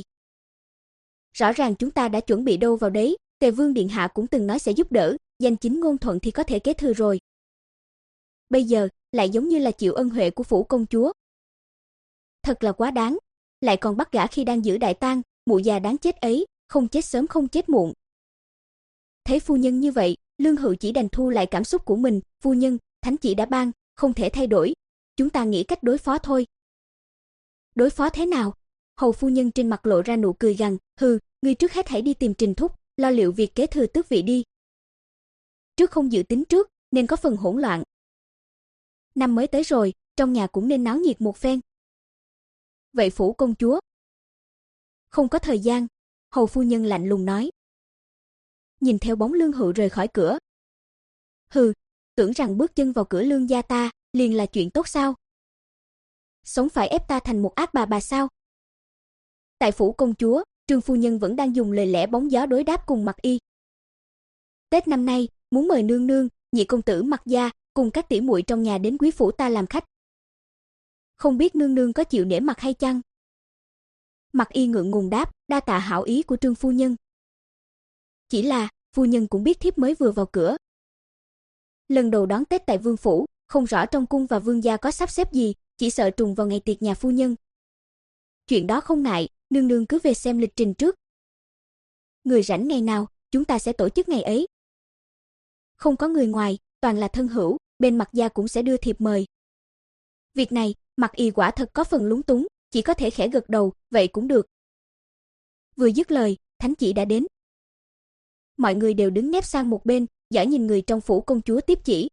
S1: Rõ ràng chúng ta đã chuẩn bị đâu vào đấy, Tề Vương điện hạ cũng từng nói sẽ giúp đỡ, danh chính ngôn thuận thì có thể kế thừa rồi. Bây giờ, lại giống như là chịu ân huệ của phủ công chúa. Thật là quá đáng, lại còn bắt gả khi đang giữ đại tang, mụ già đáng chết ấy, không chết sớm không chết muộn. Thấy phu nhân như vậy, Lương Hữu chỉ đành thu lại cảm xúc của mình, phu nhân, thánh chỉ đã ban, không thể thay đổi, chúng ta nghĩ cách đối phó thôi. Đối phó thế nào? Hầu phu nhân trên mặt lộ ra nụ cười gằn, hừ, ngươi trước hết hãy đi tìm Trình thúc, lo liệu việc kế thừa tước vị đi. Trước không dự tính trước, nên có phần hỗn loạn. Năm mới tới rồi, trong nhà cũng nên náo nhiệt một phen. Vậy phủ công chúa? Không có thời gian, hầu phu nhân lạnh lùng nói. Nhìn theo bóng Lương Hữu rời khỏi cửa. Hừ, tưởng rằng bước chân vào cửa Lương gia ta, liền là chuyện tốt sao? Sống phải ép ta thành một ác bà bà sao? Tại phủ công chúa, Trương phu nhân vẫn đang dùng lời lẽ bóng gió đối đáp cùng Mặc Y. Tết năm nay, muốn mời nương nương, nhị công tử Mặc gia, cùng các tỷ muội trong nhà đến quý phủ ta làm khách. Không biết nương nương có chịu nể mặt hay chăng? Mặc Y ngượng ngùng đáp, đa tạ hảo ý của Trương phu nhân. Chỉ là, phu nhân cũng biết thiếp mới vừa vào cửa. Lần đầu đón Tết tại vương phủ, không rõ trong cung và vương gia có sắp xếp gì, chỉ sợ trùng vào ngày tiệc nhà phu nhân. Chuyện đó không ngại, nương nương cứ về xem lịch trình trước. Người rảnh ngày nào, chúng ta sẽ tổ chức ngày ấy. Không có người ngoài, toàn là thân hữu, bên Mặc gia cũng sẽ đưa thiệp mời. Việc này, Mặc Y quả thật có phần lúng túng, chỉ có thể khẽ gật đầu, vậy cũng được. Vừa dứt lời, thánh chỉ đã đến. Mọi người đều đứng nép sang một bên, giỏi nhìn người trong phủ công chúa tiếp chỉ.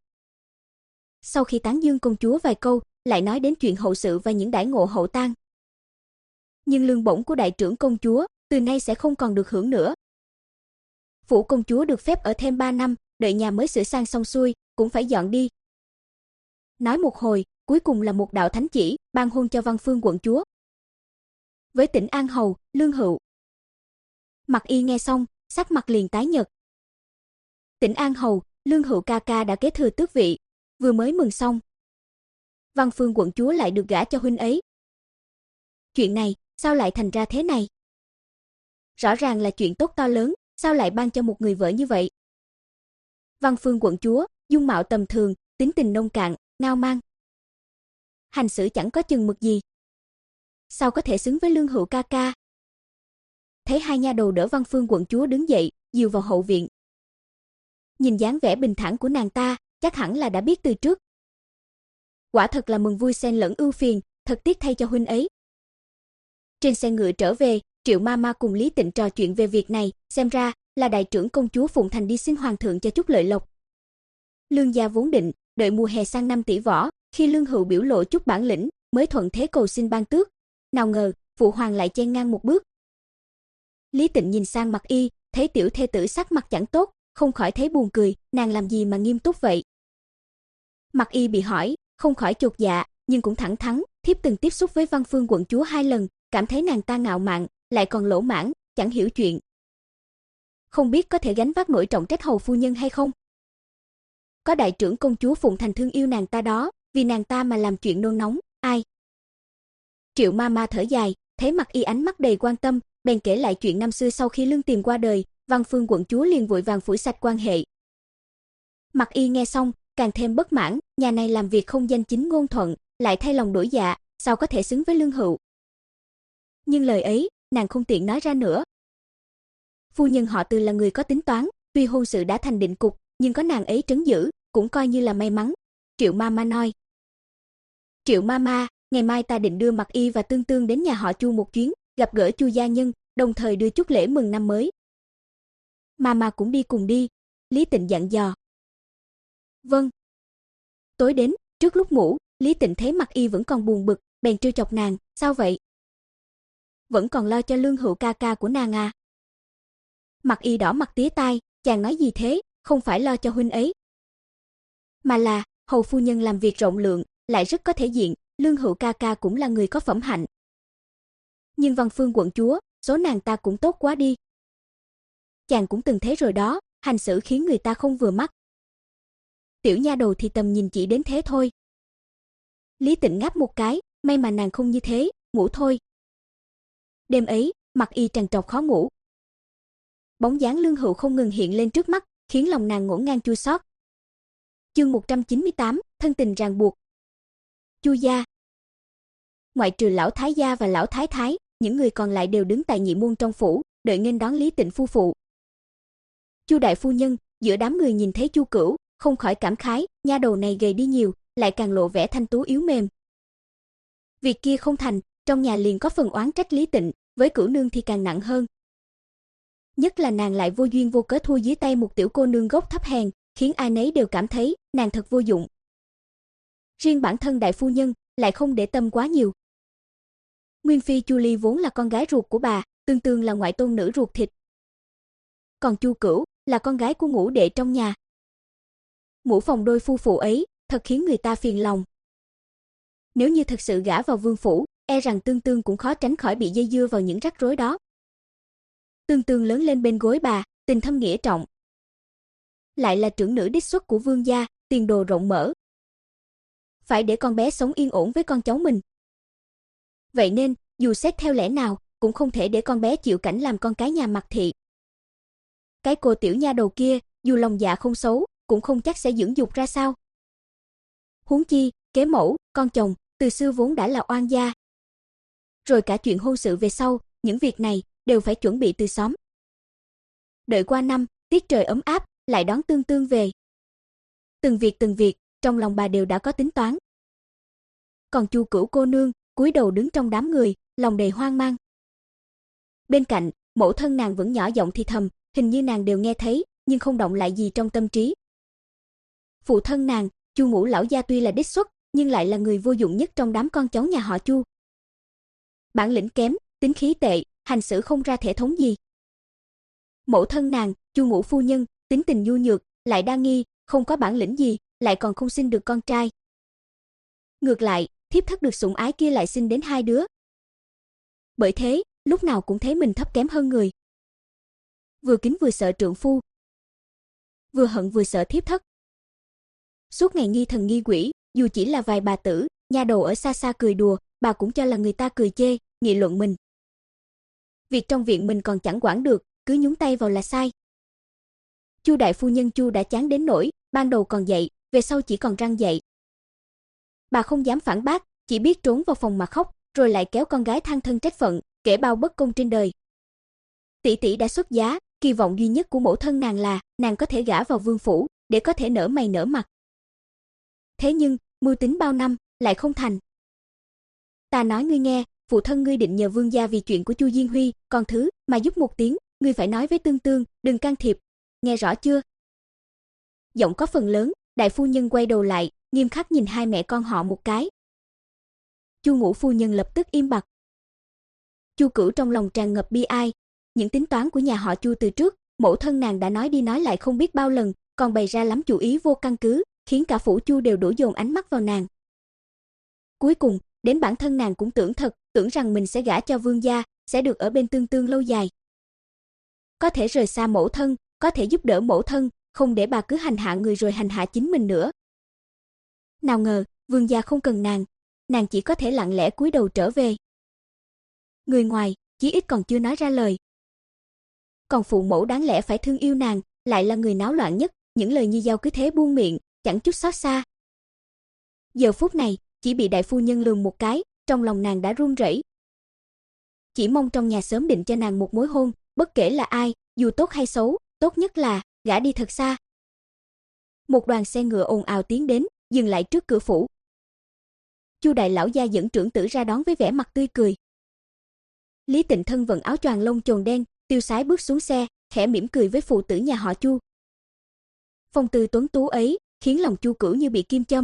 S1: Sau khi tán dương công chúa vài câu, lại nói đến chuyện hậu sự và những đãi ngộ hậu tang. Nhưng lương bổng của đại trưởng công chúa, từ nay sẽ không còn được hưởng nữa. Phủ công chúa được phép ở thêm ba năm, đợi nhà mới sửa sang xong xuôi, cũng phải dọn đi. Nói một hồi, cuối cùng là một đạo thánh chỉ, ban hôn cho Văn Phương quận chúa. Với Tĩnh An hầu, Lương Hựu. Mặc Y nghe xong, sắc mặt liền tái nhợt. Tĩnh An hầu, Lương Hựu ca ca đã kế thừa tước vị, vừa mới mừng xong. Văn Phương quận chúa lại được gả cho huynh ấy. Chuyện này, sao lại thành ra thế này? Rõ ràng là chuyện tốt to lớn, sao lại ban cho một người vợ như vậy? Văn Phương quận chúa, dung mạo tầm thường, tính tình nông cạn, ngao mang. Hành xử chẳng có chừng mực gì. Sao có thể xứng với Lương Hựu ca ca? Thấy hai nha đầu đỡ Văn Phương quận chúa đứng dậy, dìu vào hậu viện. Nhìn dáng vẻ bình thản của nàng ta, chắc hẳn là đã biết từ trước. Quả thật là mừng vui xen lẫn ưu phiền, thật tiếc thay cho huynh ấy. Trên xe ngựa trở về, Triệu Mama cùng Lý Tịnh trò chuyện về việc này, xem ra là đại trưởng công chúa Phụng Thành đi xin hoàng thượng cho chút lợi lộc. Lương gia vốn định đợi mùa hè sang năm tỷ võ, khi Lương Hựu biểu lộ chút bản lĩnh, mới thuận thế cầu xin ban tước. Nào ngờ, phụ hoàng lại chen ngang một bước. Lý Tịnh nhìn sang Mặc Y, thấy tiểu thê tử sắc mặt chẳng tốt, không khỏi thấy buồn cười, nàng làm gì mà nghiêm túc vậy? Mặc Y bị hỏi, không khỏi chột dạ, nhưng cũng thẳng thắn, thiếp từng tiếp xúc với Văn Phương quận chúa hai lần, cảm thấy nàng ta ngạo mạn, lại còn lỗ mãng, chẳng hiểu chuyện. Không biết có thể gánh vác nổi trọng trách hầu phu nhân hay không? Có đại trưởng công chúa Phụng Thành thương yêu nàng ta đó, vì nàng ta mà làm chuyện nôn nóng, ai? Triệu Mama thở dài, thấy Mặc Y ánh mắt đầy quan tâm, bèn kể lại chuyện năm xưa sau khi Lương Tiềm qua đời, Văn Phương quận chúa liền vội vàng phủi sạch quan hệ. Mặc Y nghe xong, càng thêm bất mãn, nhà này làm việc không danh chính ngôn thuận, lại thay lòng đổi dạ, sao có thể xứng với Lương Hựu? Nhưng lời ấy, nàng không tiện nói ra nữa. Phu nhân họ Từ là người có tính toán, tuy hôn sự đã thành định cục, nhưng có nàng ấy trấn giữ, cũng coi như là may mắn. Triệu Mama nói. Triệu Mama, ngày mai ta định đưa Mặc Y và Tương Tương đến nhà họ Chu một chuyến, gặp gỡ Chu gia nhân, đồng thời đưa chút lễ mừng năm mới. Mama cũng đi cùng đi, Lý Tịnh dặn dò. Vâng. Tối đến, trước lúc ngủ, Lý Tịnh thấy Mặc Y vẫn còn buồn bực, bèn trêu chọc nàng, sao vậy? Vẫn còn lo cho Lương Hựu ca ca của nàng à? Mặc Y đỏ mặt tía tai, chàng nói gì thế, không phải lo cho huynh ấy, mà là hầu phu nhân làm việc rộng lượng, lại rất có thể diện, Lương Hựu ca ca cũng là người có phẩm hạnh. Nhưng Văn Phương quận chúa, số nàng ta cũng tốt quá đi. Chàng cũng từng thấy rồi đó, hành xử khiến người ta không vừa mắt. Tiểu nha đầu thì tầm nhìn chỉ đến thế thôi. Lý Tịnh ngáp một cái, may mà nàng không như thế, ngủ thôi. Đêm ấy, Mặc Y trằn trọc khó ngủ. Bóng dáng Lương Hựu không ngừng hiện lên trước mắt, khiến lòng nàng ngổn ngang chua xót. Chương một trăm chín mươi tám, thân tình ràng buộc. Chu gia. Ngoại trừ lão thái gia và lão thái thái, những người còn lại đều đứng tại nhị môn trong phủ, đợi nghênh đón Lý Tịnh phu phụ. Chu đại phu nhân, giữa đám người nhìn thấy Chu Cửu, không khỏi cảm khái, nha đầu này gầy đi nhiều, lại càng lộ vẻ thanh tú yếu mềm. Việc kia không thành, trong nhà liền có phần oán trách Lý Tịnh, với Cửu nương thì càng nặng hơn. Nhất là nàng lại vô duyên vô cớ thua dưới tay một tiểu cô nương gốc thấp hèn, khiến ai nấy đều cảm thấy nàng thật vô dụng. Riêng bản thân đại phu nhân lại không để tâm quá nhiều. Nguyên phi Chu Ly vốn là con gái ruột của bà, Tương Tương là ngoại tôn nữ ruột thịt. Còn Chu Cửu là con gái của ngũ đệ trong nhà. Ngũ phòng đôi phu phụ ấy, thật khiến người ta phiền lòng. Nếu như thật sự gả vào vương phủ, e rằng Tương Tương cũng khó tránh khỏi bị dây dưa vào những rắc rối đó. Tương Tương lớn lên bên gối bà, tình thâm nghĩa trọng. Lại là trưởng nữ đích xuất của vương gia, tiền đồ rộng mở. Phải để con bé sống yên ổn với con cháu mình. Vậy nên, dù xét theo lẽ nào, cũng không thể để con bé chịu cảnh làm con cái nhà Mặc thị. Cái cô tiểu nha đầu kia, dù lòng dạ không xấu, cũng không chắc sẽ dưỡng dục ra sao. Huống chi, kế mẫu, con chồng, từ xưa vốn đã là oan gia. Rồi cả chuyện hôn sự về sau, những việc này đều phải chuẩn bị từ sớm. Đợi qua năm, tiết trời ấm áp, lại đón Tương Tương về. Từng việc từng việc, trong lòng bà đều đã có tính toán. Còn Chu Cửu cô nương, cúi đầu đứng trong đám người, lòng đầy hoang mang. Bên cạnh, mẫu thân nàng vẫn nhỏ giọng thì thầm, hình như nàng đều nghe thấy, nhưng không động lại gì trong tâm trí. Phụ thân nàng, Chu Ngũ lão gia tuy là đích xuất, nhưng lại là người vô dụng nhất trong đám con cháu nhà họ Chu. Bản lĩnh kém, tính khí tệ, hành xử không ra thể thống gì. Mẫu thân nàng, Chu Ngũ phu nhân, tính tình nhu nhược, lại đa nghi, không có bản lĩnh gì, lại còn không sinh được con trai. Ngược lại, thiếp thất được sủng ái kia lại sinh đến hai đứa. Bởi thế, lúc nào cũng thấy mình thấp kém hơn người. Vừa kính vừa sợ trượng phu, vừa hận vừa sợ thiếp thất. Suốt ngày nghi thần nghi quỷ, dù chỉ là vài bà tử, nha đầu ở xa xa cười đùa, bà cũng cho là người ta cười chê, nghị luận mình. Việc trong viện mình còn chẳng quản được, cứ nhúng tay vào là sai. Chu đại phu nhân Chu đã chán đến nỗi, ban đầu còn dậy, về sau chỉ còn răng dậy. Bà không dám phản bác, chỉ biết trốn vào phòng mà khóc, rồi lại kéo con gái than thân trách phận, kể bao bất công trên đời. Tỷ tỷ đã xuất giá, kỳ vọng duy nhất của mẫu thân nàng là nàng có thể gả vào vương phủ, để có thể nở mày nở mặt. Thế nhưng, mưu tính bao năm, lại không thành. Ta nói ngươi nghe, phụ thân ngươi định nhờ vương gia vì chuyện của Chu Diên Huy, còn thứ mà giúp một tiếng, ngươi phải nói với Tương Tương, đừng can thiệp. Nghe rõ chưa? Giọng có phần lớn, đại phu nhân quay đầu lại, nghiêm khắc nhìn hai mẹ con họ một cái. Chu Ngũ phu nhân lập tức im bặt. Chu Cửu trong lòng tràn ngập bi ai, những tính toán của nhà họ Chu từ trước, mẫu thân nàng đã nói đi nói lại không biết bao lần, còn bày ra lắm chủ ý vô căn cứ, khiến cả phủ Chu đều đổ dồn ánh mắt vào nàng. Cuối cùng, đến bản thân nàng cũng tưởng thật, tưởng rằng mình sẽ gả cho vương gia, sẽ được ở bên Tương Tương lâu dài. Có thể rời xa mẫu thân, có thể giúp đỡ mẫu thân, không để bà cứ hành hạ người rồi hành hạ chính mình nữa. Nào ngờ, vương gia không cần nàng, nàng chỉ có thể lặng lẽ cúi đầu trở về. Người ngoài, chí ít còn chưa nói ra lời. Còn phụ mẫu đáng lẽ phải thương yêu nàng, lại là người náo loạn nhất, những lời như dao cứ thế buông miệng, chẳng chút xót xa. Giờ phút này, chỉ bị đại phu nhân lườm một cái, trong lòng nàng đã run rẩy. Chỉ mong trong nhà sớm định cho nàng một mối hôn, bất kể là ai, dù tốt hay xấu, tốt nhất là gả đi thật xa. Một đoàn xe ngựa ồn ào tiến đến, dừng lại trước cửa phủ. Chu đại lão gia dẫn trưởng tử ra đón với vẻ mặt tươi cười. Lý Tịnh thân vận áo choàng lông chồn đen, tiêu sái bước xuống xe, khẽ mỉm cười với phụ tử nhà họ Chu. Phong tư tuấn tú ấy, khiến lòng Chu Cửu như bị kim châm.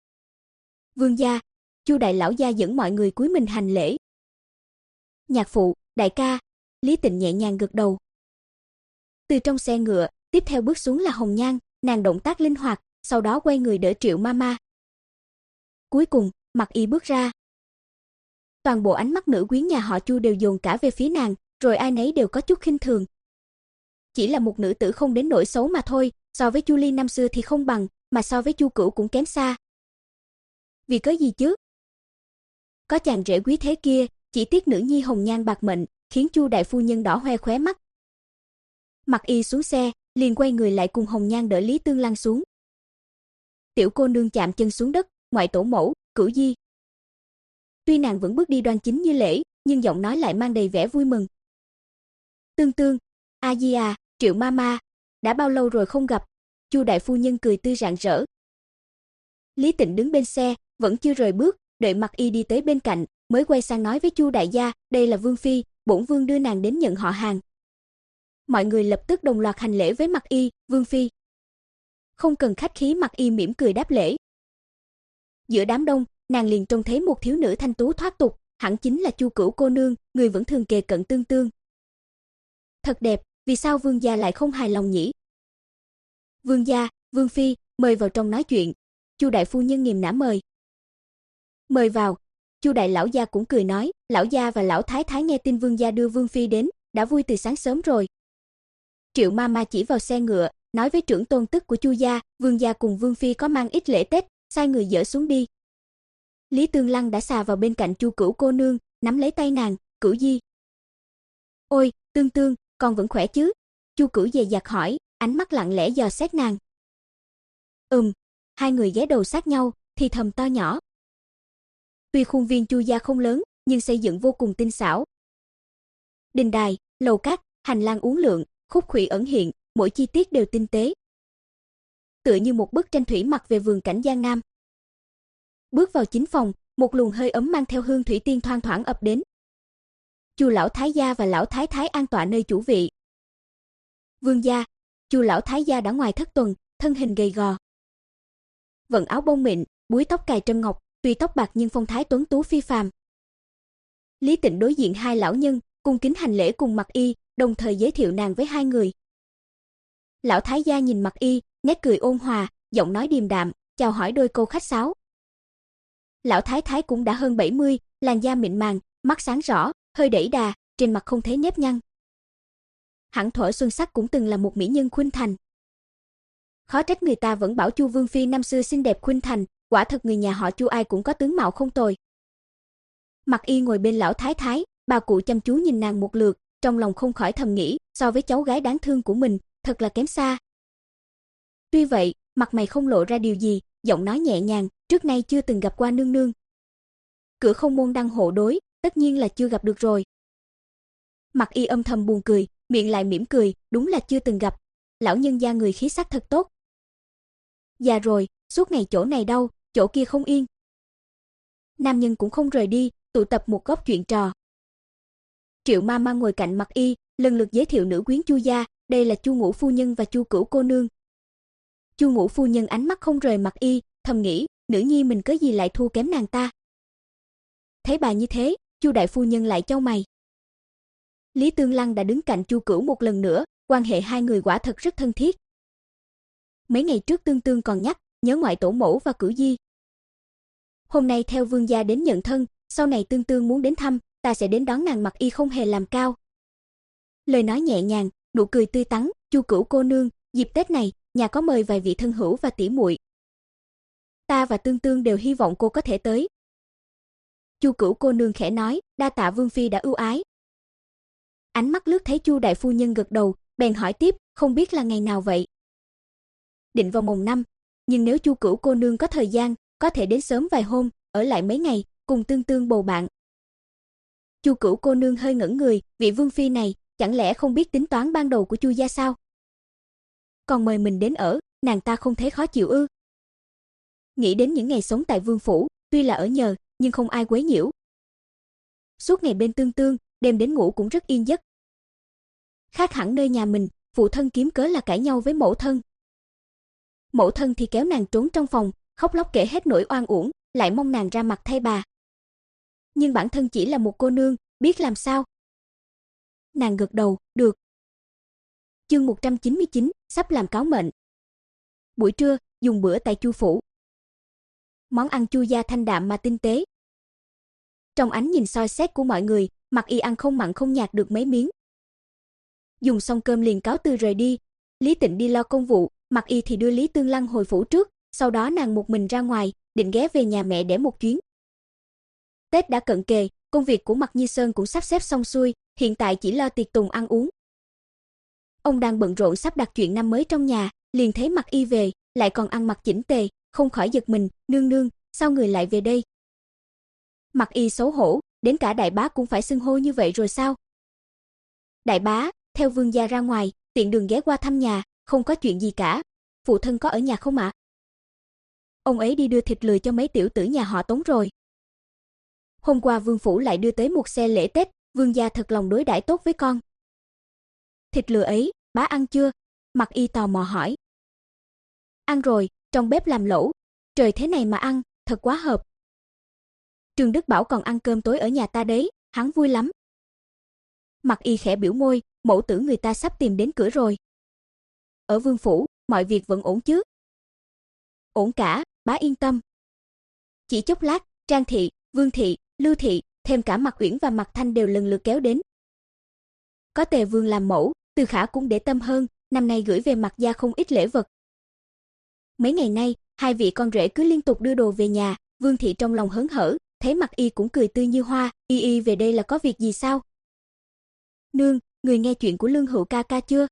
S1: Vương gia, Chu đại lão gia dẫn mọi người cúi mình hành lễ. Nhạc phụ, đại ca, Lý Tịnh nhẹ nhàng gật đầu. Từ trong xe ngựa, tiếp theo bước xuống là Hồng Nhan, nàng động tác linh hoạt, sau đó quay người đỡ Triệu Mama. Cuối cùng, Mặc Y bước ra. Toàn bộ ánh mắt nữ quyến nhà họ Chu đều dồn cả về phía nàng, rồi ai nấy đều có chút khinh thường. Chỉ là một nữ tử không đến nỗi xấu mà thôi, so với Chu Ly năm xưa thì không bằng, mà so với Chu Cửu cũng kém xa. Vì cớ gì chứ? Có chàng rể quý thế kia, chỉ tiếc nữ nhi Hồng Nhan bạc mệnh, khiến Chu đại phu nhân đỏ hoe khóe mắt. Mặc Y xuống xe, liền quay người lại cùng Hồng Nhan đỡ Lý Tương lăn xuống. Tiểu cô nương chạm chân xuống đất, ngoại tổ mẫu, Cửu Di. Tuy nàng vẫn bước đi đoan chính như lễ, nhưng giọng nói lại mang đầy vẻ vui mừng. Tương Tương, A Di à, Triệu Mama, đã bao lâu rồi không gặp? Chu đại phu nhân cười tươi rạng rỡ. Lý Tịnh đứng bên xe, vẫn chưa rời bước, đợi Mặc Y đi tới bên cạnh, mới quay sang nói với Chu đại gia, đây là vương phi, bổn vương đưa nàng đến nhận họ hàng. Mọi người lập tức đồng loạt hành lễ với Mặc Y, vương phi. Không cần khách khí, Mặc Y mỉm cười đáp lễ. Giữa đám đông, nàng liền trông thấy một thiếu nữ thanh tú thoát tục, hẳn chính là Chu Cửu cô nương, người vẫn thường kề cận Tương Tương. Thật đẹp, vì sao vương gia lại không hài lòng nhỉ? Vương gia, vương phi, mời vào trong nói chuyện. Chu đại phu nhân nghiềm nã mời. Mời vào. Chu đại lão gia cũng cười nói, lão gia và lão thái thái nghe tin vương gia đưa vương phi đến, đã vui từ sáng sớm rồi. Triệu Mama chỉ vào xe ngựa, nói với trưởng tôn tức của Chu gia, vương gia cùng vương phi có mang ít lễ Tết, sai người dỡ xuống đi. Lý Tương Lăng đã xà vào bên cạnh Chu Cửu cô nương, nắm lấy tay nàng, Cửu Di. Ôi, Tương Tương, con vẫn khỏe chứ? Chu Cửu dè dặt hỏi, ánh mắt lặng lẽ dò xét nàng. Ừm, hai người ghé đầu sát nhau, thì thầm to nhỏ. Tuy khuôn viên Chu gia không lớn, nhưng xây dựng vô cùng tinh xảo. Đình đài, lầu cát, hành lang uốn lượn, khúc khuỷu ẩn hiện, mỗi chi tiết đều tinh tế. Tựa như một bức tranh thủy mặc về vườn cảnh Giang Nam. Bước vào chính phòng, một luồng hơi ấm mang theo hương thủy tiên thoang thoảng ập đến. Chu lão thái gia và lão thái thái an tọa nơi chủ vị. Vương gia, Chu lão thái gia đã ngoài thất tuần, thân hình gầy gò. Vận áo bông mịn, búi tóc cài trâm ngọc, tuy tóc bạc nhưng phong thái tuấn tú phi phàm. Lý Tịnh đối diện hai lão nhân, cung kính hành lễ cùng Mặc Y, đồng thời giới thiệu nàng với hai người. Lão thái gia nhìn Mặc Y, nét cười ôn hòa, giọng nói điềm đạm, chào hỏi đôi câu khách sáo. Lão thái thái cũng đã hơn bảy mươi, làn da mịn màng, mắt sáng rõ, hơi đẩy đà, trên mặt không thấy nếp nhăn. Hẳn thuở xuân sắc cũng từng là một mỹ nhân khuynh thành. Khó trách người ta vẫn bảo Chu vương phi năm xưa xinh đẹp khuynh thành, quả thật người nhà họ Chu ai cũng có tướng mạo không tồi. Mặc Y ngồi bên lão thái thái, bà cụ chăm chú nhìn nàng một lượt, trong lòng không khỏi thầm nghĩ, so với cháu gái đáng thương của mình, thật là kém xa. Tuy vậy, mặt mày không lộ ra điều gì, giọng nói nhẹ nhàng, trước nay chưa từng gặp qua nương nương. Cửa không môn đăng hộ đối, tất nhiên là chưa gặp được rồi. Mặc Y âm thầm buồn cười, miệng lại mỉm cười, đúng là chưa từng gặp. Lão nhân gia người khí sắc thật tốt. Già rồi, suốt ngày chỗ này đau, chỗ kia không yên. Nam nhân cũng không rời đi, tụ tập một góc chuyện trò. Triệu ma ma ngồi cạnh Mặc Y, lần lượt giới thiệu nữ quyến Chu gia, đây là Chu ngũ phu nhân và Chu cửu cô nương. Chu ngũ phu nhân ánh mắt không rời Mặc Y, thầm nghĩ, nữ nhi mình cớ gì lại thua kém nàng ta. Thấy bà như thế, Chu đại phu nhân lại chau mày. Lý Tương Lăng đã đứng cạnh Chu cửu một lần nữa, quan hệ hai người quả thật rất thân thiết. Mấy ngày trước Tương Tương còn nhắc, nhớ ngoại tổ mẫu và Cửu Di. Hôm nay theo vương gia đến nhận thân, sau này Tương Tương muốn đến thăm, ta sẽ đến đón nàng. Mặc Y không hề làm cao. Lời nói nhẹ nhàng, nụ cười tươi tắn, Chu cửu cô nương, dịp Tết này, nhà có mời vài vị thân hữu và tỷ muội. Ta và Tương Tương đều hy vọng cô có thể tới. Chu cửu cô nương khẽ nói, đa tạ vương phi đã ưu ái. Ánh mắt lướt thấy Chu đại phu nhân gật đầu, bèn hỏi tiếp, không biết là ngày nào vậy? Định vào mồng năm, nhưng nếu Chu cửu cô nương có thời gian, có thể đến sớm vài hôm, ở lại mấy ngày, cùng Tương Tương bầu bạn. Chu cửu cô nương hơi ngẩn người, vị vương phi này, chẳng lẽ không biết tính toán ban đầu của Chu gia sao? Còn mời mình đến ở, nàng ta không thấy khó chịu ư? Nghĩ đến những ngày sống tại vương phủ, tuy là ở nhờ, nhưng không ai quấy nhiễu. Suốt ngày bên Tương Tương, đêm đến ngủ cũng rất yên giấc. Khác hẳn nơi nhà mình, phụ thân kiếm cớ là cãi nhau với mẫu thân. Mẫu thân thì kéo nàng trốn trong phòng, khóc lóc kể hết nỗi oan uổng, lại mong nàng ra mặt thay bà. Nhưng bản thân chỉ là một cô nương, biết làm sao? Nàng gật đầu, được. Chương một trăm chín mươi chín, sắp làm cáo mệnh. Buổi trưa, dùng bữa tại Chu phủ. Món ăn Chu gia thanh đạm mà tinh tế. Trong ánh nhìn soi xét của mọi người, Mặc Y ăn không mặn không nhạt được mấy miếng. Dùng xong cơm liền cáo từ rời đi. Lý Tịnh đi lo công vụ, Mặc Y thì đưa Lý Tương Lăng hồi phủ trước, sau đó nàng một mình ra ngoài, định ghé về nhà mẹ để một chuyến. Tết đã cận kề, công việc của Mặc Nhi Sơn cũng sắp xếp xong xuôi, hiện tại chỉ lo tiệc tùng ăn uống. Ông đang bận rộn sắp đặt chuyện năm mới trong nhà, liền thấy Mặc Y về, lại còn ăn mặc chỉnh tề, không khỏi giật mình, nương nương, sao người lại về đây? Mặc Y xấu hổ, đến cả đại bá cũng phải xưng hô như vậy rồi sao? Đại bá, theo vương gia ra ngoài, tiện đường ghé qua thăm nhà, không có chuyện gì cả. Phụ thân có ở nhà không ạ? Ông ấy đi đưa thịt lười cho mấy tiểu tử nhà họ Tống rồi. Hôm qua vương phủ lại đưa tới một xe lễ Tết, vương gia thật lòng đối đãi tốt với con. Thịt lừa ấy, bá ăn chưa? Mặc Y tò mò hỏi. Ăn rồi, trong bếp làm lẩu, trời thế này mà ăn, thật quá hợp. Trương Đức bảo còn ăn cơm tối ở nhà ta đấy, hắn vui lắm. Mặc Y khẽ biểu môi, mẫu tử người ta sắp tìm đến cửa rồi. Ở vương phủ, mọi việc vẫn ổn chứ? Ổn cả, bá yên tâm. Chỉ chốc lát, Trang thị, Vương thị, Lưu thị, thêm cả Mạc Uyển và Mạc Thanh đều lần lượt kéo đến. Có Tề Vương làm mẫu, Từ Khả cũng để tâm hơn, năm nay gửi về Mạc gia không ít lễ vật. Mấy ngày nay, hai vị con rể cứ liên tục đưa đồ về nhà, Vương thị trong lòng hớn hở, thấy Mạc Y cũng cười tươi như hoa, Y Y về đây là có việc gì sao? Nương, người nghe chuyện của Lương Hữu ca ca chưa?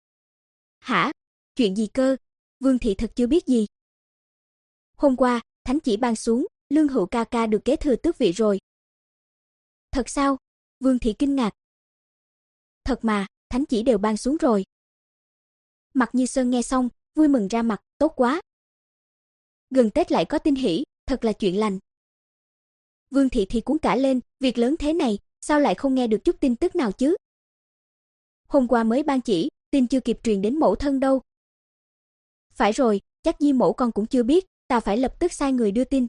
S1: Hả? Chuyện gì cơ? Vương thị thật chưa biết gì. Hôm qua, thánh chỉ ban xuống, Lương Hữu ca ca được kế thừa tước vị rồi. Thật sao? Vương thị kinh ngạc. Thật mà, thánh chỉ đều ban xuống rồi. Mạc Như Sơn nghe xong, vui mừng ra mặt, tốt quá. Gần Tết lại có tin hỷ, thật là chuyện lành. Vương thị thì cuốn cả lên, việc lớn thế này, sao lại không nghe được chút tin tức nào chứ? Hôm qua mới ban chỉ, tin chưa kịp truyền đến mẫu thân đâu. Phải rồi, chắc Di mẫu con cũng chưa biết, ta phải lập tức sai người đưa tin.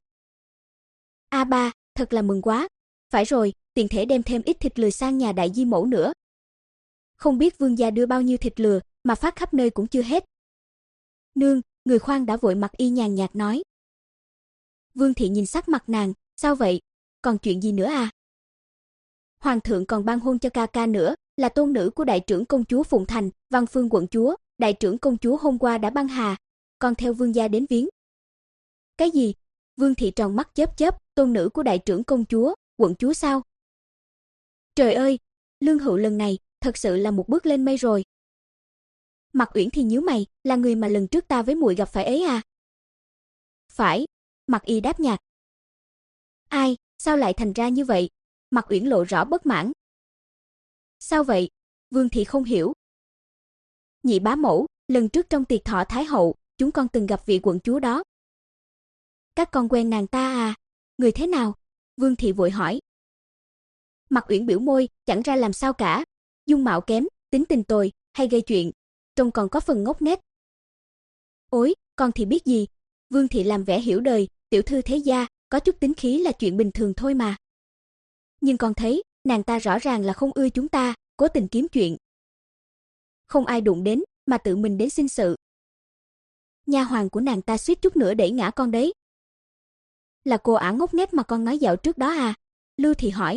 S1: A ba, thật là mừng quá. Phải rồi, tiện thể đem thêm ít thịt lừa sang nhà đại Di mẫu nữa. Không biết vương gia đưa bao nhiêu thịt lừa, mà phát khắp nơi cũng chưa hết. Nương, người khoan đã vội Mặc Y nhàn nhạt nói. Vương thị nhìn sắc mặt nàng, sao vậy? Còn chuyện gì nữa à? Hoàng thượng còn ban hôn cho ca ca nữa, là tôn nữ của đại trưởng công chúa Phụng Thành, Văn Phương quận chúa, đại trưởng công chúa hôm qua đã băng hà, còn theo vương gia đến viếng. Cái gì? Vương thị tròn mắt chớp chớp, tôn nữ của đại trưởng công chúa, quận chúa sao? Trời ơi, Lương Hữu lần này thật sự là một bước lên mây rồi. Mặc Uyển thì nhíu mày, là người mà lần trước ta với muội gặp phải ấy à? Phải, Mặc Y đáp nhạt. Ai, sao lại thành ra như vậy? Mặc Uyển lộ rõ bất mãn. Sao vậy? Vương thị không hiểu. Nhị bá mẫu, lần trước trong tiệc thọ Thái hậu, chúng con từng gặp vị quận chúa đó. Các con quen nàng ta à? Người thế nào? Vương thị vội hỏi. Mặc Uyển biểu môi, chẳng ra làm sao cả. Dung mạo kém, tính tình tồi, hay gây chuyện, trông còn có phần ngốc nghếch. Ôi, con thì biết gì? Vương thị làm vẻ hiểu đời, tiểu thư thế gia, có chút tính khí là chuyện bình thường thôi mà. Nhưng con thấy, nàng ta rõ ràng là không ưa chúng ta, cố tình kiếm chuyện. Không ai đụng đến, mà tự mình đến xin sự. Nha hoàn của nàng ta suýt chút nữa đẩy ngã con đấy. Là cô ả ngốc nghếch mà con nói dạo trước đó à? Lưu thị hỏi.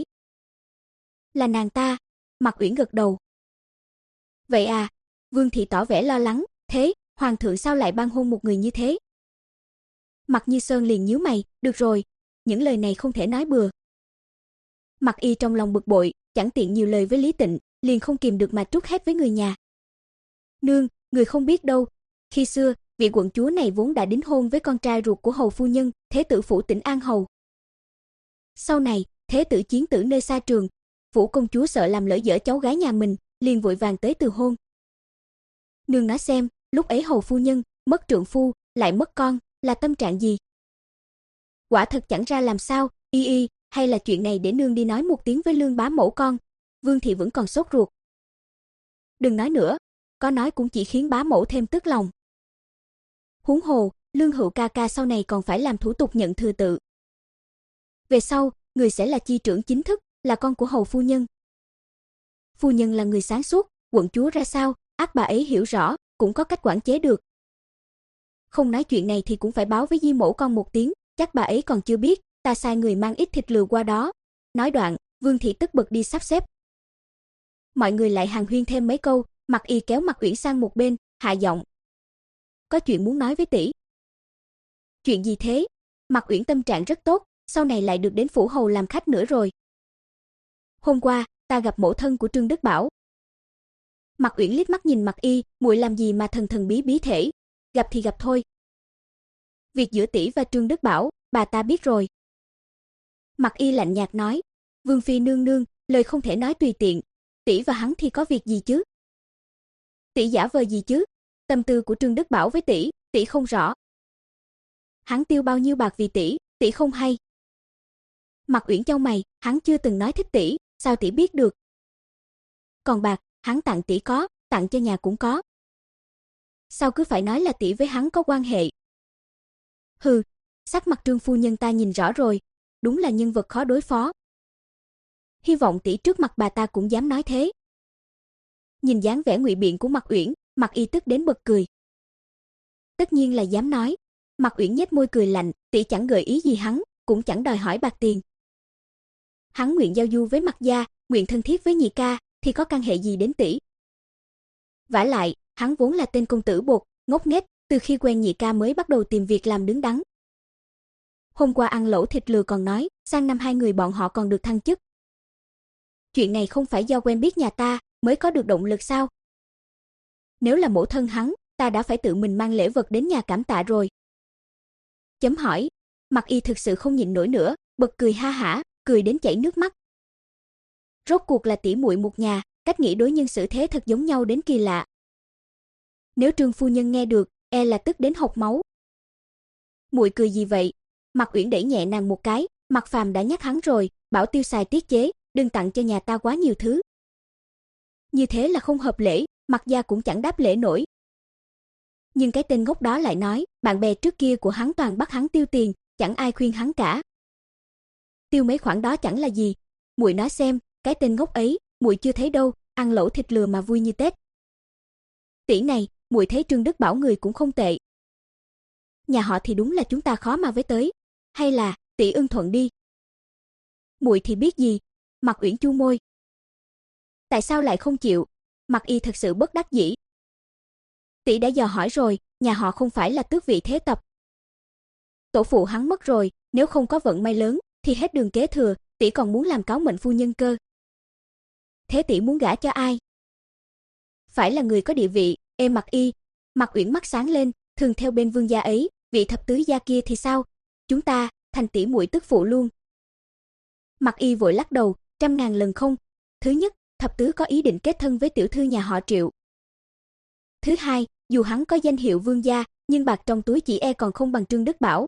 S1: Là nàng ta, Mặc Uyển gật đầu. Vậy à? Vương thị tỏ vẻ lo lắng, thế, hoàng thượng sao lại ban hôn một người như thế? Mặc Như Sơn liền nhíu mày, được rồi, những lời này không thể nói bừa. Mặc Y trong lòng bực bội, chẳng tiện nhiều lời với Lý Tịnh, liền không kìm được mà trút hết với người nhà. Nương, người không biết đâu, khi xưa, vị quận chúa này vốn đã đính hôn với con trai ruột của hầu phu nhân, thế tử phủ Tỉnh An hầu. Sau này, thế tử chiến tử nơi xa trường, phủ công chúa sợ làm lỡ dở cháu gái nhà mình, liền vội vàng tới từ hôn. Nương nói xem, lúc ấy hầu phu nhân mất trượng phu, lại mất con, là tâm trạng gì? Quả thật chẳng ra làm sao, y y, hay là chuyện này để nương đi nói một tiếng với Lương bá mẫu con. Vương thị vẫn còn sốt ruột. Đừng nói nữa, có nói cũng chỉ khiến bá mẫu thêm tức lòng. Huống hồ, Lương Hữu ca ca sau này còn phải làm thủ tục nhận thừa tự. Về sau, người sẽ là chi trưởng chính thức, là con của hầu phu nhân. Phu nhân là người sáng suốt, quận chúa ra sao, ắt bà ấy hiểu rõ, cũng có cách quản chế được. Không nói chuyện này thì cũng phải báo với Di mẫu con một tiếng, chắc bà ấy còn chưa biết, ta sai người mang ít thịt lừa qua đó. Nói đoạn, Vương thị tức bực đi sắp xếp. Mọi người lại hàn huyên thêm mấy câu, Mặc Y kéo Mặc Uyển sang một bên, hạ giọng. Có chuyện muốn nói với tỷ. Chuyện gì thế? Mặc Uyển tâm trạng rất tốt, sau này lại được đến phủ hầu làm khách nữa rồi. Hôm qua, ta gặp mẫu thân của Trương Đức Bảo. Mặc Uyển liếc mắt nhìn Mặc Y, muội làm gì mà thần thần bí bí thể, gặp thì gặp thôi. Việc giữa tỷ và Trương Đức Bảo, bà ta biết rồi. Mặc Y lạnh nhạt nói, Vương phi nương nương, lời không thể nói tùy tiện, tỷ và hắn thì có việc gì chứ? Tỷ giả vờ gì chứ? Tâm tư của Trương Đức Bảo với tỷ, tỷ không rõ. Hắn tiêu bao nhiêu bạc vì tỷ, tỷ không hay. Mặc Uyển chau mày, hắn chưa từng nói thích tỷ, sao tỷ biết được? Còn bạc, hắn tặng tỷ có, tặng cho nhà cũng có. Sao cứ phải nói là tỷ với hắn có quan hệ? Hừ, sắc mặt Trương phu nhân ta nhìn rõ rồi, đúng là nhân vật khó đối phó. Hy vọng tỷ trước mặt bà ta cũng dám nói thế. Nhìn dáng vẻ ngụy biện của Mặc Uyển, Mặc Y tức đến bật cười. Tất nhiên là dám nói. Mặc Uyển nhếch môi cười lạnh, tỷ chẳng gợi ý gì hắn, cũng chẳng đòi hỏi bạc tiền. Hắn nguyện giao du với Mặc gia, nguyện thân thiết với nhị ca, thì có căn hệ gì đến tỷ? Vả lại, hắn vốn là tên công tử bột, ngốc nghếch, từ khi quen nhị ca mới bắt đầu tìm việc làm đứng đắn. Hôm qua ăn lẩu thịt lừa còn nói, sang năm hai người bọn họ còn được thăng chức. Chuyện này không phải do quen biết nhà ta mới có được động lực sao? Nếu là mẫu thân hắn, ta đã phải tự mình mang lễ vật đến nhà cảm tạ rồi. Chấm hỏi, Mặc Y thực sự không nhịn nổi nữa, bật cười ha hả, cười đến chảy nước mắt. Rốt cuộc là tỷ muội một nhà, cách nghĩ đối nhân xử thế thật giống nhau đến kỳ lạ. Nếu Trương phu nhân nghe được, e là tức đến hộc máu. Muội cười gì vậy? Mặc Uyển đẩy nhẹ nàng một cái, Mặc Phàm đã nhắc hắn rồi, bảo tiêu xài tiết chế, đừng tặng cho nhà ta quá nhiều thứ. Như thế là không hợp lễ, Mặc Gia cũng chẳng đáp lễ nổi. Nhưng cái tên ngốc đó lại nói, bạn bè trước kia của hắn toàn bắt hắn tiêu tiền, chẳng ai khuyên hắn cả. Tiêu mấy khoản đó chẳng là gì, muội nói xem, cái tên ngốc ấy, muội chưa thấy đâu, ăn lẩu thịt lừa mà vui như Tết. Tỷ này, muội thấy Trương Đức Bảo người cũng không tệ. Nhà họ thì đúng là chúng ta khó mà với tới, hay là tỷ ưng thuận đi. Muội thì biết gì, Mạc Uyển chu môi. Tại sao lại không chịu? Mạc Y thật sự bất đắc dĩ. Tỷ đã dò hỏi rồi, nhà họ không phải là tước vị thế tập. Tổ phụ hắn mất rồi, nếu không có vận may lớn thì hết đường kế thừa, tỷ còn muốn làm cáo mệnh phu nhân cơ. Thế tỷ muốn gả cho ai? Phải là người có địa vị. Ê Mạc Y, Mạc Uyển mắt sáng lên, thường theo bên Vương gia ấy, vị thập tứ gia kia thì sao? Chúng ta thành tỷ muội tức phụ luôn. Mạc Y vội lắc đầu, trăm ngàn lần không. Thứ nhất, thập tứ có ý định kết thân với tiểu thư nhà họ Triệu. Thứ hai, dù hắn có danh hiệu vương gia, nhưng bạc trong túi chỉ e còn không bằng Trương Đức Bảo.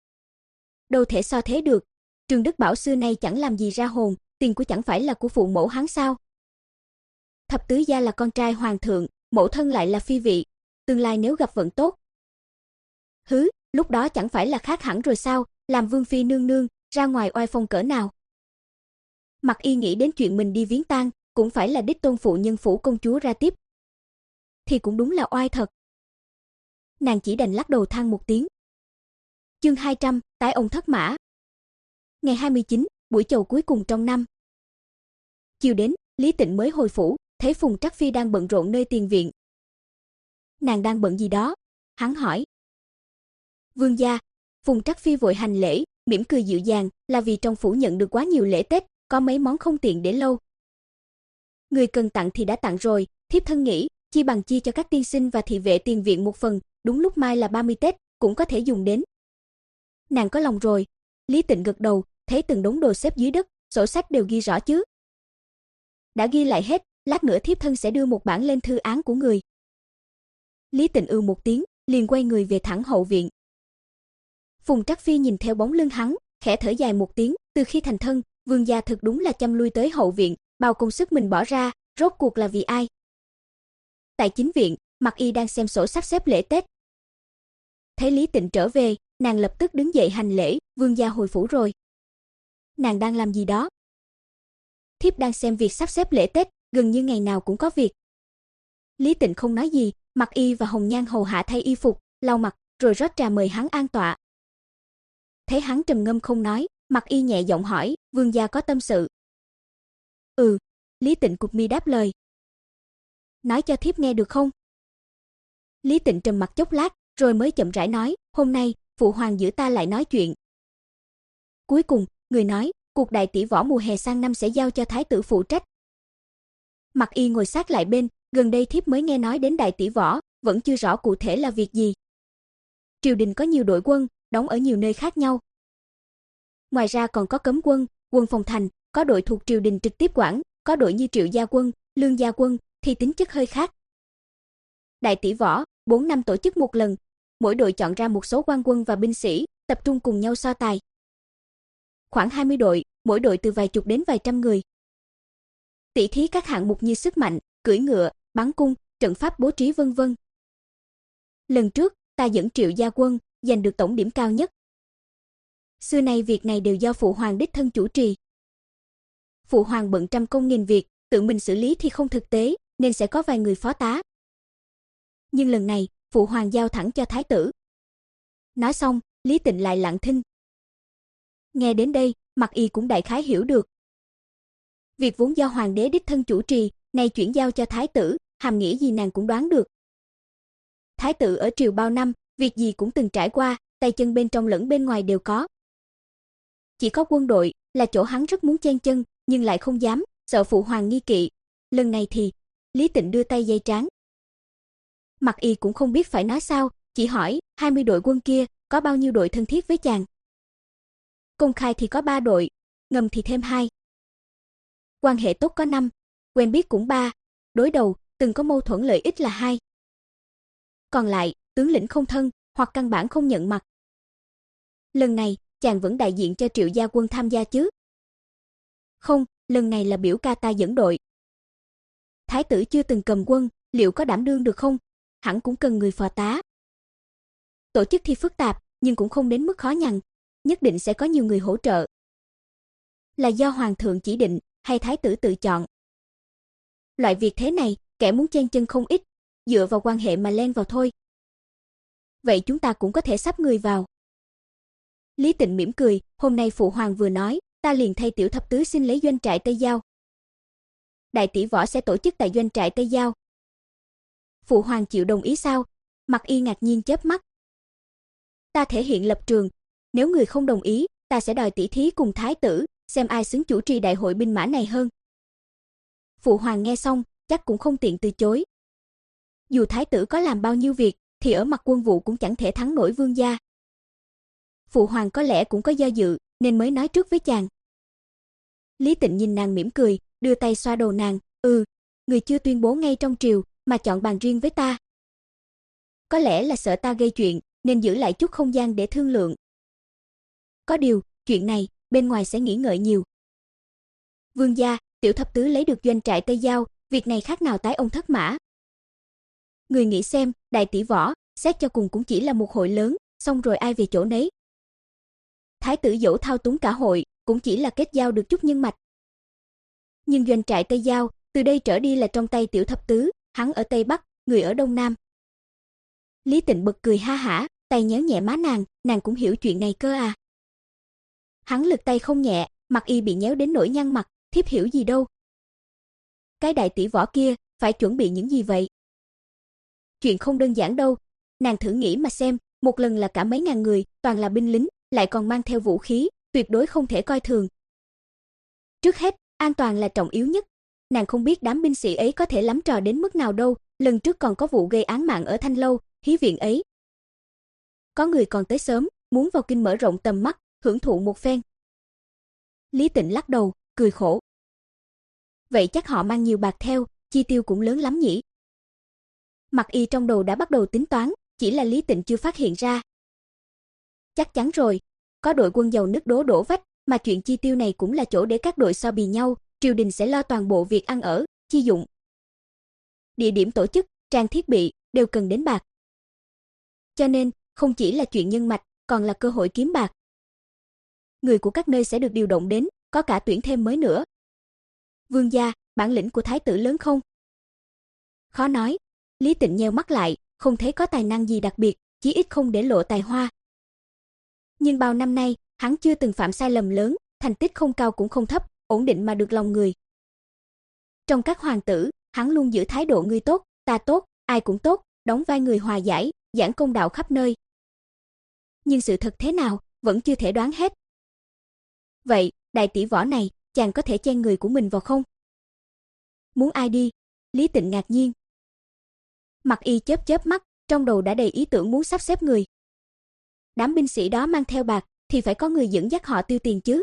S1: Đâu thể so thế được, Trương Đức Bảo xưa nay chẳng làm gì ra hồn, tiền của chẳng phải là của phụ mẫu hắn sao? Thập tứ gia là con trai hoàng thượng, mẫu thân lại là phi vị, tương lai nếu gặp vận tốt. Hứ, lúc đó chẳng phải là khác hẳn rồi sao, làm vương phi nương nương, ra ngoài oai phong cỡ nào. Mạc Y nghĩ đến chuyện mình đi viếng tang, cũng phải là đích tôn phụ nhân phủ công chúa ra tiếp. Thì cũng đúng là oai thật. Nàng chỉ đành lắc đầu than một tiếng. Chương hai trăm, tái ông thất mã. Ngày hai mươi chín, buổi chầu cuối cùng trong năm. Chiều đến, Lý Tịnh mới hồi phủ, thấy Phùng Trắc Phi đang bận rộn nơi tiền viện. Nàng đang bận gì đó? Hắn hỏi. Vương gia. Phùng Trắc Phi vội hành lễ, mỉm cười dịu dàng, là vì trong phủ nhận được quá nhiều lễ Tết, có mấy món không tiện để lâu. Người cần tặng thì đã tặng rồi, thiếp thân nghĩ, chi bằng chi cho các tiên sinh và thị vệ tiền viện một phần, đúng lúc mai là ba mươi Tết, cũng có thể dùng đến. Nàng có lòng rồi. Lý Tịnh gật đầu, thấy từng đống đồ xếp dưới đất, sổ sách đều ghi rõ chứ. Đã ghi lại hết, lát nữa thiếp thân sẽ đưa một bản lên thư án của người. Lý Tịnh ư một tiếng, liền quay người về thẳng hậu viện. Phùng Trắc Phi nhìn theo bóng lưng hắn, khẽ thở dài một tiếng, từ khi thành thân, vương gia thực đúng là chăm lui tới hậu viện, bao công sức mình bỏ ra, rốt cuộc là vì ai? Tại chính viện, Mạc Y đang xem sổ sắp xếp lễ Tết. Thấy Lý Tịnh trở về, nàng lập tức đứng dậy hành lễ, vương gia hồi phủ rồi. Nàng đang làm gì đó? Thiếp đang xem việc sắp xếp lễ Tết, gần như ngày nào cũng có việc. Lý Tịnh không nói gì, Mạc Y và Hồng Nhan hầu hạ thay y phục, lau mặt, rồi rót trà mời hắn an tọa. Thấy hắn trầm ngâm không nói, Mạc Y nhẹ giọng hỏi, vương gia có tâm sự? Ừ, Lý Tịnh cụp mi đáp lời. Nói cho thiếp nghe được không? Lý Tịnh trầm mặc chốc lát, rồi mới chậm rãi nói, hôm nay, phụ hoàng giữ ta lại nói chuyện. Cuối cùng, người nói, cuộc đại tỷ võ mùa hè sang năm sẽ giao cho thái tử phụ trách. Mạc Y ngồi sát lại bên, gần đây thiếp mới nghe nói đến đại tỷ võ, vẫn chưa rõ cụ thể là việc gì. Triều đình có nhiều đội quân, đóng ở nhiều nơi khác nhau. Ngoài ra còn có cấm quân, quân phòng thành, có đội thuộc triều đình trực tiếp quản, có đội như Triệu gia quân, Lương gia quân, thì tính chất hơi khác. Đại tỷ võ, bốn năm tổ chức một lần, mỗi đội chọn ra một số quan quân và binh sĩ, tập trung cùng nhau so tài. Khoảng hai mươi đội, mỗi đội từ vài chục đến vài trăm người. Tỷ thí các hạng mục như sức mạnh, cưỡi ngựa, bắn cung, trận pháp bố trí vân vân. Lần trước, ta dẫn Triệu gia quân, giành được tổng điểm cao nhất. Xưa nay việc này đều do phụ hoàng đích thân chủ trì. Phụ hoàng bận trăm công nghìn việc, tự mình xử lý thì không thực tế, nên sẽ có vài người phó tá. Nhưng lần này, phụ hoàng giao thẳng cho thái tử. Nói xong, Lý Tịnh lại lặng thinh. Nghe đến đây, Mạc Y cũng đại khái hiểu được. Việc vốn do hoàng đế đích thân chủ trì, nay chuyển giao cho thái tử, hàm nghĩa gì nàng cũng đoán được. Thái tử ở triều bao năm, việc gì cũng từng trải qua, tay chân bên trong lẫn bên ngoài đều có. Chỉ có quân đội là chỗ hắn rất muốn chen chân, nhưng lại không dám, sợ phụ hoàng nghi kỵ. Lần này thì, Lý Tịnh đưa tay dây trán. Mạc Y cũng không biết phải nói sao, chỉ hỏi, hai mươi đội quân kia, có bao nhiêu đội thân thiết với chàng? Công khai thì có ba đội, ngầm thì thêm hai. Quan hệ tốt có năm, quen biết cũng ba, đối đầu, từng có mâu thuẫn lợi ích là hai. Còn lại, tướng lĩnh không thân, hoặc căn bản không nhận mặt. Lần này, chàng vẫn đại diện cho Triệu gia quân tham gia chứ? Không, lần này là biểu ca ta dẫn đội. Thái tử chưa từng cầm quân, liệu có đảm đương được không? Hẳn cũng cần người phò tá. Tổ chức thi phức tạp, nhưng cũng không đến mức khó nhằn, nhất định sẽ có nhiều người hỗ trợ. Là do hoàng thượng chỉ định hay thái tử tự chọn? Loại việc thế này, kẻ muốn chen chân không ít, dựa vào quan hệ mà len vào thôi. Vậy chúng ta cũng có thể sắp người vào. Lý Tịnh mỉm cười, hôm nay phụ hoàng vừa nói, ta liền thay tiểu thập tứ xin lấy doanh trại Tây Giao. Đại tỷ võ sẽ tổ chức tại doanh trại Tây Giao. Phụ hoàng chịu đồng ý sao? Mặc Y ngạc nhiên chớp mắt. Ta thể hiện lập trường, nếu người không đồng ý, ta sẽ đòi tỷ thí cùng thái tử, xem ai xứng chủ trì đại hội binh mã này hơn. Phụ hoàng nghe xong, chắc cũng không tiện từ chối. Dù thái tử có làm bao nhiêu việc, thì ở mặt quân vụ cũng chẳng thể thắng nổi vương gia. Phụ hoàng có lẽ cũng có do dự, nên mới nói trước với chàng. Lý Tịnh nhìn nàng mỉm cười, đưa tay xoa đầu nàng, ừ, người chưa tuyên bố ngay trong triều, mà chọn bàn riêng với ta. Có lẽ là sợ ta gây chuyện, nên giữ lại chút không gian để thương lượng. Có điều, chuyện này, bên ngoài sẽ nghĩ ngợi nhiều. Vương gia, tiểu thập tứ lấy được doanh trại Tây Giao, việc này khác nào tái ông thất mã. Người nghĩ xem, đại tỷ võ, xét cho cùng cũng chỉ là một hội lớn, xong rồi ai về chỗ nấy. Thái tử dẫu thao túng cả hội, cũng chỉ là kết giao được chút nhân mạch. Nhưng doanh trại Tây Giao, từ đây trở đi là trong tay tiểu thập tứ, hắn ở Tây Bắc, người ở Đông Nam. Lý Tịnh bật cười ha hả, tay nhéo nhẹ má nàng, nàng cũng hiểu chuyện này cơ à. Hắn lực tay không nhẹ, Mặc Y bị nhéo đến nỗi nhăn mặt, thiếp hiểu gì đâu. Cái đại tỷ võ kia, phải chuẩn bị những gì vậy? Chuyện không đơn giản đâu, nàng thử nghĩ mà xem, một lần là cả mấy ngàn người, toàn là binh lính, lại còn mang theo vũ khí, tuyệt đối không thể coi thường. Trước hết, an toàn là trọng yếu nhất. Nàng không biết đám binh sĩ ấy có thể lắm trò đến mức nào đâu, lần trước còn có vụ gây án mạng ở Thanh Lâu, hí viện ấy. Có người còn tới sớm, muốn vào kinh mở rộng tầm mắt, hưởng thụ một phen. Lý Tịnh lắc đầu, cười khổ. Vậy chắc họ mang nhiều bạc theo, chi tiêu cũng lớn lắm nhỉ? Mặc Y trong đầu đã bắt đầu tính toán, chỉ là Lý Tịnh chưa phát hiện ra. Chắc chắn rồi, có đội quân giàu nứt đố đổ vách, mà chuyện chi tiêu này cũng là chỗ để các đội so bì nhau, triều đình sẽ lo toàn bộ việc ăn ở, chi dụng. Địa điểm tổ chức, trang thiết bị, đều cần đến bạc. Cho nên, không chỉ là chuyện nhân mạch, còn là cơ hội kiếm bạc. Người của các nơi sẽ được điều động đến, có cả tuyển thêm mới nữa. Vương gia, bản lĩnh của thái tử lớn không? Khó nói. Lý Tịnh nheo mắt lại, không thấy có tài năng gì đặc biệt, chí ít không để lộ tài hoa. Nhưng bao năm nay, hắn chưa từng phạm sai lầm lớn, thành tích không cao cũng không thấp, ổn định mà được lòng người. Trong các hoàng tử, hắn luôn giữ thái độ người tốt, ta tốt, ai cũng tốt, đóng vai người hòa giải, giảng công đạo khắp nơi. Nhưng sự thật thế nào, vẫn chưa thể đoán hết. Vậy, đại tỷ võ này, chàng có thể chen người của mình vào không? Muốn ai đi? Lý Tịnh ngạc nhiên. Mặc Y chớp chớp mắt, trong đầu đã đầy ý tưởng muốn sắp xếp người. Đám binh sĩ đó mang theo bạc, thì phải có người dẫn dắt họ tiêu tiền chứ.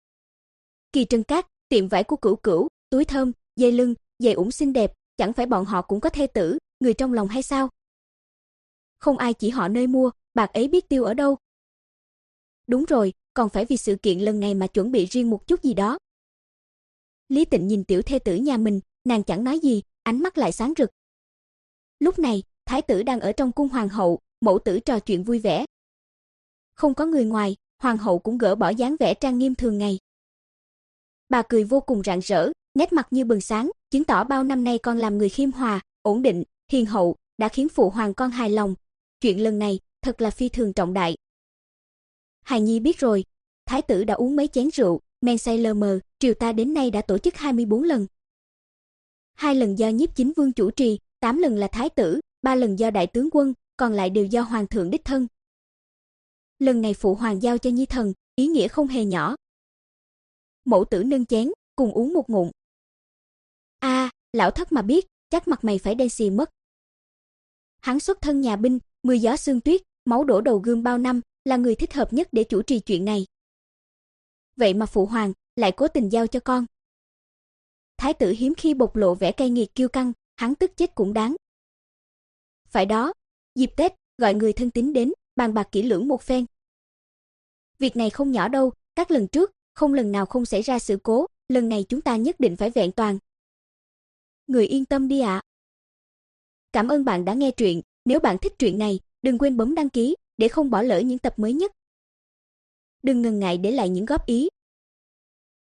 S1: Kỳ Trân Cát, tiệm vải của Cửu Cửu, túi thơm, dây lưng, giày ủng xinh đẹp, chẳng phải bọn họ cũng có thê tử, người trong lòng hay sao? Không ai chỉ họ nơi mua, bạc ấy biết tiêu ở đâu. Đúng rồi, còn phải vì sự kiện lần này mà chuẩn bị riêng một chút gì đó. Lý Tịnh nhìn tiểu thê tử nhà mình, nàng chẳng nói gì, ánh mắt lại sáng rực. Lúc này, thái tử đang ở trong cung hoàng hậu, mẫu tử trò chuyện vui vẻ. Không có người ngoài, hoàng hậu cũng gỡ bỏ dáng vẻ trang nghiêm thường ngày. Bà cười vô cùng rạng rỡ, nét mặt như bừng sáng, chứng tỏ bao năm nay con làm người khiêm hòa, ổn định, hiền hậu, đã khiến phụ hoàng con hài lòng. Chuyện lần này, thật là phi thường trọng đại. Hài nhi biết rồi, thái tử đã uống mấy chén rượu, men say lờ mờ, triều ta đến nay đã tổ chức hai mươi bốn lần. Hai lần do nhiếp chính vương chủ trì, tám lần là thái tử, ba lần do đại tướng quân, còn lại đều do hoàng thượng đích thân. Lần này phụ hoàng giao cho nhi thần, ý nghĩa không hề nhỏ. Mẫu tử nâng chén, cùng uống một ngụm. A, à, lão thất mà biết, chắc mặt mày phải đen xì mất. Hắn xuất thân nhà binh, mưa gió sương tuyết, máu đổ đầu gươm bao năm, là người thích hợp nhất để chủ trì chuyện này. Vậy mà phụ hoàng lại cố tình giao cho con. Thái tử hiếm khi bộc lộ vẻ cay nghiệt kiêu căng, hắn tức chết cũng đáng. Phải đó, dịp Tết, gọi người thân tín đến, bàn bạc kỹ lưỡng một phen. Việc này không nhỏ đâu, các lần trước, không lần nào không xảy ra sự cố, lần này chúng ta nhất định phải vẹn toàn. Người yên tâm đi ạ. Cảm ơn bạn đã nghe truyện. Nếu bạn thích truyện này, đừng quên bấm đăng ký để không bỏ lỡ những tập mới nhất. Đừng ngần ngại để lại những góp ý